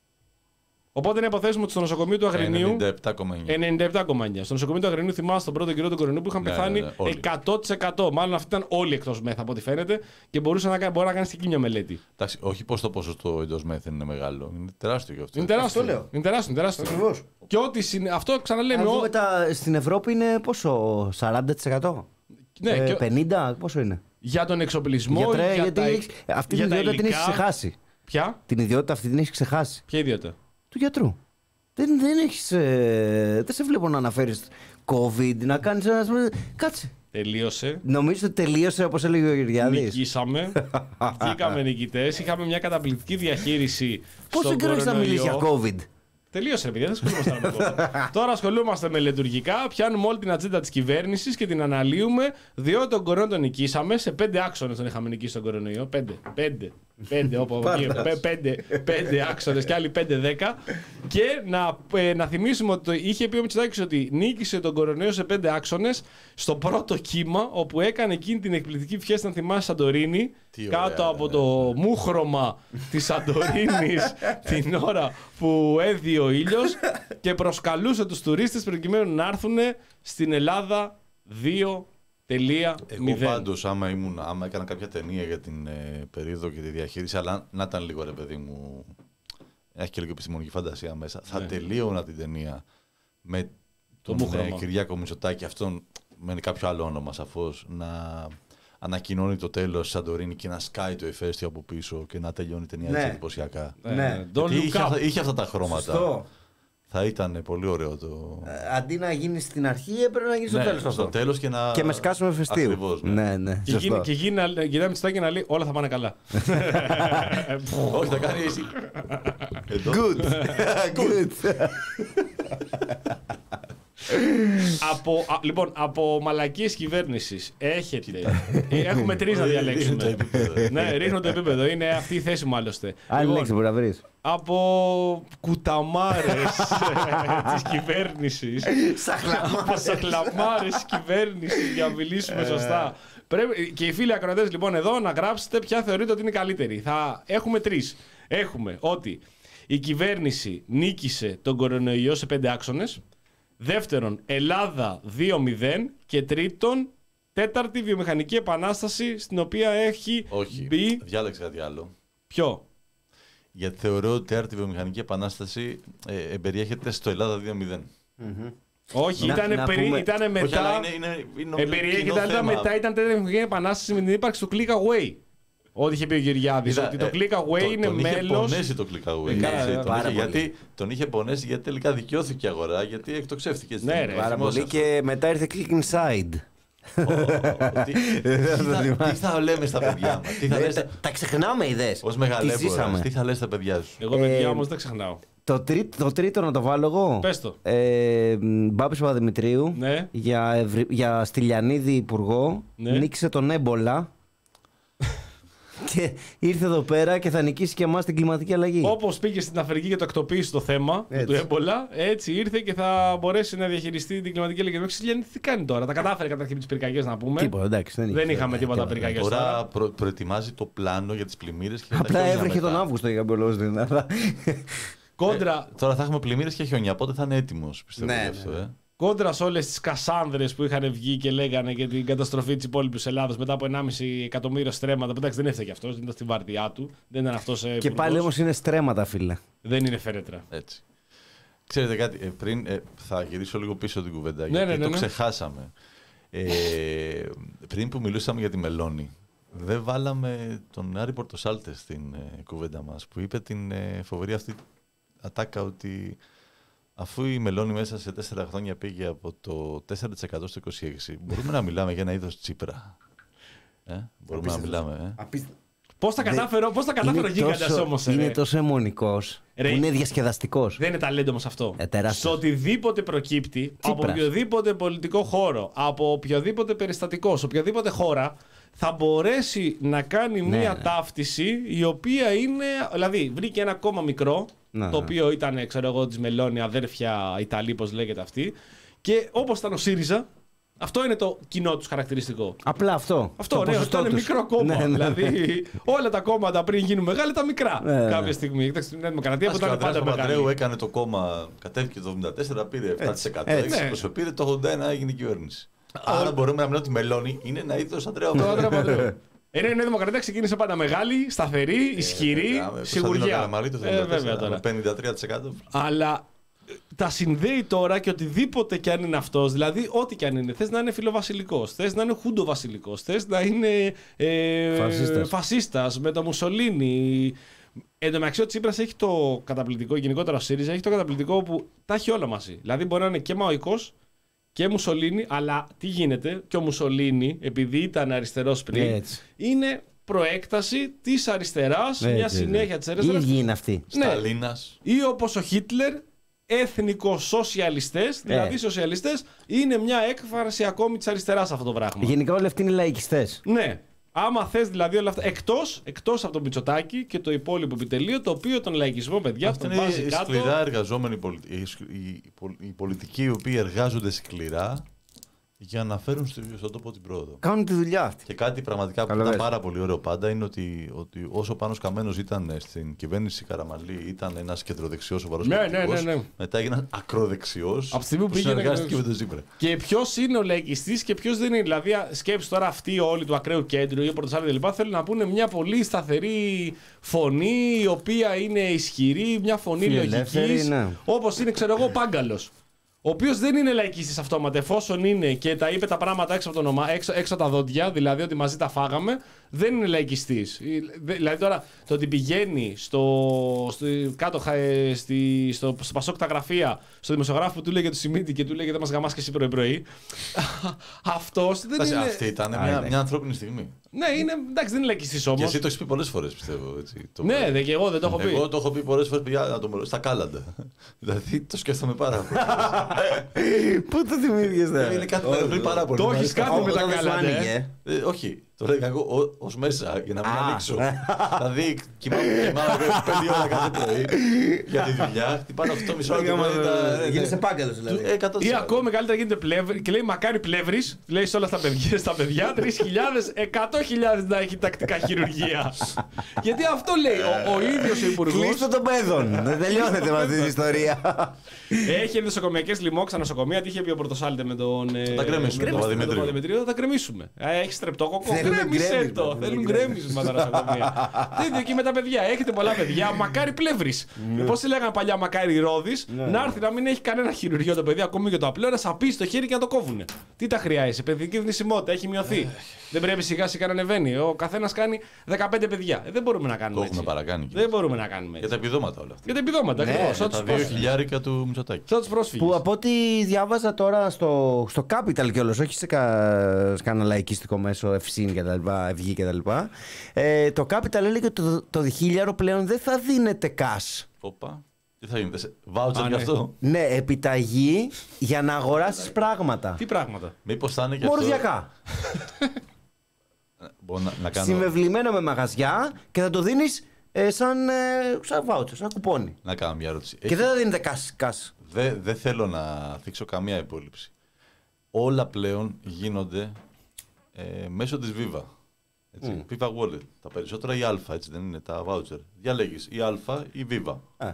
Οπότε να υποθέσουμε ότι στο νοσοκομείο του Αγρινίου. ενενήντα επτά κόμμα εννιά. ενενήντα επτά κόμμα εννιά. Στο νοσοκομείο του Αγρινίου, θυμάστε τον πρώτο καιρό του κορονοϊού που είχαν ναι, πεθάνει ναι, ναι, εκατό τοις εκατό. Μάλλον αυτοί ήταν όλοι εκτός μεθ από ό,τι φαίνεται και μπορούσε να, μπορεί να κάνει και εκεί μια μελέτη. Εντάξει, όχι πως το ποσοστό εντός μεθ είναι μεγάλο. Είναι τεράστιο γι' αυτό. Είναι τεράστιο. Αυτό λέω. Είναι τεράστιο. Είναι τεράστιο. Ακριβώς. Και ό,τι συν... αυτό ξαναλέμε. Αν δούμε τα... Στην Ευρώπη είναι πόσο, σαράντα τοις εκατό. Ναι, ε, και... πενήντα τοις εκατό, πόσο είναι. Για τον εξοπλισμό. Γιατρέ, για γιατί τα... έχεις... αυτή την ιδιότητα την έχει ξεχάσει. Ποια? Την ιδιότητα αυτή την έχει ξεχάσει. Ποια ιδιότητα? Του γιατρού. Δεν, δεν έχεις. Ε, δεν σε βλέπω να αναφέρεις COVID, να κάνεις ένα. Κάτσε. Τελείωσε. Νομίζω ότι τελείωσε όπως έλεγε ο Γεωργιάδης. Νικήσαμε. Βγήκαμε νικητές. Είχαμε μια καταπληκτική διαχείριση. Πόσο καιρό έχεις να μιλήσει για COVID? Τελείωσε, παιδιά, δεν ασχολούμαστε με αυτό. Τώρα ασχολούμαστε με λειτουργικά, πιάνουμε όλη την ατζέντα της κυβέρνησης και την αναλύουμε, διότι τον κορονοϊό τον νικήσαμε. Σε πέντε άξονες τον είχαμε νικήσει τον κορονοϊό. Πέντε. Πέντε. Πέντε, όπου πέντε, πέντε άξονες και άλλοι πέντε δέκα. Και να, ε, να θυμίσουμε ότι είχε πει ο Μητσοτάκης ότι νίκησε τον κορονοϊό σε πέντε άξονες στο πρώτο κύμα, όπου έκανε εκείνη την εκπληκτική φιέστα, αν θυμάσαι, Σαντορίνη, κάτω ωραία, από ναι, το ναι. μούχρωμα της Σαντορίνης την ώρα που έδιε ο ήλιος και προσκαλούσε τους τουρίστες προκειμένου να έρθουν στην Ελλάδα δύο τελεία μηδέν. Εγώ πάντως, άμα, ήμουν, άμα έκανα κάποια ταινία για την ε, περίοδο και τη διαχείριση, αλλά να ήταν λίγο, ρε παιδί μου, έχει και λίγο επιστημονική φαντασία μέσα, ναι. θα τελείωνα την ταινία με τον ε, Κυριάκο Μητσοτάκη, αυτόν με κάποιο άλλο όνομα σαφώς, να ανακοινώνει το τέλος Σαντορίνη και να σκάει το ηφαίστειο από πίσω και να τελειώνει η ταινία, ναι, έτσι εντυπωσιακά. Ναι, ναι. Είχε, αυτά, είχε αυτά τα χρώματα. Σωστό. Θα ήταν πολύ ωραίο το. Ε, αντί να γίνει στην αρχή, έπρεπε να γίνει στο ναι, τέλος. Στο τέλος και να. Και με σκάσουμε φεστίου. Ακριβώς, ναι. ναι, ναι. Και γίνει, και γίνει, γυρνάει Μητσοτάκη να λέει όλα θα πάνε καλά. Όχι, θα κάνει εσύ. Good. Good. από, α, λοιπόν, από μαλακίες κυβέρνησης έχετε. Έχουμε τρεις να διαλέξουμε. Ναι, ρίχνω το επίπεδο. Είναι αυτή η θέση μου άλλωστε. Άλλη λέξη μπορεί να βρεις. Από κουταμάρες της κυβέρνησης. Από σαχλαμάρες της κυβέρνησης, για να μιλήσουμε σωστά. Πρέπει, και οι φίλοι ακροατές λοιπόν εδώ να γράψετε ποια θεωρείτε ότι είναι καλύτερη. Θα έχουμε τρεις. Έχουμε ότι η κυβέρνηση νίκησε τον κορονοϊό σε πέντε άξονες. Δεύτερον, Ελλάδα δύο μηδέν. Και τρίτον, τέταρτη βιομηχανική επανάσταση στην οποία έχει Όχι, μπει... διάλεξα κάτι άλλο. Ποιο? Γιατί θεωρώ ότι η τέταρτη βιομηχανική επανάσταση ε, εμπεριέχεται στο Ελλάδα δύο μηδέν. Mm-hmm. Όχι, ήταν πούμε... μετά. Όχι, αλλά είναι, είναι, είναι εμπεριέχεται μετά, ήταν τέταρτη βιομηχανική επανάσταση με την ύπαρξη του Click Away. Ό,τι είχε πει ο Γεωργιάδης, ότι το Click Away το, είναι τον μέλος. Είχε πονέσει το Click Away. Ναι, έτσι, ναι, τον, είχε, γιατί, τον είχε πονέσει γιατί τελικά δικαιώθηκε η αγορά, γιατί εκτοξεύτηκε. Ναι, ρε, πάρα πολύ και μετά ήρθε Click Inside. Τι θα λέμε στα παιδιά μας? Τα ξεχνάμε ιδέες. Ως μεγαλέμπορας, τι θα λες στα παιδιά σου? Εγώ παιδιά όμως δεν ξεχνάω. Το, τρί, το τρίτο να το βάλω εγώ. Πες το. Ε, Μπάμπης Παπαδημητρίου, ναι. για, Ευρυ, για Στυλιανίδη υπουργό, ναι. νίκησε τον έμπολα και ήρθε εδώ πέρα και θα νικήσει και εμάς την κλιματική αλλαγή. Όπως πήγε στην Αφρική και το εκτοπίσει το θέμα έτσι. Του έμπολα, έτσι ήρθε και θα μπορέσει να διαχειριστεί την κλιματική αλλαγή. Ο Στυλιανίδη τι κάνει τώρα? Τα κατάφερε καταρχήν με τις πυρκαγιές να πούμε. Τίποτα, εντάξει, δεν, δεν είχαμε τίποτα ναι, πυρκαγιές. Τώρα, τώρα. Προ, προετοιμάζει το πλάνο για τις πλημμύρες. Και απλά έβρεχε τον Αύγουστο για κάποιο λόγο στην Ελλάδα. Κόντρα... Ε, τώρα θα έχουμε πλημμύρες και χιόνια, οπότε θα είναι έτοιμος, πιστεύω. Ναι, αυτό, ναι. Ε. Κόντρα σε όλες τις κασάνδρες που είχαν βγει και λέγανε για την καταστροφή της υπόλοιπης Ελλάδας μετά από ενάμιση εκατομμύριο στρέμματα. Εντάξει, δεν έφταιγε αυτός, δεν ήταν στην βάρδιά του. Δεν ήταν αυτός. Και υπουργός. πάλι όμως είναι στρέμματα, φίλε. Δεν είναι φέρετρα. Έτσι. Ξέρετε κάτι, ε, πριν ε, θα γυρίσω λίγο πίσω την κουβέντα, ναι, γιατί ναι, ναι, το ναι. ξεχάσαμε. Ε, πριν που μιλούσαμε για τη Μελώνη, δεν βάλαμε τον Άρη Πορτοσάλτε στην ε, κουβέντα μας, που είπε την ε, φοβερή αυτή ατάκα ότι αφού η Μελώνη μέσα σε τέσσερα χρόνια πήγε από το τέσσερα τοις εκατό στο είκοσι έξι τοις εκατό, μπορούμε να μιλάμε για ένα είδος Τσίπρα. Ε? Μπορούμε Απίστευτο. να μιλάμε. Ε? Απίστευτο. Πώς τα κατάφερε, πώς τα κατάφερε ο γίγαντας όμως. Είναι τόσο αιμονικός, που είναι διασκεδαστικός. Δεν είναι ταλέντο όμως αυτό. Ε, σε οτιδήποτε προκύπτει, Τσίπρας. Από οποιοδήποτε πολιτικό χώρο, από οποιοδήποτε περιστατικό, σε οποιαδήποτε χώρα, θα μπορέσει να κάνει ναι, μία ναι. ταύτιση η οποία είναι. Δηλαδή, βρήκε ένα κόμμα μικρό, ναι, το οποίο ήταν, ξέρω εγώ, της Μελώνη, αδέρφια Ιταλή, πώς λέγεται αυτή, και όπως ήταν ο ΣΥΡΙΖΑ. Αυτό είναι το κοινό τους χαρακτηριστικό. Απλά αυτό. Αυτό, ναι, αυτό είναι μικρό κόμμα. Ναι, ναι. Δηλαδή, όλα τα κόμματα πριν γίνουν μεγάλα ήταν μικρά. Ναι, ναι. Κάποια στιγμή. Κοιτάξτε, την Δημοκρατία που ήταν πάντα μεγάλη. Ο έκανε το κόμμα, κατέβηκε το εβδομήντα τέσσερα, πήρε επτά τοις εκατό. Έτσι, έτσι. Έτσι. Πήρε το ογδόντα ένα, έγινε κυβέρνηση. Άρα μπορούμε να μιλάμε ότι η Μελώνη είναι ένα είδος Αντρέα Παπανδρέου. Ενώ η Νέα Δημοκρατία ξεκίνησε πάντα μεγάλη, σταθερή, ισχυρή, σιγουριά. Βέβαια τώρα. πενήντα τρία τοις εκατό. Αλλά τα συνδέει τώρα και οτιδήποτε κι αν είναι αυτός, δηλαδή ό,τι κι αν είναι. Θες να είναι φιλοβασιλικός, θες να είναι χούντοβασιλικός, θες να είναι ε, φασίστας. φασίστας με το Μουσολίνι. Εν τω μεταξύ ο Τσίπρας έχει το καταπληκτικό, γενικότερα ο ΣΥΡΙΖΑ έχει το καταπληκτικό που τα έχει όλα μαζί. Δηλαδή μπορεί να είναι και μαοϊκός και Μουσολίνι, αλλά τι γίνεται, και ο Μουσολίνι, επειδή ήταν αριστερός πριν, έτσι. είναι προέκταση της αριστεράς, έτσι, μια συνέχεια της αριστεράς. Η ίδια είναι αυτή. Σταλίνας. Ή όπως ο Χίτλερ, εθνικοσοσιαλιστές, δηλαδή Ε. σοσιαλιστές, είναι μια έκφραση ακόμη της αριστεράς αυτό το πράγμα. Γενικά όλοι αυτοί είναι λαϊκιστές. Ναι. Άμα θες δηλαδή όλα αυτά, εκτός, εκτός από το Μητσοτάκη και το υπόλοιπο επιτελείο, το οποίο τον λαϊκισμό, παιδιά, Αυτά τον είναι βάζει οι κάτω. σκληρά εργαζόμενοι πολιτικοί, οι, σκ- οι, οι- οι πολιτικοί οι οποίοι εργάζονται σκληρά για να φέρουν στο- στον τόπο την πρόοδο. Κάνουν τη δουλειά αυτή. Και κάτι πραγματικά που Καλά ήταν πες. πάρα πολύ ωραίο πάντα είναι ότι, ότι όσο ο Πάνος Καμένος ήταν στην κυβέρνηση Καραμαλή, ήταν ένας κεντροδεξιός σοβαρός Ναι, πολιτικός, ναι, ναι, ναι. μετά έγινε ακροδεξιός Από τη στιγμή που που πήγαινε συνεργάστηκε και- με τον Τσίπρα. Και ποιο είναι ο λαϊκιστής και ποιο δεν είναι. Δηλαδή, σκέψου τώρα αυτοί όλοι του ακραίου κέντρου ή ο Πρωτοσάλτη κλπ. Θέλουν να πούνε μια πολύ σταθερή φωνή, η οποία είναι ισχυρή, μια φωνή Φιλελεύθερη, λογική. ναι. Όπως είναι, ξέρω εγώ, ο Πάγκαλος. Ο οποίος δεν είναι λαϊκιστής αυτόματα, εφόσον είναι και τα είπε τα πράγματα έξω από, το νομά, έξω, έξω από τα δόντια, δηλαδή ότι μαζί τα φάγαμε, δεν είναι λαϊκιστής. Δηλαδή τώρα το ότι πηγαίνει στο, στο, κάτω ε, στη, στο, στο Πασόκ τα γραφεία, στο δημοσιογράφο που του λέγε το Σιμίτη και του λέγε δεν μας γαμάς και εσύ πρωί-πρωί, αυτός δεν Εντάξει, είναι. Αυτή ήταν Α, μια, είναι. μια ανθρώπινη στιγμή. Ναι, είναι, εντάξει, δεν είναι λαϊκιστής όμως. Και εσύ το έχει πει πολλές φορές, πιστεύω. Έτσι, το Ναι, δε, και εγώ δεν το έχω πει. Εγώ το έχω πει πολλές φορές παιδιά, να το μολ- στα κάλαντα. Δηλαδή το σκέφτομαι πάρα πολύ. Πού το θυμήθηκες τώρα. Είναι κάτι που με ενοχλεί πάρα πολύ. Το έχεις Δηλαδή, κάνει με τα Όταν δεν σου κάλαντα, ε. άνοιγε. Ε, όχι, το λέγα εγώ ω μέσα για να μην Α. ανοίξω. Δηλαδή κοιμάμαι κοιμάμαι πέντε ώρα κάθε πρωί για τη δουλειά. Χτυπάνε οκτώ και μισή ώρα το πρωί. τα- ναι, Γίνεσαι ναι. πάγκαλος δηλαδή. Ε, εκατό τοις Ή εκατό. ακόμα καλύτερα γίνεται πλεύρη και λέει μακάρι πλεύρη, λέει σε όλα στα παιδιά, στα παιδιά τρεις χιλιάδες, εκατό χιλιάδες να έχει τακτικά χειρουργία. Γιατί αυτό λέει ο, ο ίδιος ο υπουργός. Κλείστο των παιδών. Δεν τελειώνεται με αυτή την ιστορία. Έχει νοσοκομιακές λοιμώξα νοσοκομεία. Τι είχε πει ο Πρωτοσάλτε με τον. ε, τα γκρέμισουμε, με τον Παπαδημητρίου. Παπαδημητρίου, θα τα γκρεμίσουμε. Ε, έχει στρεπτόκοκο. Θέλουν Γκρέμισε γκρέμισμα, το. θέλουν Θέλουν γκρέμισμα. γκρέμισμα τα νοσοκομεία. Το ίδιο και με τα παιδιά. Έχετε πολλά παιδιά. Μακάρι πλεύρη. Πώ τη λέγανε παλιά μακάρι ρόδη. Να έρθει να μην έχει κανένα χειρουργείο το παιδί, ακόμη και το απλό, να σαπίσει το χέρι και να το κόβουνε. Τι τα χρειάζεσαι. Παιδική θνησιμότητα έχει μειωθεί. Δεν πρέπει σιγά σιγά να ανεβαίνει. Ο καθένα κάνει δεκαπέντε παιδιά. Ε, δεν μπορούμε να κάνουμε Το έτσι. έχουμε παρακάνει. Δεν μπορούμε να κάνουμε Για έτσι. τα επιδόματα όλα αυτά. Για τα επιδόματα Ναι, ακριβώς. για Σαν Τα τους δύο πρόσφυγες. χιλιάρικα του Μητσοτάκη. Σαν τους πρόσφυγες. Που από ό,τι διάβαζα τώρα στο, στο Capital κιόλας, όχι σε, κα, σε κανένα λαϊκιστικό μέσο, Ευσύν και τα λοιπά, Ευγή και τα λοιπά, ε, το Capital έλεγε ότι το, το χίλιαρο πλέον δεν θα δίνεται cash. Όπα. Τι θα γίνεται, βάουτσερ Α, γι' ναι. αυτό. Ναι, επιταγή για να αγοράσεις πράγματα. Τι πράγματα. Μήπως θα είναι και αυτό. Μορδιακά. Μπορώ να, να κάνω, Συμβεβλημένο με μαγαζιά και θα το δίνεις ε, σαν, ε, σαν voucher, σαν κουπόνι. να κάνω μια ερώτηση. Και δεν θα δίνεται cash. cash. Δεν δε θέλω να θίξω καμία υπόλοιψη. Όλα πλέον γίνονται ε, μέσω της Viva. Έτσι. Viva Wallet. Τα περισσότερα η Α, έτσι δεν είναι, τα voucher. Διαλέγεις η Α ή Viva. Ε.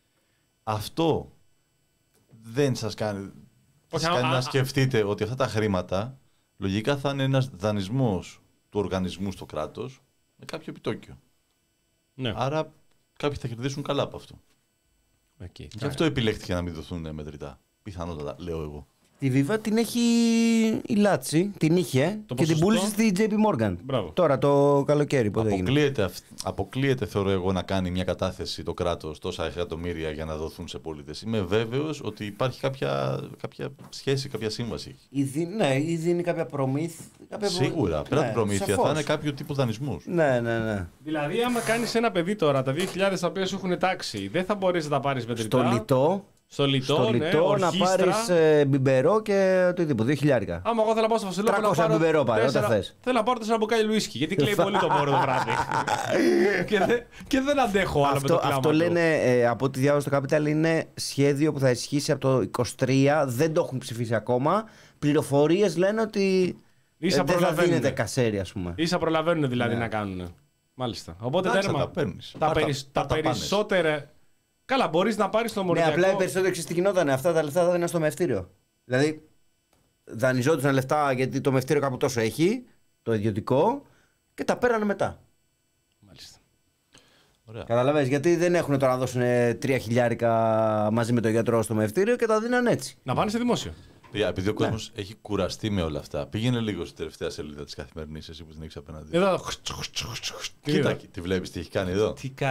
Αυτό δεν σας κάνει, Όχι, σας α, κάνει α, να α. σκεφτείτε ότι αυτά τα χρήματα λογικά θα είναι ένας δανεισμός του οργανισμού στο κράτος με κάποιο επιτόκιο. Ναι. Άρα κάποιοι θα κερδίσουν καλά από αυτό. Okay. Γι' αυτό επιλέχθηκε να μην δοθούν μετρητά. Πιθανότατα, λέω εγώ. Τη Viva την έχει η Λάτσι, την είχε Το και την ποσοστό? πούλησε στη τζέι πι Morgan. Μπράβο. Τώρα το καλοκαίρι, πότε έγινε. Αποκλείεται, αυ- αποκλείεται, θεωρώ εγώ, να κάνει μια κατάθεση το κράτος τόσα εκατομμύρια για να δοθούν σε πολίτες. Είμαι βέβαιος ότι υπάρχει κάποια, κάποια σχέση, κάποια σύμβαση. Ή δι- ναι, ή δίνει κάποια προμήθεια. Κάποια προ- Σίγουρα, πέρα από Ναι, την προμήθεια, σαφώς. θα είναι κάποιο τύπο δανεισμού. Ναι, ναι, ναι. Δηλαδή, άμα κάνει ένα παιδί τώρα τα δύο χιλιάδες τα οποία σου έχουν τάξει, δεν θα μπορεί να τα πάρει μετρητά. Στο λιτό, Στο λιτό, στο ναι, λιτό να ορχήστρα. πάρεις ε, μπιμπερό και οτιδήποτε, δύο χιλιάρικα. Άμα εγώ θέλω να πάω στο Βασιλόπουλο. τριακόσια να πάρω μπιμπερό πάρε, τέσσερα- όταν θες. Θέλω να πάρω τέσσερα μπουκάλια λουίσκι, γιατί κλαίει πολύ το μωρό το βράδυ. και, δεν, και δεν αντέχω άλλο με το Αυτό, κλάμα αυτό του. λένε, ε, από ό,τι διάβασα στο Capital, είναι σχέδιο που θα ισχύσει από το είκοσι τρία. Δεν το έχουν ψηφίσει ακόμα. Πληροφορίες λένε ότι Ίσα ε, δεν θα προλαβαίνουνε. δίνεται κασέρι, ας πούμε. Ίσα προλαβαίνουν δηλαδή να κάνουν. Μάλιστα. Οπότε Εντάξει, τέρμα. θα τα παίρνεις. Τα, Πάρ' τα- περισ- πάρ' τα τα πάνες. περισσότερα. Καλά, μπορεί να πάρει το Ναι, μοριακό. απλά οι περισσότεροι ξέρεις τι γινόταν. Αυτά τα λεφτά θα δίναν στο μευτήριο. Δηλαδή, δανειζόντουσαν λεφτά γιατί το μευτήριο κάπου τόσο έχει, το ιδιωτικό, και τα πέρανε μετά. Μάλιστα. Ωραία. Καταλαβαίνεις, γιατί δεν έχουν τώρα να δώσουν τρία χιλιάρικα μαζί με τον γιατρό στο μευτήριο και τα δίναν έτσι. Να πάνε σε δημόσιο. Παιδιά, επειδή ο κόσμος έχει κουραστεί με όλα αυτά, πήγαινε λίγο στη τελευταία σελίδα της Καθημερινής, εσύ που την έχεις απέναντι. Εδώ. Κοίτα, τη βλέπεις τι έχει κάνει εδώ. Τι κάνει, ρε.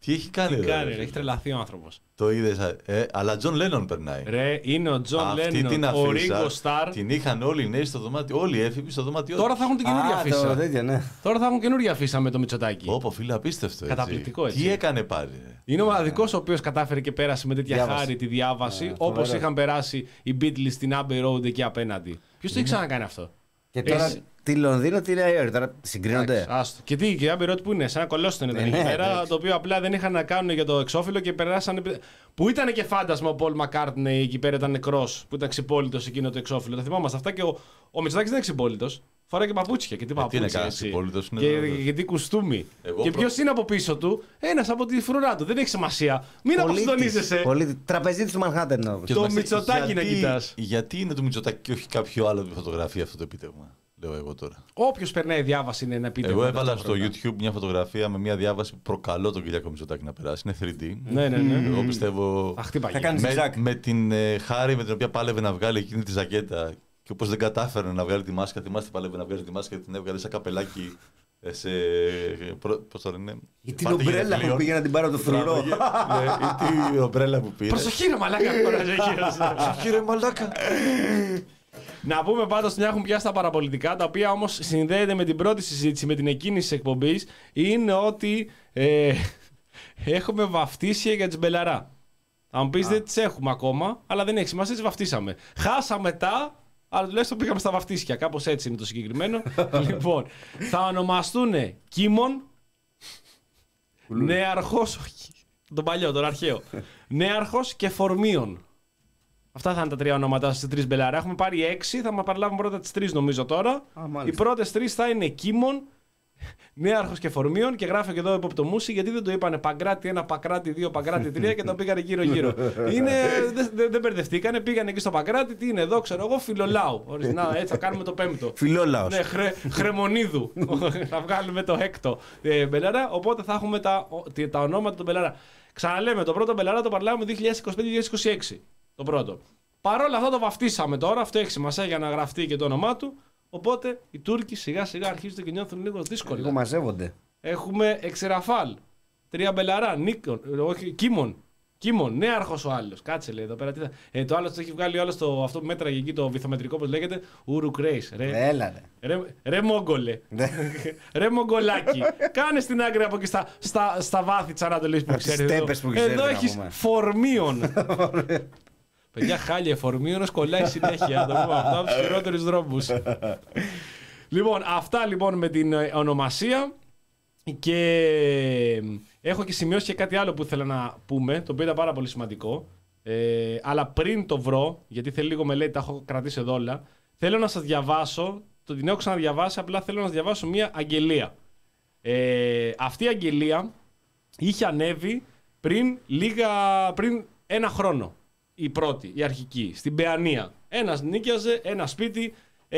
Τι έχει κάνει, Τι ρε, κάνει, ρε, ρε, φίλε. έχει τρελαθεί ο άνθρωπος. Το είδες, ε, αλλά Τζον Λένον περνάει. Ρε, είναι ο Τζον Αυτή την Λένον, ο αφίσα Ringo Starr. την είχαν όλοι οι νέοι στο δωμάτιο, όλοι οι έφηβοι στο δωμάτιο. Τώρα θα έχουν την καινούργια Α, το αφίσα. τέτοιο, ναι. Τώρα θα έχουν καινούργια αφίσα με το Μητσοτάκη. Όπο, φίλε, απίστευτο. Έτσι. Καταπληκτικό, έτσι. Τι έκανε πάλι. Ρε. Είναι ο μοναδικός ο οποίος κατάφερε και πέρασε με τέτοια Διάβαση. χάρη τη διάβαση, Ε, όπως φοβερό. είχαν περάσει οι Beatles στην Abbey Road εκεί απέναντι. Ποιος το έχει ξανακάνει αυτό? Και τώρα Εσύ. τη Λονδίνο, τη Νέα Υόρκη. Τώρα συγκρίνονται. Εντάξει, άστο. Και τι, και η Abbey Road που είναι, σαν ένα κολόστον ήταν Ε, εκεί ναι, πέρα, εντάξει. το οποίο απλά δεν είχαν να κάνουν για το εξώφυλλο και περάσανε. Που ήταν και φάντασμα ο Paul McCartney εκεί πέρα, ήταν νεκρός, που ήταν ξυπόλυτος εκείνο το εξώφυλλο. Τα θυμόμαστε αυτά και ο, ο Μητσοτάκης δεν είναι ξυπόλυτος. Φοράει και παπούτσια και τι τι είναι παπούτσια. κανένας έτσι. ξυπόλυτος, είναι Και, βέβαιο. και τι κουστούμι. Εγώ Και προ- ποιος είναι από πίσω του? Ένας από τη φρουρά του. Δεν έχει σημασία. Μην αποστονίζεσαι. Πολίτης. Τραπεζίτης του Μανχάτερ. να Και Το μας- Μητσοτάκη να γιατί- κοιτάς. Γιατί είναι το Μητσοτάκη και όχι κάποιο άλλο που φωτογραφεί αυτό το επίτευγμα, λέω εγώ τώρα. Όποιος περνάει διάβαση είναι ένα επίτευγμα. Εγώ δεν έβαλα αυτό στο πρώτα. YouTube μια φωτογραφία με μια διάβαση που προκαλώ τον Κυριάκο Μητσοτάκη να περάσει. Είναι θρι ντι. Ναι, ναι, ναι. Εγώ πιστεύω. Θα χτύπαγε. Θα κάνει Με, zigzag. με την ε, χάρη με την οποία πάλευε να βγάλει εκείνη τη ζακέτα και όπως δεν κατάφερε να βγάλει τη μάσκα, θυμάστε πάλευε να βγάλει τη μάσκα και την έβγαλε σαν καπελάκι ε, σε. Πώς το λένε. Ή την πάρτι ομπρέλα γενεθλίων. που πήγε να την πάρει από το φρουρό. Ναι, ή την ομπρέλα που πήρε. Προσοχή ρε μαλάκα. Κύριε Μαλάκα. Να πούμε πάντως μια έχουν πιάσει τα παραπολιτικά, τα οποία όμως συνδέεται με την πρώτη συζήτηση, με την εκκίνηση της εκπομπής, είναι ότι ε, έχουμε βαφτίσια για τις Μπελαρά. Θα μου πεις δεν τις έχουμε ακόμα, αλλά δεν έχει σημασία, τις βαφτίσαμε. Χάσαμε τα, αλλά τουλάχιστον πήγαμε στα βαφτίσια, κάπως έτσι είναι το συγκεκριμένο. Λοιπόν, θα ονομαστούν Κίμων, Νέαρχος, όχι, τον παλιό, τον αρχαίο, Νέαρχος και Φορμίων. Αυτά θα είναι τα τρία ονόματα στις τρεις Μπελαρά. Έχουμε πάρει έξι, θα μα παραλάβουμε πρώτα τις τρεις νομίζω τώρα. Α, μάλιστα. Οι πρώτες τρεις θα είναι Κίμων, Νέαρχος και Φορμίων και γράφω και εδώ υποπτωμούση γιατί δεν το είπανε Παγκράτη ένα, Παγκράτη δύο, Παγκράτη τρία και το πήγανε γύρω-γύρω. Είναι, δεν δε, δεν μπερδευτήκανε, πήγανε εκεί στο Παγκράτη, τι είναι εδώ, ξέρω εγώ, Φιλολάου. Ορίστε, να, έτσι θα κάνουμε το πέμπτο. Φιλόλαος. Ναι, χρε, Χρεμονίδου. Θα βγάλουμε το έκτο ε, Μπελαρά. Οπότε θα έχουμε τα, ο- τα ονόματα των Μπελαρά. Ξαναλέμε, το πρώτο Μπελαρά το παραλάβουμε δύο χιλιάδες είκοσι πέντε δύο χιλιάδες είκοσι έξι. Το πρώτο. Παρ' όλα αυτά το βαφτίσαμε τώρα. Αυτό έχει σημασία για να γραφτεί και το όνομά του. Οπότε οι Τούρκοι σιγά σιγά αρχίζουν και νιώθουν λίγο δύσκολα. Λίγο μαζεύονται. Έχουμε Εξεραφάλ. Τρία Μπελαρά. Νίκον. Όχι, Κίμων. Κίμων. Νέαρχος ο άλλο. Κάτσε λέει εδώ πέρα. Τι θα... ε, το άλλο το έχει βγάλει όλο το, αυτό που μέτραγε εκεί το βυθομετρικό, όπως λέγεται. Ουρουκρέις. Ρε, Έλα ρε. ρε, ρε Μόγκολε. Ναι. Ρε Μογκολάκι. Κάνε στην άκρη από εκεί στα, στα, στα βάθη τη Ανατολή που Τις ξέρει. στέπες που ξέρει, Εδώ να έχει πούμε. Φορμίων. Παιδιά, χάλια Φορμίων κολλάει συνέχεια. Το πούμε αυτό από του χειρότερου δρόμου. Λοιπόν, αυτά λοιπόν με την ε, ονομασία. Και έχω και σημειώσει και κάτι άλλο που ήθελα να πούμε, το οποίο ήταν πάρα πολύ σημαντικό. Ε, αλλά πριν το βρω, γιατί θέλει λίγο μελέτη, τα έχω κρατήσει εδώ όλα, θέλω να σας διαβάσω, το την έχω ξαναδιαβάσει, απλά θέλω να σας διαβάσω μια αγγελία. Ε, αυτή η αγγελία είχε ανέβει πριν, λίγα, πριν ένα χρόνο. Η πρώτη, η αρχική, στην Παιανία. Ένας νίκιαζε ένα σπίτι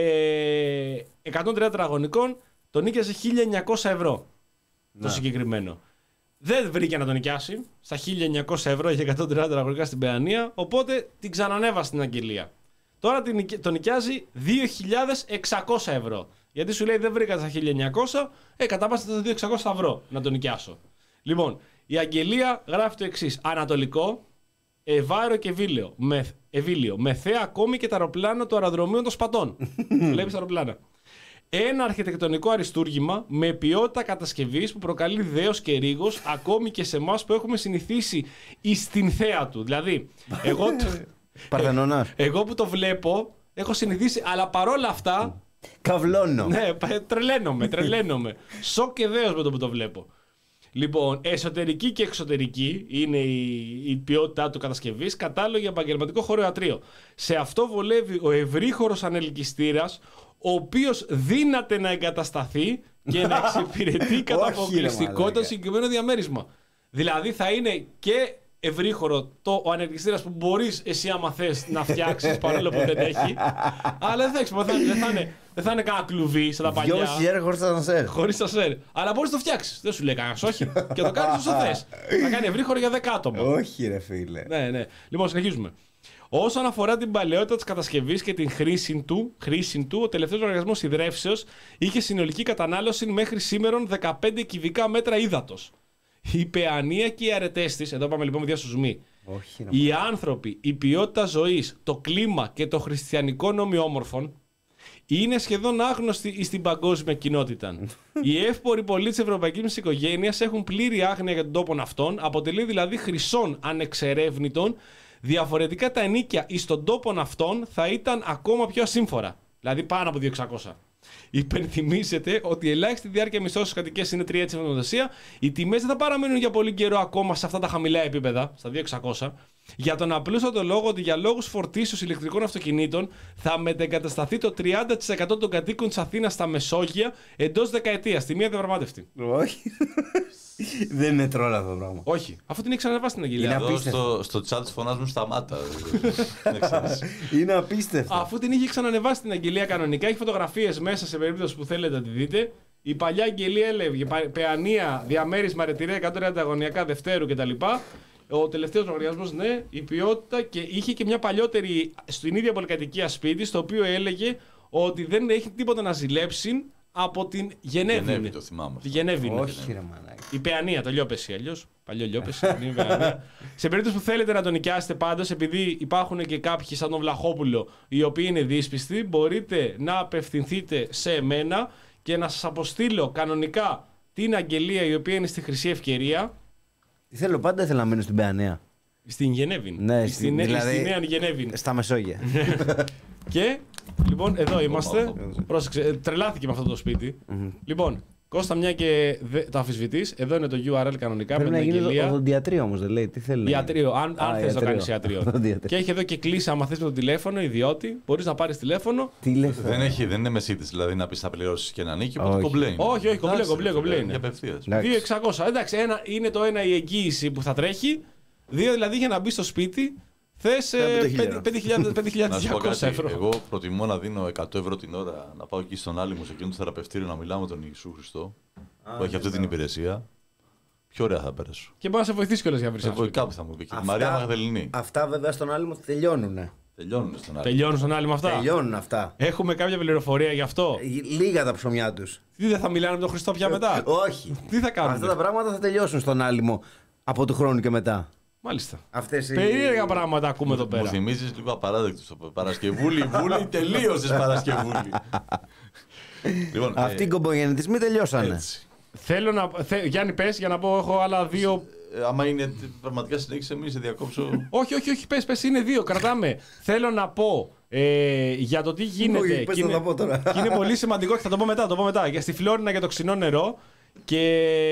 ε, εκατόν τριάντα τετραγωνικών, το νίκιαζε χίλια εννιακόσια ευρώ. Το συγκεκριμένο. Δεν βρήκε να τον νοικιάσει. Στα χίλια εννιακόσια ευρώ για εκατόν τριάντα τετραγωνικά στην Παιανία, οπότε την ξανανέβασε στην αγγελία. Τώρα την, τον νοικιάζει δύο χιλιάδες εξακόσια ευρώ. Γιατί σου λέει δεν βρήκα στα χίλια εννιακόσια, ε, κατάπασα τα δύο χιλιάδες εξακόσια ευρώ να τον νοικιάσω. Λοιπόν, η αγγελία γράφει το εξής. Ανατολικό, Ευάερο και Ευήλιο. Με, Ευήλιο. Με θέα ακόμη και τα αεροπλάνα του αεροδρομίου των Σπατών. Βλέπεις τα αεροπλάνα. Ένα αρχιτεκτονικό αριστούργημα με ποιότητα κατασκευής που προκαλεί δέος και ρίγος ακόμη και σε εμάς που έχουμε συνηθίσει εις την θέα του. Δηλαδή, εγώ, Παρθενώνας. εγώ που το βλέπω έχω συνηθίσει, αλλά παρόλα αυτά, Καυλώνω. ναι, τρελαίνομαι, τρελαίνομαι. Σοκ και δέος με το που το βλέπω. Λοιπόν, εσωτερική και εξωτερική είναι η, η ποιότητά του κατασκευής, κατάλληλο για επαγγελματικό χωροατρείο. Σε αυτό βολεύει ο ευρύχωρος ανελκυστήρας, ο οποίος δύναται να εγκατασταθεί και να εξυπηρετεί κατά Όχι, ρε αποκλειστικότητα μαλάκα. το συγκεκριμένο διαμέρισμα. Δηλαδή θα είναι και ευρύχωρο το, ο ανελκυστήρας που μπορείς εσύ άμα θες να φτιάξεις παρόλο που δεν έχει, αλλά δεν θα έχεις, δεν θα, δεν θα είναι, δεν θα είναι κανένα κλουβί σαν τα παλιά. Δυόμισι έργα χωρίς ασανσέρ. Χωρίς ασέρ. Αλλά μπορείς να το φτιάξεις. Δεν σου λέει κανένας όχι. Και το κάνεις όσο θες. Θα κάνει ευρύχωρο για δέκα άτομα. Όχι ρε φίλε. Ναι, ναι. Λοιπόν, συνεχίζουμε. Όσον αφορά την παλαιότητα της κατασκευής και την χρήση του, χρήση του, ο τελευταίος λογαριασμός υδρεύσεως είχε συνολική κατανάλωση μέχρι σήμερον δεκαπέντε κυβικά μέτρα ύδατος. Η παιανία και οι αρετές της, εδώ πάμε λοιπόν με διασουσμοί. Όχι, Οι άνθρωποι, η ποιότητα ζωής, το κλίμα και το χριστιανικό νομιόμορφον είναι σχεδόν άγνωστοι στην παγκόσμια κοινότητα. Οι εύποροι πολίτες της ευρωπαϊκής μας οικογένειας έχουν πλήρη άγνοια για τον τόπο αυτών, αποτελεί δηλαδή χρυσών ανεξερεύνητων. Διαφορετικά τα ενίκια εις των τόπων αυτών θα ήταν ακόμα πιο ασύμφορα, δηλαδή πάνω από δύο χιλιάδες εξακόσια. Υπενθυμίζεται ότι η ελάχιστη διάρκεια μισθώσεως στις κατοικίες είναι τρία έτη εβδομαδοσία. Οι τιμές δεν θα παραμείνουν για πολύ καιρό ακόμα σε αυτά τα χαμηλά επίπεδα, στα δύο χιλιάδες εξακόσια, για τον απλούστατο λόγο ότι για λόγους φορτίσεως ηλεκτρικών αυτοκινήτων θα μετεγκατασταθεί το τριάντα τοις εκατό των κατοίκων της Αθήνας στα Μεσόγεια εντός δεκαετίας. Τη μία διαπραγμάτευτη. Όχι. Δεν είναι τρόλα αυτό το πράγμα. Όχι, αφού την έχει ξανανεβάσει στην αγγελία. Είναι Εδώ απίστευτο. στο, στο chat φωνάζουν σταμάτα. Είναι απίστευτο. Αφού την είχε ξανανεβάσει την αγγελία κανονικά, έχει φωτογραφίες μέσα σε περίπτωση που θέλετε να τη δείτε. Η παλιά αγγελία έλεγε παιανία, διαμέρισμα, αρετηρία, εκατό τριάντα αγωνιακά Δευτέρου κτλ. Ο τελευταίος λογαριασμός, ναι, η ποιότητα, και είχε και μια παλιότερη στην ίδια πολυκατοικία σπίτι, στο οποίο έλεγε ότι δεν έχει τίποτα να ζηλέψει από την Γενέβη. Γενέβη, το θυμάμαι. Τη Γενέβη. είναι. Όχι, ρε μαλάκα. Η παιανία, το λιόπεση αλλιώς. Παλιό λιόπεση. είναι η παιανία. Σε περίπτωση που θέλετε να τον νοικιάσετε πάντως, επειδή υπάρχουν και κάποιοι σαν τον Βλαχόπουλο οι οποίοι είναι δύσπιστοι, μπορείτε να απευθυνθείτε σε εμένα και να σας αποστείλω κανονικά την αγγελία η οποία είναι στη Χρυσή Ευκαιρία. Θέλω πάντα ήθελα να μείνω στην Παιανία. Στην Γενέβη. Ναι, στη, νέα- δηλαδή- στη Νέα Γενέβη. Στα Μεσόγεια. Και λοιπόν, εδώ είμαστε. Πρόσεξε, ε, τρελάθηκε με αυτό το σπίτι. Λοιπόν, Κώστα, μια και δε, το αμφισβητείς, εδώ είναι το γιου αρ ελ κανονικά Πρέπει με να την γίνει αγγελία. οδοντιατρίο όμως, δεν λέει. Τι θέλει. να γίνει. Ιατρείο, αν, αν Α, θες να το ιατρείο. κάνεις ιατρείο. Οδοντιατρείο. Και έχει εδώ και κλείσει, άμα θες με το τηλέφωνο, ιδιώτη, μπορείς να πάρεις τηλέφωνο. Τι λες. Δεν, έχει, δεν είναι μεσίτης, δηλαδή να πεις θα πληρώσεις και ένα νίκη, οπότε Όχι. κομπλέ είναι. Όχι, όχι, κομπλέ, Εντάξει, κομπλέ, ρε, κομπλέ φίλε, είναι. Για απευθείας. Εντάξει. δύο χιλιάδες εξακόσια. Εντάξει, ένα, είναι το ένα η εγγύηση που θα τρέχει. Δύο δηλαδή για να μπει στο σπίτι θες πέντε χιλιάδες Να σου πω κάτι, διακόσια ευρώ. εγώ προτιμώ να δίνω εκατό ευρώ την ώρα να πάω εκεί στον Άλυμο, σε εκείνο το θεραπευτήριο, να μιλάω με τον Ιησού Χριστό, που έχει αυτή την υπηρεσία. Πιο ωραία θα πέρασω. Και μπορεί να σε βοηθήσει κιόλας για να βρει Σε ένα βοη- σπίτι. κάπου θα μου πει. Και τη Μαρία Μαγδαληνή. Αυτά βέβαια στον Άλυμο τελειώνουνε. Τελειώνουν στον Άλυμο. Τελειώνουν στον άλλη με αυτά. Τελειώνουν αυτά. Έχουμε κάποια πληροφορία γι' αυτό. Λίγα τα ψωμιά τους. Τι δεν θα μιλάνε με τον Χριστό πια μετά. Όχι. Τι θα κάνουν. Αυτά τα πράγματα θα τελειώσουν στον Άλυμο από του χρόνου και μετά. Μάλιστα. Αυτές οι... Περίεργα πράγματα ακούμε εδώ Μου πέρα. θυμίζεις λίγο απαράδεκτο στο Παρασκευούλη. Βούλη, τελείωσες Παρασκευούλη. Λοιπόν, Αυτοί ε, οι κομπογεννητισμοί τελειώσανε. έτσι. Θέλω να. Θε... Γιάννη, πες για να πω, έχω άλλα δύο. Ε, άμα είναι τε- πραγματικά συνέχισε, μην σε διακόψω. όχι, όχι, όχι, πες, πες, είναι δύο. Κρατάμε. Θέλω να πω ε, για το τι γίνεται. Όχι, πες, και θα είναι, τα πω τώρα. και είναι πολύ σημαντικό και θα το πω μετά. Θα το πω μετά. Για στη Φλόρινα για το ξινό νερό. Και,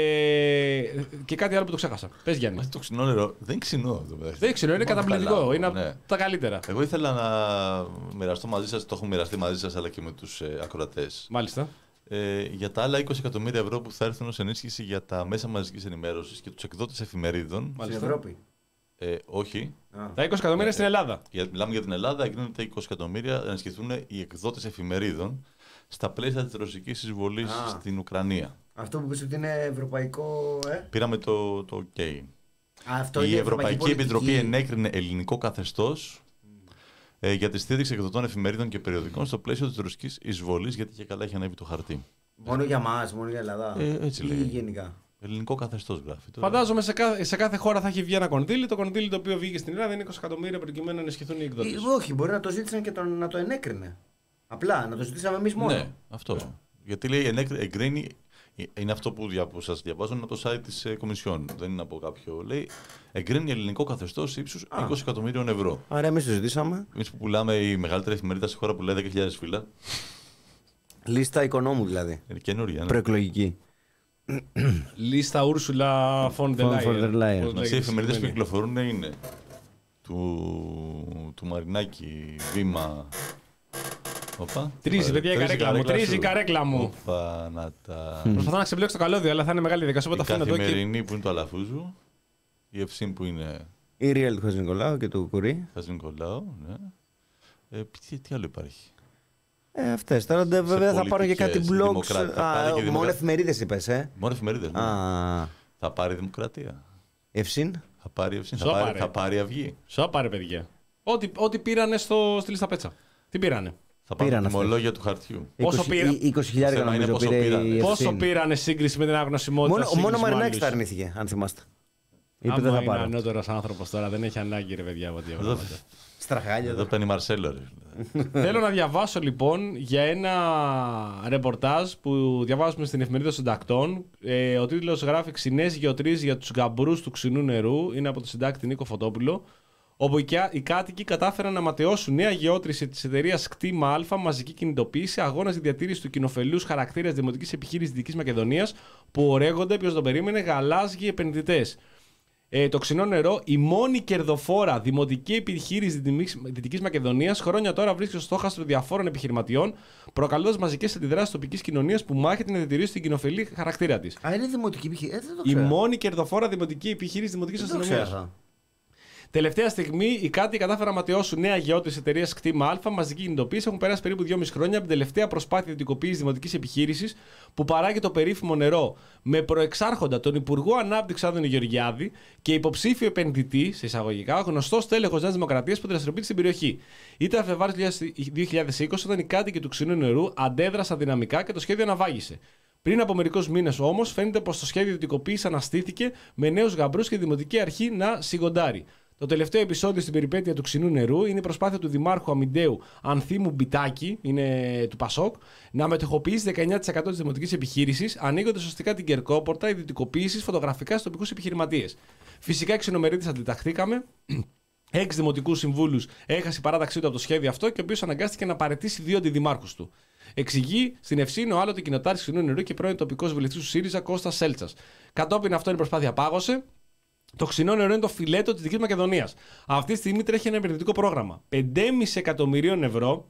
και κάτι άλλο που το ξέχασα. Πες, Γιάννη. Μα το ξινό νερό δεν ξινό. εδώ πέρα. Δεν ξέρω, είναι Μόνο καταπληκτικό. καλά, Είναι από ναι. τα καλύτερα. Εγώ ήθελα να μοιραστώ μαζί σας, το έχω μοιραστεί μαζί σας αλλά και με τους ε, ακροατές. Μάλιστα. Ε, για τα άλλα είκοσι εκατομμύρια ευρώ που θα έρθουν ως ενίσχυση για τα μέσα μαζικής ενημέρωσης και τους εκδότες εφημερίδων. Στην Ευρώπη. Ε, όχι. Τα είκοσι εκατομμύρια στην Ελλάδα. Για, μιλάμε για την Ελλάδα, εγκρίνονται είκοσι εκατομμύρια να ενισχυθούν οι εκδότες εφημερίδων στα πλαίσια της ρωσικής εισβολής Α. στην Ουκρανία. Αυτό που πεις ότι είναι ευρωπαϊκό. Ε? Πήραμε το, το OK. Α, αυτό Η είναι Ευρωπαϊκή πολιτική. Επιτροπή ενέκρινε ελληνικό καθεστώς ε, για τη στήριξη εκδοτών εφημερίδων και περιοδικών στο πλαίσιο της ρωσικής εισβολής, γιατί και καλά έχει ανέβει το χαρτί. Μόνο για μας, μόνο για Ελλάδα. Ε, έτσι Ή λέει. γενικά. Ελληνικό καθεστώς γράφει. Τώρα. Φαντάζομαι σε κάθε, σε κάθε χώρα θα έχει βγει ένα κονδύλι. Το κονδύλι το οποίο βγήκε στην Ελλάδα είναι είκοσι εκατομμύρια προκειμένου να ενισχυθούν οι εκδότες. Ή, όχι, μπορεί να το ζήτησαν και τον, να το ενέκρινε. Απλά να το ζητήσαμε εμείς μόνο. Ναι, αυτό. Γιατί λέει ενέκρι- εγκρίνει, είναι αυτό που, δια, που σας διαβάζω, είναι από το site της ε, Κομισιόν. Δεν είναι από κάποιο. Λέει, εγκρίνει ελληνικό καθεστώς ύψους είκοσι εκατομμύριων ευρώ. Άρα εμείς το ζητήσαμε. Εμείς που πουλάμε η μεγαλύτερη εφημερίδα στη χώρα που λέει δέκα χιλιάδες φύλλα. Λίστα οικονόμου δηλαδή. Είναι καινούρια. Ναι. Προεκλογική. Λίστα Ούρσουλα Φον Von der Leyen. Μεταξύ, οι εφημερίδες που κυκλοφορούν είναι του, του Μαρινάκη, Βήμα. Οπα. Τρίζει, παιδιά, η καρέκλα μου. Τρίζει η καρέκλα μου. Οπα, να τα... Προσπαθώ να ξεμπλέξω το καλώδιο, αλλά θα είναι μεγάλη διαδικασία. Η Οπότε αφήνω εδώ και. Καθημερινή που είναι το Αλαφούζου. Η Ευσύν που είναι Η Real του Χατζηνικολάου και του Κουρί. Χατζηνικολάου. Ναι. Ε, τι, τι άλλο υπάρχει. Ε, αυτές. Τώρα δε- βέβαια θα πάρουν και κάτι πολιτικές, blogs. δημοκράτη- θα πάρει Α, και μόνο δημοκρα- εφημερίδες είπες, ε. Μόνο εφημερίδες. Ναι. Α, Θα πάρει Δημοκρατία. Ευσύν. Θα πάρει Ευσύν. Θα Σώπα, πάρει, ρε. θα πάρει Αυγή. Σώπα, ρε παιδιά. Ό,τι, ό,τι πήρανε στο, στη λίστα πέτσα. Τι πήρανε. Θα πάρουν Πήραν τιμολόγια του χαρτιού. Πόσο πήρα- είκοσι χιλιάδες Το θέμα είναι νομίζω πόσο πήρε πήρανε. η Πόσο Ευθύνη. πήρανε σύγκριση με την αγνωσιμότητα? Μόνο, σύγκριση μόνο με Μαρινάκης τα άλλους? αρνήθηκε, αν θυμάστε. Είπε Άμα δεν θα είναι πάρω. ανώτερος άνθρωπος τώρα, δεν έχει ανάγκη ρε παιδιά από τέτοια Εδώ, πράγματα. Στραχάλια εδώ εδώ. παίρνει Μαρσέλο. Ρε. Θέλω να διαβάσω λοιπόν για ένα ρεπορτάζ που διαβάζουμε στην εφημερίδα των συντακτών. Ε, ο τίτλος γράφει «Ξινές γεωτρήσεις για τους γαμπρούς του ξινού νερού». Είναι από τον συντάκτη Νίκο Φωτόπουλο. Όπου οι, οι κάτοικοι κατάφεραν να ματαιώσουν νέα γεώτρηση της εταιρείας Κτήμα Α, μαζική κινητοποίηση, αγώνας για διατήρηση του κοινοφελούς χαρακτήρας δημοτικής επιχείρησης Δυτικής Μακεδονίας, που ορέγονται, ποιος τον περίμενε, γαλάζιοι επενδυτές. Ε, το ξινό νερό, η μόνη κερδοφόρα δημοτική επιχείρηση Δυτικής Μακεδονίας, χρόνια τώρα βρίσκεται στο στόχαστρο διαφόρων επιχειρηματιών, προκαλώντας μαζικές αντιδράσεις τοπικής κοινωνίας που μάχεται να διατηρήσει την κοινοφελή χαρακτήρα της. Α, είναι δημοτική επιχείρηση. Ε, δεν το Η ξέρω. μόνη κερδοφόρα δημοτική επιχείρηση Δημοτικής Δεν το Αστυνομίας. ξέρω. Τελευταία στιγμή, οι κάτοικοι κατάφεραν να ματαιώσουν νέα γεώτρηση εταιρεία Κτήμα Α, μαζική κινητοποίηση. Έχουν περάσει περίπου δυόμισι χρόνια από την τελευταία προσπάθεια ιδιωτικοποίηση δημοτική επιχείρηση που παράγει το περίφημο νερό, με προεξάρχοντα τον Υπουργό Ανάπτυξη Άδωνη Γεωργιάδη και υποψήφιο επενδυτή, σε εισαγωγικά, γνωστό τέλεχος Νέας Δημοκρατίας που δραστηριοποιείται στην περιοχή. Ήταν Φεβρουάριο δύο χιλιάδες είκοσι, όταν οι κάτοικοι του ξινού νερού αντέδρασαν δυναμικά και το σχέδιο αναβάγησε. Πριν από μερικούς μήνες όμως, φαίνεται πως το σχέδιο ιδιωτικοποίηση αναστήθηκε με νέους γαμπρούς και η Δημοτική Αρχή να σιγοντάρει. Το τελευταίο επεισόδιο στην περιπέτεια του ξινού νερού είναι η προσπάθεια του Δημάρχου Αμιντέου Ανθίμου Μπιτάκη, είναι του Πασόκ, να μετεχοποιήσει δεκαεννιά τοις εκατό της δημοτικής επιχείρησης, ανοίγοντας ουσιαστικά την κερκόπορτα ιδιωτικοποίησης φωτογραφικά στους τοπικούς επιχειρηματίες. Φυσικά, οι ξενομερίτες αντιταχθήκαμε. Έξι δημοτικούς συμβούλους έχασε η παράταξή του από το σχέδιο αυτό και ο οποίος αναγκάστηκε να παραιτήσει δύο αντιδημάρχους του. Εξηγεί στην Ευσύνη ο άλλοτε κοινοτάρης ξινού νερού και πρώην τοπικός βουλευτής του ΣΥΡΙΖΑ Κώστας Σέλτσας. Κατόπιν αυτό η προσπάθεια πάγωσε. Το ξινό νερό είναι το φιλέτο της Δυτικής Μακεδονίας. Αυτή τη στιγμή τρέχει ένα επενδυτικό πρόγραμμα πέντε κόμμα πέντε εκατομμυρίων ευρώ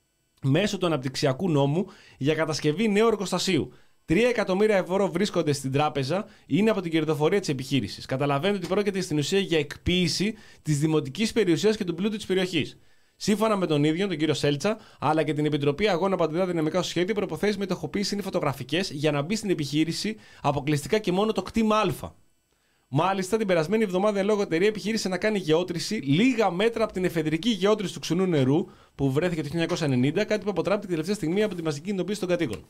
μέσω του αναπτυξιακού νόμου για κατασκευή νέου εργοστασίου. τρία εκατομμύρια ευρώ βρίσκονται στην τράπεζα, είναι από την κερδοφορία της επιχείρησης. Καταλαβαίνετε ότι πρόκειται στην ουσία για εκποίηση της δημοτικής περιουσίας και του πλούτου της περιοχής. Σύμφωνα με τον ίδιο, τον κύριο Σέλτσα, αλλά και την Επιτροπή Αγώνα που αντιδρά δυναμικά στο σχέδιο, οι προϋποθέσεις μετοχοποίηση είναι φωτογραφικές για να μπει στην επιχείρηση αποκλειστικά και μόνο το κτήμα Α. Μάλιστα, την περασμένη εβδομάδα η λόγω εταιρεία επιχείρησε να κάνει γεώτρηση λίγα μέτρα από την εφεδρική γεώτρηση του ξινού νερού που βρέθηκε το χίλια εννιακόσια ενενήντα, κάτι που αποτράπηκε την τελευταία στιγμή από τη μαζική κινητοποίηση των κατοίκων.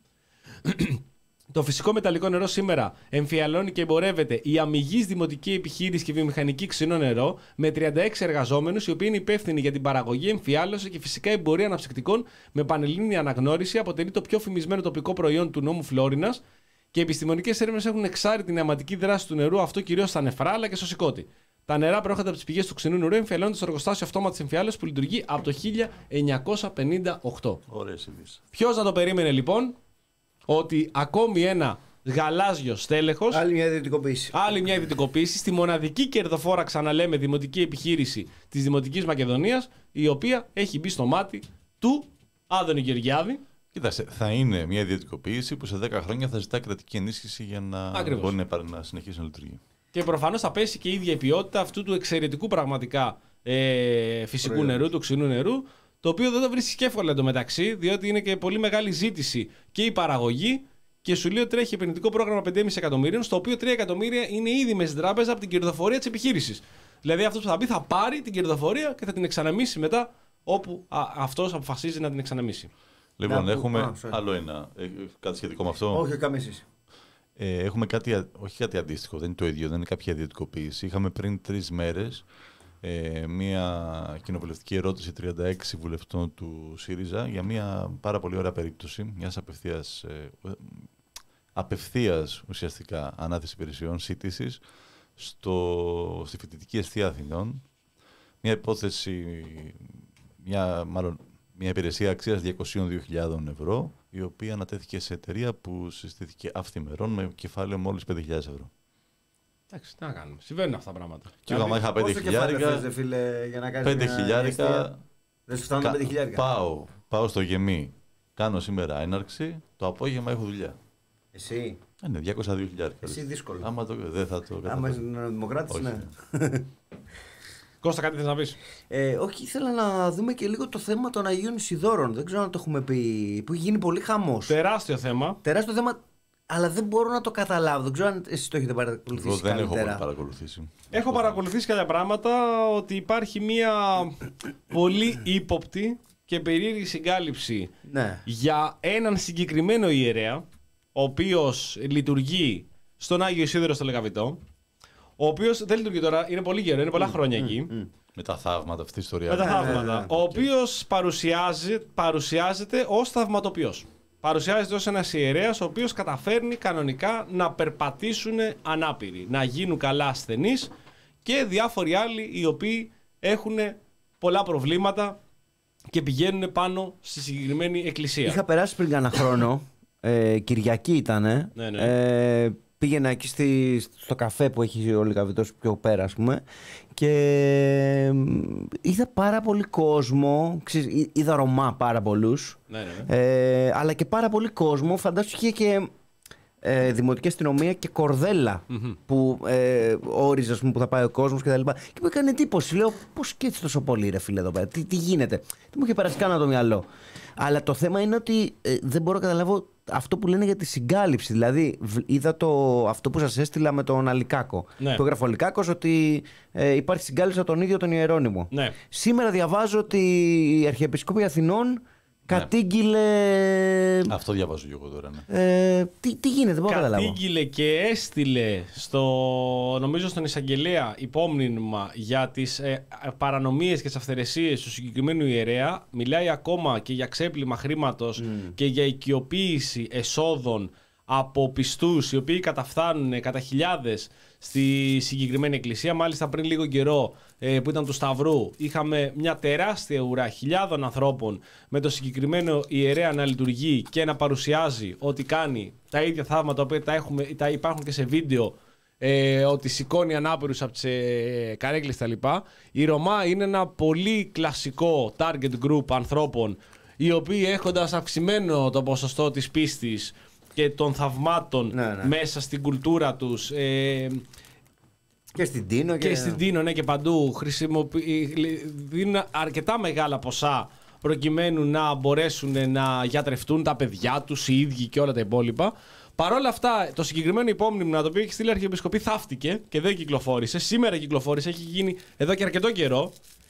Το φυσικό μεταλλικό νερό σήμερα εμφιαλώνει και εμπορεύεται η αμυγής δημοτική επιχείρηση και βιομηχανική ξινό νερό με τριάντα έξι εργαζόμενους, οι οποίοι είναι υπεύθυνοι για την παραγωγή, εμφιάλωση και φυσικά εμπορία αναψυκτικών με πανελλήνια αναγνώριση. Αποτελεί το πιο φημισμένο τοπικό προϊόν του νόμου Φλόρινας. Και επιστημονικές έρευνες έχουν εξάρει την αιματική δράση του νερού αυτό κυρίως στα νεφρά αλλά και στο σηκώτη. Τα νερά προέρχονται από τις πηγές του ξινού νερού, εμφιαλώνονται στο εργοστάσιο αυτόματης εμφιάλωσης που λειτουργεί από το χίλια εννιακόσια πενήντα οκτώ. Ωραίες ειδήσεις. Ποιος να το περίμενε λοιπόν ότι ακόμη ένα γαλάζιο στέλεχος, Άλλη μια ιδιωτικοποίηση. άλλη μια ιδιωτικοποίηση στη μοναδική κερδοφόρα, ξαναλέμε, δημοτική επιχείρηση της Δημοτικής Μακεδονίας, η οποία έχει μπει στο μάτι του Άδωνη Γεωργιάδη. Κοίταξε, θα είναι μια ιδιωτικοποίηση που σε δέκα χρόνια θα ζητά κρατική ενίσχυση για να Ακριβώς. μπορεί να, να συνεχίσει να λειτουργεί. Και προφανώς θα πέσει και η ίδια η ποιότητα αυτού του εξαιρετικού πραγματικά ε, φυσικού Προϊόντος. νερού, του ξινού νερού, το οποίο δεν το βρίσκει και εύκολα εντωμεταξύ, διότι είναι και πολύ μεγάλη ζήτηση και η παραγωγή. Και σου λέει ότι τρέχει επενδυτικό πρόγραμμα πέντε κόμμα πέντε εκατομμυρίων, στο οποίο τρία εκατομμύρια είναι ήδη μέσα στην τράπεζα από την κερδοφορία της επιχείρησης. Δηλαδή αυτός που θα μπει θα πάρει την κερδοφορία και θα την εξαναμίσει μετά όπου α, αυτός αποφασίζει να την εξαναμίσει. Λοιπόν, Να, έχουμε α, sorry. άλλο ένα. Ε, κάτι σχετικό με αυτό. Όχι, καμίσεις. Ε, έχουμε κάτι, α- όχι κάτι αντίστοιχο, δεν είναι το ίδιο, δεν είναι κάποια ιδιωτικοποίηση. Είχαμε πριν τρεις μέρες ε, μία κοινοβουλευτική ερώτηση τριάντα έξι βουλευτών του ΣΥΡΙΖΑ για μία πάρα πολύ ωραία περίπτωση μιας απευθείας, ε, απευθείας ουσιαστικά ανάθεση υπηρεσιών, σύντησης, στο, στη φοιτητική εστία Αθηνών. Μια υπόθεση, μια, μάλλον, μια υπηρεσία αξίας διακόσιες δύο χιλιάδες ευρώ, η οποία ανατέθηκε σε εταιρεία που συστήθηκε αυθημερών με κεφάλαιο μόλις πέντε χιλιάδες ευρώ. Εντάξει, τι να κάνουμε. Συμβαίνουν αυτά τα πράγματα. Και εγώ, άμα είχα πέντε χιλιάρικα, φίλε, για να κάνεις πέντε μια χιλιάρικα, αιστεία? Δεν σου φτάνουν κα- πέντε χιλιάρικα. πάω, πάω στο γεμί, κάνω σήμερα έναρξη, το απόγευμα έχω δουλειά. Εσύ, Ε, ναι, διακόσια δύο χιλιάρικα. εσύ δύσκολο. Άμα το, δεν θα το Άμα καταφέρω. είσαι δημοκράτης, Όχι, ναι. Κώστα, κάτι θες να πεις? Ε, όχι, ήθελα να δούμε και λίγο το θέμα των Αγίων Ισιδώρων. Δεν ξέρω αν το έχουμε πει. Που έχει γίνει πολύ χαμός. Τεράστιο θέμα. Τεράστιο θέμα, αλλά δεν μπορώ να το καταλάβω. Δεν ξέρω αν εσείς το έχετε παρακολουθήσει. Εγώ δεν έχω καλύτερα. πολύ παρακολουθήσει. Έχω παρακολουθήσει κάποια πράγματα, ότι υπάρχει μια πολύ ύποπτη και περίεργη συγκάλυψη Ναι. για έναν συγκεκριμένο ιερέα, ο οποίος λειτουργεί στον Άγιο Ισίδωρο στο Λεγαβητό, ο οποίος δεν λειτουργεί τώρα, είναι πολύ καιρό, είναι πολλά χρόνια εκεί. Με τα θαύματα αυτή η ιστορία. Με τα ναι, θαύματα. ναι. Ο οποίος παρουσιάζει, παρουσιάζεται ως θαυματοποιός. Παρουσιάζεται ως ένας ιερέας ο οποίος καταφέρνει κανονικά να περπατήσουν ανάπηροι, να γίνουν καλά ασθενείς και διάφοροι άλλοι οι οποίοι έχουν πολλά προβλήματα και πηγαίνουν πάνω στη συγκεκριμένη εκκλησία. Είχα περάσει πριν κάνα χρόνο, ε, Κυριακή ήτανε, Ναι, ναι. ε, πήγαινα εκεί στη, στο καφέ που έχει ο Λιγαβητός πιο πέρα, ας πούμε, και ε, είδα πάρα πολύ κόσμο, ξέρεις, εί- είδα Ρωμά πάρα πολλούς, Ναι, ναι, ναι. ε, αλλά και πάρα πολύ κόσμο, φαντάσου είχε και ε, δημοτική αστυνομία και κορδέλα που ε, όριζε, ας πούμε, που θα πάει ο κόσμος και τα λοιπά. Και μου έκανε εντύπωση, λέω, πώς σκέφτεσαι τόσο πολύ ρε φίλε εδώ πέρα, τι, τι γίνεται, τι μου είχε περάσει καν από το μυαλό. Αλλά το θέμα είναι ότι ε, δεν μπορώ να καταλάβω αυτό που λένε για τη συγκάλυψη. Δηλαδή, β- είδα το, αυτό που σας έστειλα με τον Αλικάκο. Ναι. Το έγραφε ο Αλικάκος ότι ε, υπάρχει συγκάλυψη από τον ίδιο τον Ιερώνυμο. Ναι. Σήμερα διαβάζω ότι η Αρχιεπισκόπη Αθηνών κατήγγειλε. Αυτό διαβάζω και εγώ τώρα. Ναι. Ε, τι, τι γίνεται, δεν μπορώ να καταλάβω. Κατήγγειλε και έστειλε στο, νομίζω στον εισαγγελέα υπόμνημα για τις ε, παρανομίες και τις αυθαιρεσίες του συγκεκριμένου ιερέα. Μιλάει ακόμα και για ξέπλυμα χρήματος και για οικειοποίηση εσόδων από πιστούς οι οποίοι καταφθάνουν κατά χιλιάδες στη συγκεκριμένη εκκλησία. Μάλιστα πριν λίγο καιρό ε, που ήταν του Σταυρού είχαμε μια τεράστια ουρά χιλιάδων ανθρώπων με το συγκεκριμένο ιερέα να λειτουργεί και να παρουσιάζει ότι κάνει τα ίδια θαύματα που τα, έχουμε, τα υπάρχουν και σε βίντεο, ε, ότι σηκώνει ανάπηρους από τις ε, καρέκλες τα λοιπά. Η Ρωμά είναι ένα πολύ κλασικό target group ανθρώπων οι οποίοι έχοντας αυξημένο το ποσοστό της πίστης και των θαυμάτων Ναι, ναι. μέσα στην κουλτούρα τους, ε, Και στην Τίνο και, και στην Τίνο, ναι, και παντού χρησιμοποιεί, δίνουν αρκετά μεγάλα ποσά προκειμένου να μπορέσουν να γιατρευτούν τα παιδιά τους οι ίδιοι και όλα τα υπόλοιπα. Παρ' όλα αυτά, το συγκεκριμένο υπόμνημα το οποίο έχει στείλει η Αρχιεπισκοπή θαύτηκε και δεν κυκλοφόρησε. Σήμερα κυκλοφόρησε, έχει γίνει εδώ και αρκετό καιρό.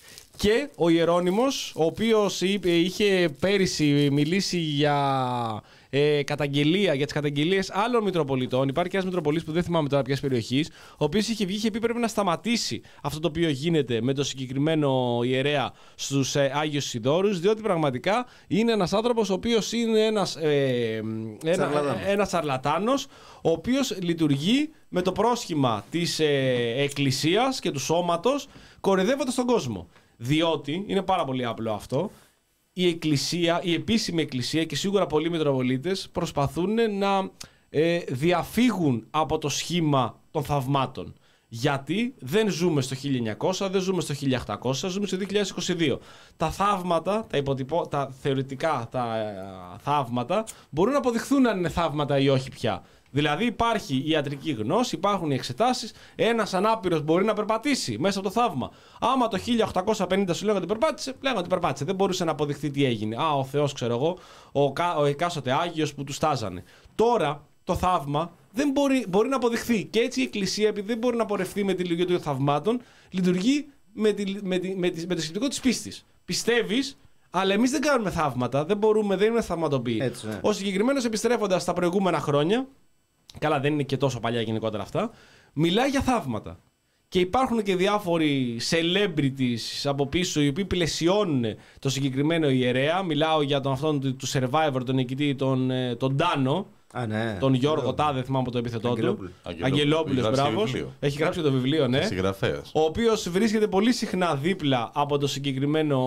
Και ο Ιερώνυμος, ο οποίος είπε, είχε πέρυσι μιλήσει για ε, καταγγελία, για τις καταγγελίες άλλων Μητροπολιτών. Υπάρχει και ένας Μητροπολίτης που δεν θυμάμαι τώρα ποιας περιοχής, ο οποίος είχε βγει και πει πρέπει να σταματήσει αυτό το οποίο γίνεται με το συγκεκριμένο ιερέα στους ε, Άγιους Σιδώρους, διότι πραγματικά είναι ένας άνθρωπος ο οποίος είναι ένας, ε, ένα, Σαρλατάνος. ένας σαρλατάνος, ο οποίος λειτουργεί με το πρόσχημα της ε, Εκκλησίας και του σώματος, κοροϊδεύοντας τον κόσμο. Διότι, είναι πάρα πολύ απλό αυτό, η εκκλησία, η επίσημη εκκλησία και σίγουρα πολλοί Μητροπολίτες προσπαθούν να ε, διαφύγουν από το σχήμα των θαυμάτων. Γιατί δεν ζούμε στο χίλια εννιακόσια, δεν ζούμε στο χίλια οκτακόσια, ζούμε στο δύο χιλιάδες είκοσι δύο. Τα θαύματα, τα, υποτυπω, τα θεωρητικά τα ε, θαύματα μπορούν να αποδειχθούν αν είναι θαύματα ή όχι πια. Δηλαδή υπάρχει η ιατρική γνώση, υπάρχουν οι εξετάσεις. Ένας ανάπηρος μπορεί να περπατήσει μέσα από το θαύμα. Άμα το χίλια οκτακόσια πενήντα σου λέγανε ότι περπάτησε, λέγανε ότι περπάτησε. Δεν μπορούσε να αποδειχθεί τι έγινε. Α, ο Θεός, ξέρω εγώ, ο, ο εκάστοτε Άγιος που του στάζανε. Τώρα το θαύμα δεν μπορεί, μπορεί να αποδειχθεί. Και έτσι η Εκκλησία, επειδή δεν μπορεί να πορευτεί με τη λειτουργία των θαυμάτων, λειτουργεί με, τη, με, τη, με, τη, με το σκεπτικό της πίστης. Πιστεύεις, αλλά εμείς δεν κάνουμε θαύματα, δεν μπορούμε, δεν είμαστε θαυματοποιοί. Έτσι, ναι. Ο συγκεκριμένος, επιστρέφοντας στα προηγούμενα χρόνια, καλά, δεν είναι και τόσο παλιά γενικότερα αυτά, μιλάει για θαύματα. Και υπάρχουν και διάφοροι celebrities από πίσω οι οποίοι πλαισιώνουν το συγκεκριμένο ιερέα. Μιλάω για τον αυτόν του Survivor, τον νικητή, τον, ε, τον Ντάνο, Α, ναι. τον Γιώργο Τάδε, θυμάμαι από το επίθετό του. Αγγελόπουλο. Αγγελόπουλος, Έχει γράψει μπράβο. βιβλίο. Έχει γράψει το βιβλίο, ναι. Συγγραφέας. Ο οποίος βρίσκεται πολύ συχνά δίπλα από το συγκεκριμένο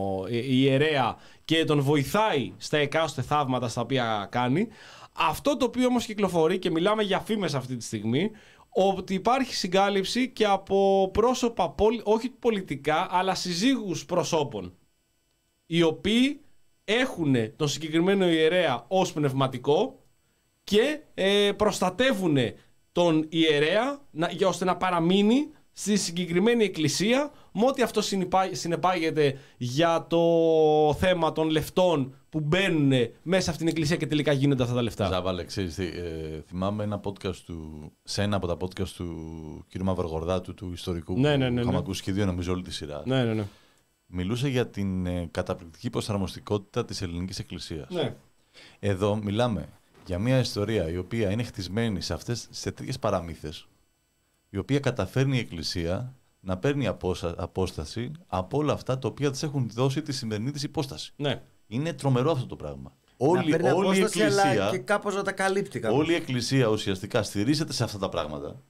ε, ιερέα και τον βοηθάει στα εκάστοτε θαύματα στα οποία κάνει. Αυτό το οποίο όμως κυκλοφορεί, και μιλάμε για φήμες αυτή τη στιγμή, ότι υπάρχει συγκάλυψη και από πρόσωπα, όχι πολιτικά, αλλά συζύγους προσώπων, οι οποίοι έχουν τον συγκεκριμένο ιερέα ως πνευματικό και ε, προστατεύουν τον ιερέα να, για, ώστε να παραμείνει στη συγκεκριμένη εκκλησία με ό,τι αυτό συνεπά, συνεπάγεται για το θέμα των λεφτών που μπαίνουν μέσα από την εκκλησία και τελικά γίνονται αυτά τα λεφτά. Ζάβαλε, ξέρεις τι, ε, θυμάμαι ένα podcast του, σε ένα από τα podcast του κ. Μαυρογορδάτου, του ιστορικού, Ναι, ναι, ναι, που είχαμε ναι. ακούσει και δύο νομίζω όλη τη σειρά. Ναι, ναι, ναι. μιλούσε για την ε, καταπληκτική προσαρμοστικότητα της ελληνικής εκκλησίας. Ναι. Εδώ μιλάμε για μια ιστορία η οποία είναι χτισμένη σε, αυτές, σε τέτοιες παραμύθες, η οποία καταφέρνει η εκκλησία να παίρνει απόσα, απόσταση από όλα αυτά τα οποία της έχουν δώσει τη σημερινή της υπόσταση. Ναι. Είναι τρομερό αυτό το πράγμα. Να Όλη, παίρνει όλη, η απόσταση, αλλά εκκλησία, και κάπως να τα καλύπτει κάπως. όλη η εκκλησία ουσιαστικά στηρίζεται σε αυτά τα πράγματα.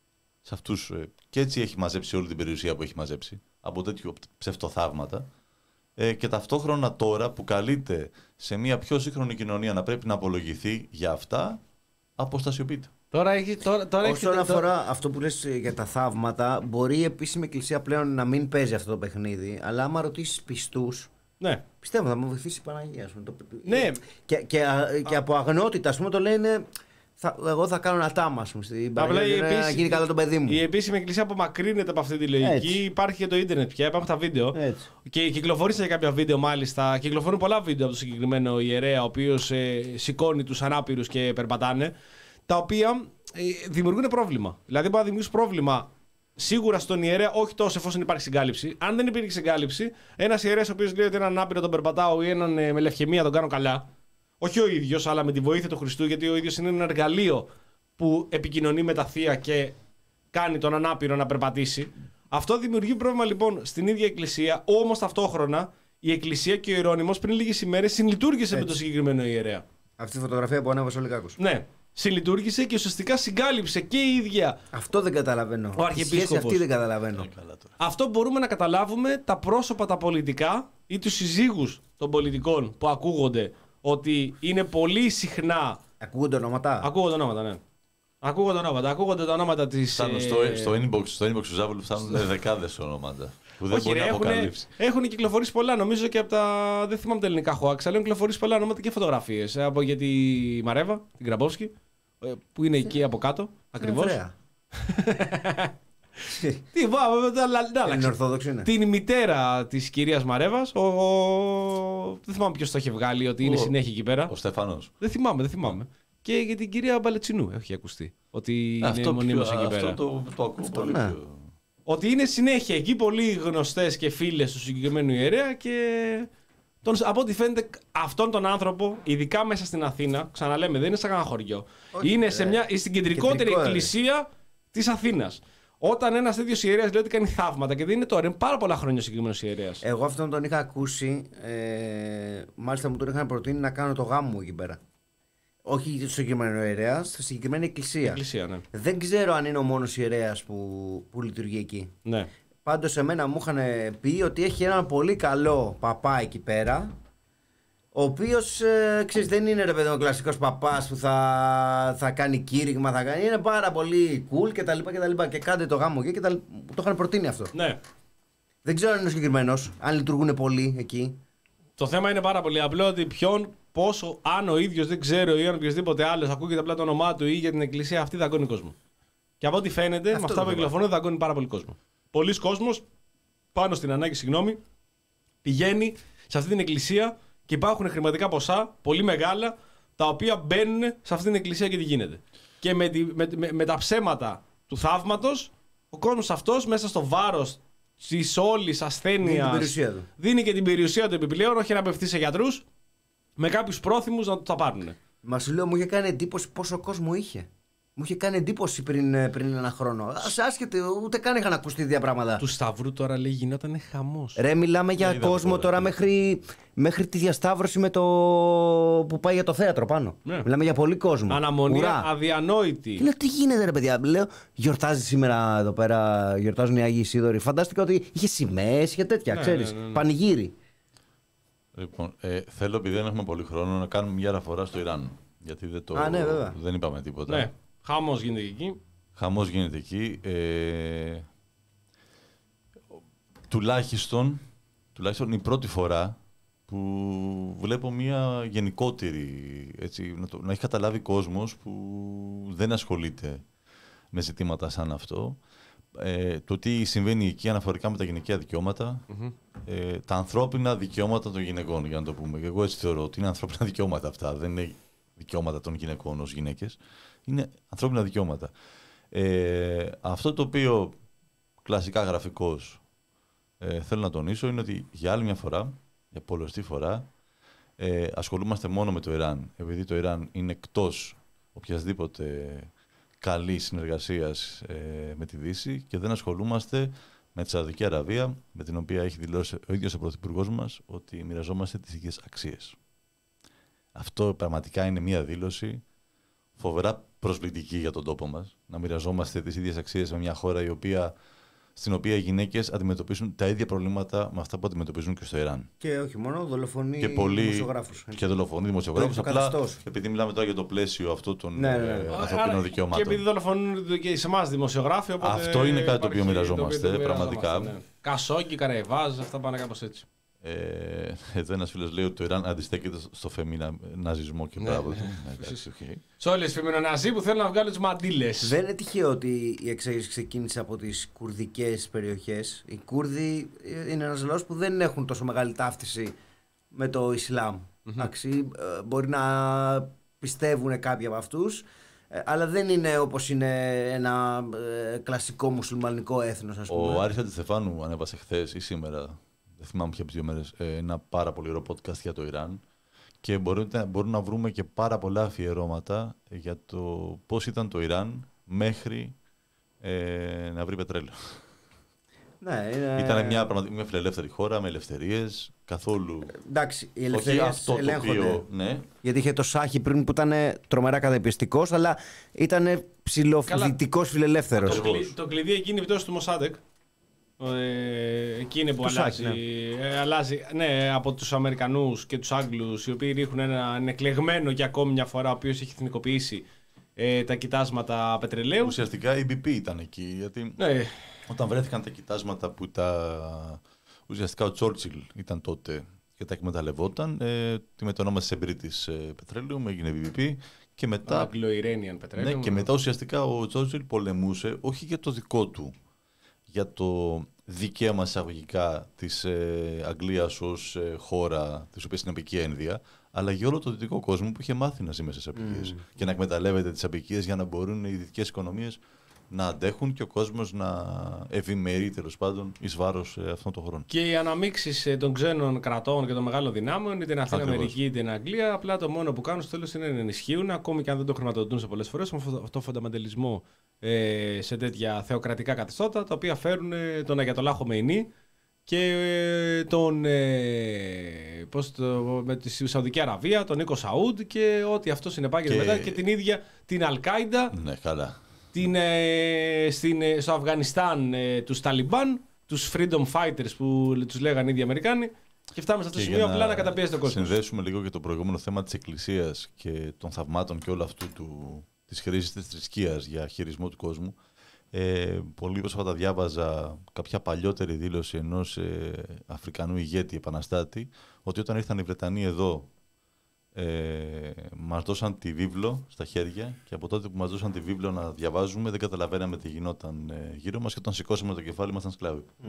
Σε αυτούς, και έτσι έχει μαζέψει όλη την περιουσία που έχει μαζέψει από τέτοιου ψευτοθαύματα. Ε, και ταυτόχρονα τώρα που καλείται σε μια πιο σύγχρονη κοινωνία να πρέπει να απολογηθεί για αυτά, αποστασιοποιείται. Τώρα έχει, τώρα, τώρα Όσον έχετε, αφορά τώρα... αυτό που λες για τα θαύματα, μπορεί η επίσημη εκκλησία πλέον να μην παίζει αυτό το παιχνίδι, αλλά άμα ρωτήσεις πιστούς, Ναι. πιστεύω θα μου βοηθήσει η Παναγία. Ας πούμε, το... Ναι. Και, και, και από αγνότητα, ας πούμε, το λένε. Θα, εγώ θα κάνω ένα τάμα, ας πούμε, στην Παναγία, να γίνει καλά το παιδί μου. Η επίσημη εκκλησία απομακρύνεται από αυτή τη λογική. Έτσι. Υπάρχει και το ίντερνετ πια, υπάρχουν τα βίντεο. Έτσι. Και κυκλοφορήσαν κάποια βίντεο μάλιστα. Κυκλοφορούν πολλά βίντεο από το συγκεκριμένο ιερέα, ο οποίος ε, σηκώνει τους ανάπηρους και περπατάνε. Τα οποία ε, δημιουργούν πρόβλημα. Δηλαδή, μπορεί να δημιουργήσει πρόβλημα σίγουρα στον ιερέα, όχι τόσο εφόσον υπάρχει συγκάλυψη. Αν δεν υπήρχε συγκάλυψη, ένας ιερέας ο οποίος λέει ότι έναν ανάπηρο τον περπατάω ή έναν ε, με λευκαιμία τον κάνω καλά. Όχι ο ίδιος, αλλά με τη βοήθεια του Χριστού, γιατί ο ίδιος είναι ένα εργαλείο που επικοινωνεί με τα θεία και κάνει τον ανάπηρο να περπατήσει. Αυτό δημιουργεί πρόβλημα λοιπόν στην ίδια εκκλησία, όμως ταυτόχρονα η εκκλησία και ο Ιερώνυμος πριν λίγες ημέρες συνλειτουργήσε με το συγκεκριμένο ιερέα. Αυτή τη φωτογραφία που ανέβασε ο Λυκάκος. Ναι, συνλειτουργήσε και ουσιαστικά συγκάλυψε και η ίδια. Αυτό δεν καταλαβαίνω. Ο Η Αρχιεπίσκοπος. σχέση αυτή δεν καταλαβαίνω. Αυτό μπορούμε να καταλάβουμε τα πρόσωπα τα πολιτικά ή τους συζύγους των πολιτικών που ακούγονται ότι είναι πολύ συχνά. Ακούγονται ονόματα. Ακούγονται ονόματα, ναι. Ακούγονται ονόματα. Ακούγονται τα ονόματα της... Φτάνουν ε... στο, στο inbox, στο inbox του Ζάβολου φτάνουν δεκάδες ονόματα. Που δεν Όχι, μπορεί ρε, να έχουν, αποκαλύψει. έχουν κυκλοφορήσει πολλά, νομίζω και από τα. Δεν θυμάμαι τα ελληνικά hoax, αλλά έχουν κυκλοφορήσει πολλά ονόματα και φωτογραφίες. Από για τη Μαρέβα, την Γκραμπόφσκι, που είναι εκεί από κάτω. Ακριβώς. Ωραία. Τι, βά, Είναι ορθόδοξη, είναι. Την μητέρα της κυρίας Μαρέβας, ο, ο... δεν θυμάμαι ποιος το έχει βγάλει, ότι είναι Ο- συνέχεια εκεί πέρα. Ο Στέφανος. Δεν θυμάμαι, δεν θυμάμαι. Και για την κυρία Μπαλετσινού έχει ακουστεί. Ότι είναι Αυτό, μονίμως πιο- εκεί αυτό πέρα. το, το ακούω πολύ ναι. πιο... Ότι είναι συνέχεια εκεί πολύ γνωστές και φίλες του συγκεκριμένου ιερέα και τον, από ό,τι φαίνεται αυτόν τον άνθρωπο, ειδικά μέσα στην Αθήνα, ξαναλέμε δεν είναι σαν ένα χωριό, Όχι, είναι ρε. σε μια, στην κεντρικότερη Κεντρικό, ρε. εκκλησία της Αθήνας. Όταν ένας τέτοιος ιερέας λέει ότι κάνει θαύματα και δεν είναι τώρα, είναι πάρα πολλά χρόνια ο συγκεκριμένος ιερέας. Εγώ αυτόν τον είχα ακούσει. Ε, μάλιστα μου τον είχαν προτείνει να κάνω το γάμο μου εκεί πέρα. Όχι στο συγκεκριμένο ιερέα, στη συγκεκριμένη εκκλησία. Εκκλησία, ναι. Δεν ξέρω αν είναι ο μόνος ιερέας που, που λειτουργεί εκεί. ναι. Πάντως εμένα μου είχαν πει ότι έχει έναν πολύ καλό παπά εκεί πέρα, ο οποίος ε, ξέρεις, δεν είναι ρε παιδί ο κλασικός παπάς που θα, θα κάνει κήρυγμα, θα κάνει, είναι πάρα πολύ cool κτλ. Και, και, και, και κάντε το γάμο εκεί και τα, μου το είχαν προτείνει αυτό. ναι. Δεν ξέρω αν είναι ο συγκεκριμένος, αν λειτουργούν πολύ εκεί. Το θέμα είναι πάρα πολύ απλό ότι ποιον, πόσο, αν ο ίδιος δεν ξέρω ή αν οποιοδήποτε άλλος ακούγεται απλά το όνομά του ή για την εκκλησία αυτή, δαγκώνει κόσμο. Και από ό,τι φαίνεται, Αυτό με αυτά το που θέμα. κυκλοφορούν, δαγκώνει πάρα πολύ κόσμο. Πολλοί κόσμος, πάνω στην ανάγκη, συγγνώμη, πηγαίνει σε αυτή την εκκλησία και υπάρχουν χρηματικά ποσά, πολύ μεγάλα, τα οποία μπαίνουν σε αυτή την εκκλησία και τι γίνεται. Και με, τη, με, με, με τα ψέματα του θαύματος, ο κόσμος αυτός μέσα στο βάρος της όλης ασθένειας Δίνει την περιουσία του. δίνει και την περιουσία του επιπλέον, όχι να απευθύνει σε γιατρούς, με κάποιους πρόθυμους να του τα πάρουν. Μα σου λέω, μου είχε κάνει εντύπωση πόσο κόσμο είχε. Μου είχε κάνει εντύπωση πριν, πριν ένα χρόνο. Ας άσχετη, ούτε καν είχαν ακουστεί δύο πράγματα. Του Σταυρού τώρα λέει γινόταν χαμός. Ρε, μιλάμε για είδα κόσμο τώρα. τώρα μέχρι, μέχρι τη διασταύρωση με το... που πάει για το θέατρο πάνω. Ναι. Μιλάμε για πολύ κόσμο. Αναμονία Ουρά. αδιανόητη. Και λέω, τι γίνεται ρε παιδιά. Λέω, γιορτάζει σήμερα εδώ πέρα, γιορτάζουν οι Άγιοι Σίδωροι. Φαντάστηκα ότι είχε σημαίες, είχε τέτοια, Ναι, ξέρεις. ναι, ναι, ναι. Πανηγύρι. Λοιπόν, ε, θέλω επειδή δεν έχουμε πολύ χρόνο να κάνουμε μια αναφορά στο Ιράν. Γιατί δεν, το, Α, ναι, βέβαια. δεν είπαμε τίποτα. Ναι, χαμός γίνεται εκεί. Χαμός γίνεται εκεί. Ε, τουλάχιστον, τουλάχιστον η πρώτη φορά που βλέπω μια γενικότερη, έτσι, να, το, να έχει καταλάβει κόσμος που δεν ασχολείται με ζητήματα σαν αυτό. Ε, το τι συμβαίνει εκεί αναφορικά με τα γυναικεία δικαιώματα, Mm-hmm. ε, τα ανθρώπινα δικαιώματα των γυναικών, για να το πούμε. Και εγώ έτσι θεωρώ ότι είναι ανθρώπινα δικαιώματα αυτά. Δεν είναι δικαιώματα των γυναικών ως γυναίκες. Είναι ανθρώπινα δικαιώματα. Ε, αυτό το οποίο κλασικά γραφικός ε, θέλω να τονίσω είναι ότι για άλλη μια φορά, για πολλωστή φορά, ε, ασχολούμαστε μόνο με το Ιράν. Επειδή το Ιράν είναι εκτός οποιασδήποτε καλής συνεργασίας ε, με τη Δύση και δεν ασχολούμαστε με τη Σαουδική Αραβία, με την οποία έχει δηλώσει ο ίδιος ο Πρωθυπουργός μας ότι μοιραζόμαστε τις ίδιες αξίες. Αυτό πραγματικά είναι μια δήλωση φοβερά προσβλητική για τον τόπο μας, να μοιραζόμαστε τις ίδιες αξίες με μια χώρα η οποία, στην οποία οι γυναίκες αντιμετωπίζουν τα ίδια προβλήματα με αυτά που αντιμετωπίζουν και στο Ιράν. Και όχι μόνο, δολοφονεί και πολλοί, δημοσιογράφους. Και δολοφονεί δημοσιογράφους. Το απλά καθεστώς. επειδή μιλάμε τώρα για το πλαίσιο αυτό των ναι, ναι, ναι. ε, ανθρωπίνων δικαιωμάτων. Και επειδή δολοφονούν και σε εμάς δημοσιογράφοι. Οπότε αυτό είναι κάτι το οποίο μοιραζόμαστε, το οποίο το πραγματικά. Ναι. Κασόκι, Καραϊβάζ, αυτά πάνε κάπως έτσι. Ε, εδώ ένας φίλος λέει ότι το Ιράν αντιστέκεται στο φεμιναζισμό και μπράβο του. Σε όλες τις φεμινοναζί που θέλουν να βγάλουν τις μαντήλες. Δεν είναι τυχαίο ότι η εξέγερση ξεκίνησε από τις κουρδικές περιοχές. Οι Κούρδοι είναι ένας λαός που δεν έχουν τόσο μεγάλη ταύτιση με το Ισλάμ. Εντάξει, μπορεί να πιστεύουν κάποιοι από αυτούς, αλλά δεν είναι όπως είναι ένα κλασικό μουσουλμανικό έθνος, ας πούμε. Ο Άρης Αντιστεφάνου ανέβασε χθες ή σήμερα, δεν θυμάμαι ποια από τις δύο μέρες, ένα πάρα πολύ ωραίο podcast για το Ιράν και μπορούμε, μπορούμε να βρούμε και πάρα πολλά αφιερώματα για το πώς ήταν το Ιράν μέχρι ε, να βρει πετρέλαιο. Ναι, είναι... Ήταν μια, μια φιλελεύθερη χώρα με ελευθερίες, καθόλου... Εντάξει, οι ελευθερίες αυτό ελέγχονται. Το οποίο, ναι. Γιατί είχε το Σάχη πριν που ήταν τρομερά καταπιεστικός, αλλά ήταν ψιλοδυτικός φιλελεύθερος. Το, κλει, το κλειδί εκείνη η πτώση του Μοσάντεκ. Ε, εκείνη που αλλάζει, Σάκη, ναι. ε, αλλάζει ναι, από τους Αμερικανούς και τους Άγγλους, οι οποίοι ρίχνουν ένα εκλεγμένο για ακόμη μια φορά, ο οποίος έχει εθνικοποιήσει ε, τα κοιτάσματα πετρελαίου. Ουσιαστικά η μπι πι ήταν εκεί, γιατί ναι. όταν βρέθηκαν τα κοιτάσματα που τα... ουσιαστικά ο Τσόρτσιλ ήταν τότε και τα εκμεταλλευόταν, ε, τη μετονόμασε σε British ε, Petroleum, έγινε μπι πι και μετά... Anglo-Iranian Petroleum. Ναι, και μετά ουσιαστικά ο Τσόρτσιλ πολεμούσε όχι για το δικό του, για το δικαίωμα εισαγωγικά της ε, Αγγλίας ως ε, χώρα της οποίας είναι απικία Ινδία, αλλά για όλο το δυτικό κόσμο που είχε μάθει να ζει μέσα στις απικίες mm. και να εκμεταλλεύεται τις απικίες για να μπορούν οι δυτικές οικονομίες να αντέχουν και ο κόσμος να ευημερεί τέλος πάντων εις βάρος ε, αυτών των χωρών. Και οι αναμίξεις ε, των ξένων κρατών και των μεγάλων δυνάμεων, είτε είναι αυτή η Αμερική είτε είναι Αγγλία, απλά το μόνο που κάνουν στο τέλος είναι να ενισχύουν, ακόμη και αν δεν το χρηματοδοτούν σε πολλές φορές, με αυτό το φονταμεντελισμό ε, σε τέτοια θεοκρατικά καθεστώτα, τα οποία φέρουν ε, τον Αγιατολάχ Χομεϊνί και ε, τον, ε, πώς το, με τη Σαουδική Αραβία, τον Νίκο Σαούντ και ό,τι αυτό συνεπάγεται και... μετά και την ίδια την Αλ-Κάιντα. Ναι, καλά. Την, ε, στην, ε, στο Αφγανιστάν ε, τους Ταλιμπάν, τους Freedom Fighters που τους λέγανε οι ίδιοι Αμερικάνοι και φτάμε σε αυτό το σημείο απλά να καταπιέζει τον κόσμο. Συνδέσουμε λίγο και το προηγούμενο θέμα της Εκκλησίας και των θαυμάτων και όλου αυτού του, της χρήσης της θρησκείας για χειρισμό του κόσμου. Ε, πολύ πρόσφατα διάβαζα κάποια παλιότερη δήλωση ενός ε, Αφρικανού ηγέτη επαναστάτη ότι όταν ήρθαν οι Βρετανοί εδώ Ε, μας δώσαν τη βίβλο στα χέρια και από τότε που μας δώσαν τη βίβλο να διαβάζουμε δεν καταλαβαίναμε τι γινόταν ε, γύρω μας και όταν σηκώσαμε το κεφάλι μας ήταν σκλάβοι. Mm.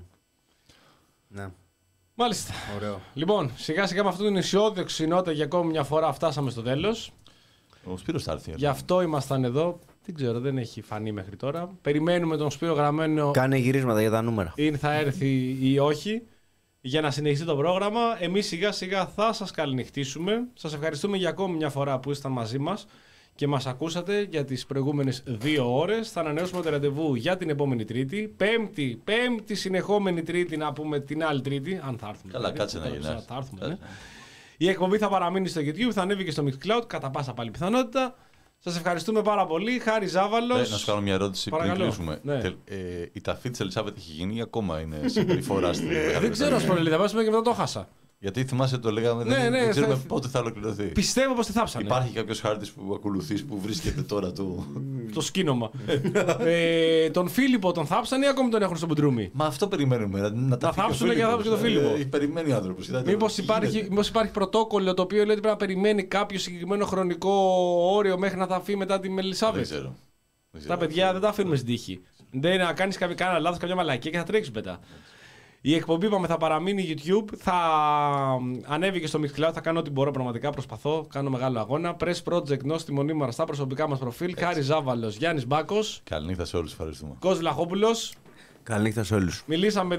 Ναι. Μάλιστα. Ωραίο. Λοιπόν, σιγά σιγά με αυτήν την αισιόδοξη νότα για ακόμη μια φορά φτάσαμε στο τέλος. Ο Σπύρος θα έρθει. Γι' αυτό ήμασταν εδώ. Δεν ξέρω, δεν έχει φανεί μέχρι τώρα. Περιμένουμε τον Σπύρο γραμμένο. Κάνε γυρίσματα για τα νούμερα. Ή θα έρθει ή όχι. Για να συνεχίσει το πρόγραμμα, εμείς σιγά σιγά θα σας καληνυχτήσουμε. Σας ευχαριστούμε για ακόμη μια φορά που ήσταν μαζί μας και μας ακούσατε για τις προηγούμενες δύο ώρες. Θα ανανεώσουμε το ραντεβού για την επόμενη Τρίτη. Πέμπτη, πέμπτη συνεχόμενη Τρίτη, να πούμε την άλλη Τρίτη. Αν θα έρθουμε. Καλά, κάτσε να γίνει. Θα έρθουμε, ναι. Η εκπομπή θα παραμείνει στο YouTube, θα ανέβει και στο Mixcloud, κατά πάσα πάλι πιθανότητα. Σας ευχαριστούμε πάρα πολύ. Χάρη Ζάβαλος. Ε, να σου κάνω μια ερώτηση πριν κλείσουμε. Ναι. Ε, η ταφή της Ελισάβετ έχει γίνει ή ακόμα είναι συμπεριφορά στην Ελλάδα? Δεν ξέρω, Σπορελή, θα βάσουμε και μετά το χάσα. Γιατί θυμάσαι το λέγαμε, ναι, δεν, ναι, δεν ξέρουμε θα... πότε θα ολοκληρωθεί. Πιστεύω πως τη θάψανε. Υπάρχει κάποιος χάρτης που ακολουθείς που βρίσκεται τώρα το... το σκήνομα. ε, τον Φίλιππο τον θάψανε ή ακόμη τον έχουν στο μπουντρούμι? Μα αυτό περιμένουμε. Να τα θάψουν και να θάψουν και τον Φίλιππο. Ε, περιμένει ο άνθρωπος. Μήπως υπάρχει, υπάρχει πρωτόκολλο το οποίο λέει ότι πρέπει να περιμένει κάποιο συγκεκριμένο χρονικό όριο μέχρι να θαφεί μετά τη Ελισάβετ? Δεν ξέρω. Τα παιδιά δεν τα αφήνουμε στην τύχη. Δεν να κάνει κανένα λάθος, κάποια μαλακία και θα τρέξει μετά. Η εκπομπή είπαμε θα παραμείνει YouTube, θα ανέβει και στο Mixcloud, θα κάνω ό,τι μπορώ πραγματικά, προσπαθώ, κάνω μεγάλο αγώνα. Press Project, νόστιμο νήμερα στα προσωπικά μας προφίλ, Χάρη Ζάβαλος, Γιάννης Μπάκος. Καληνύχτα σε όλους, ευχαριστούμε. Κώστας Βλαχόπουλος. Καληνύχτα σε όλους. Μιλήσαμε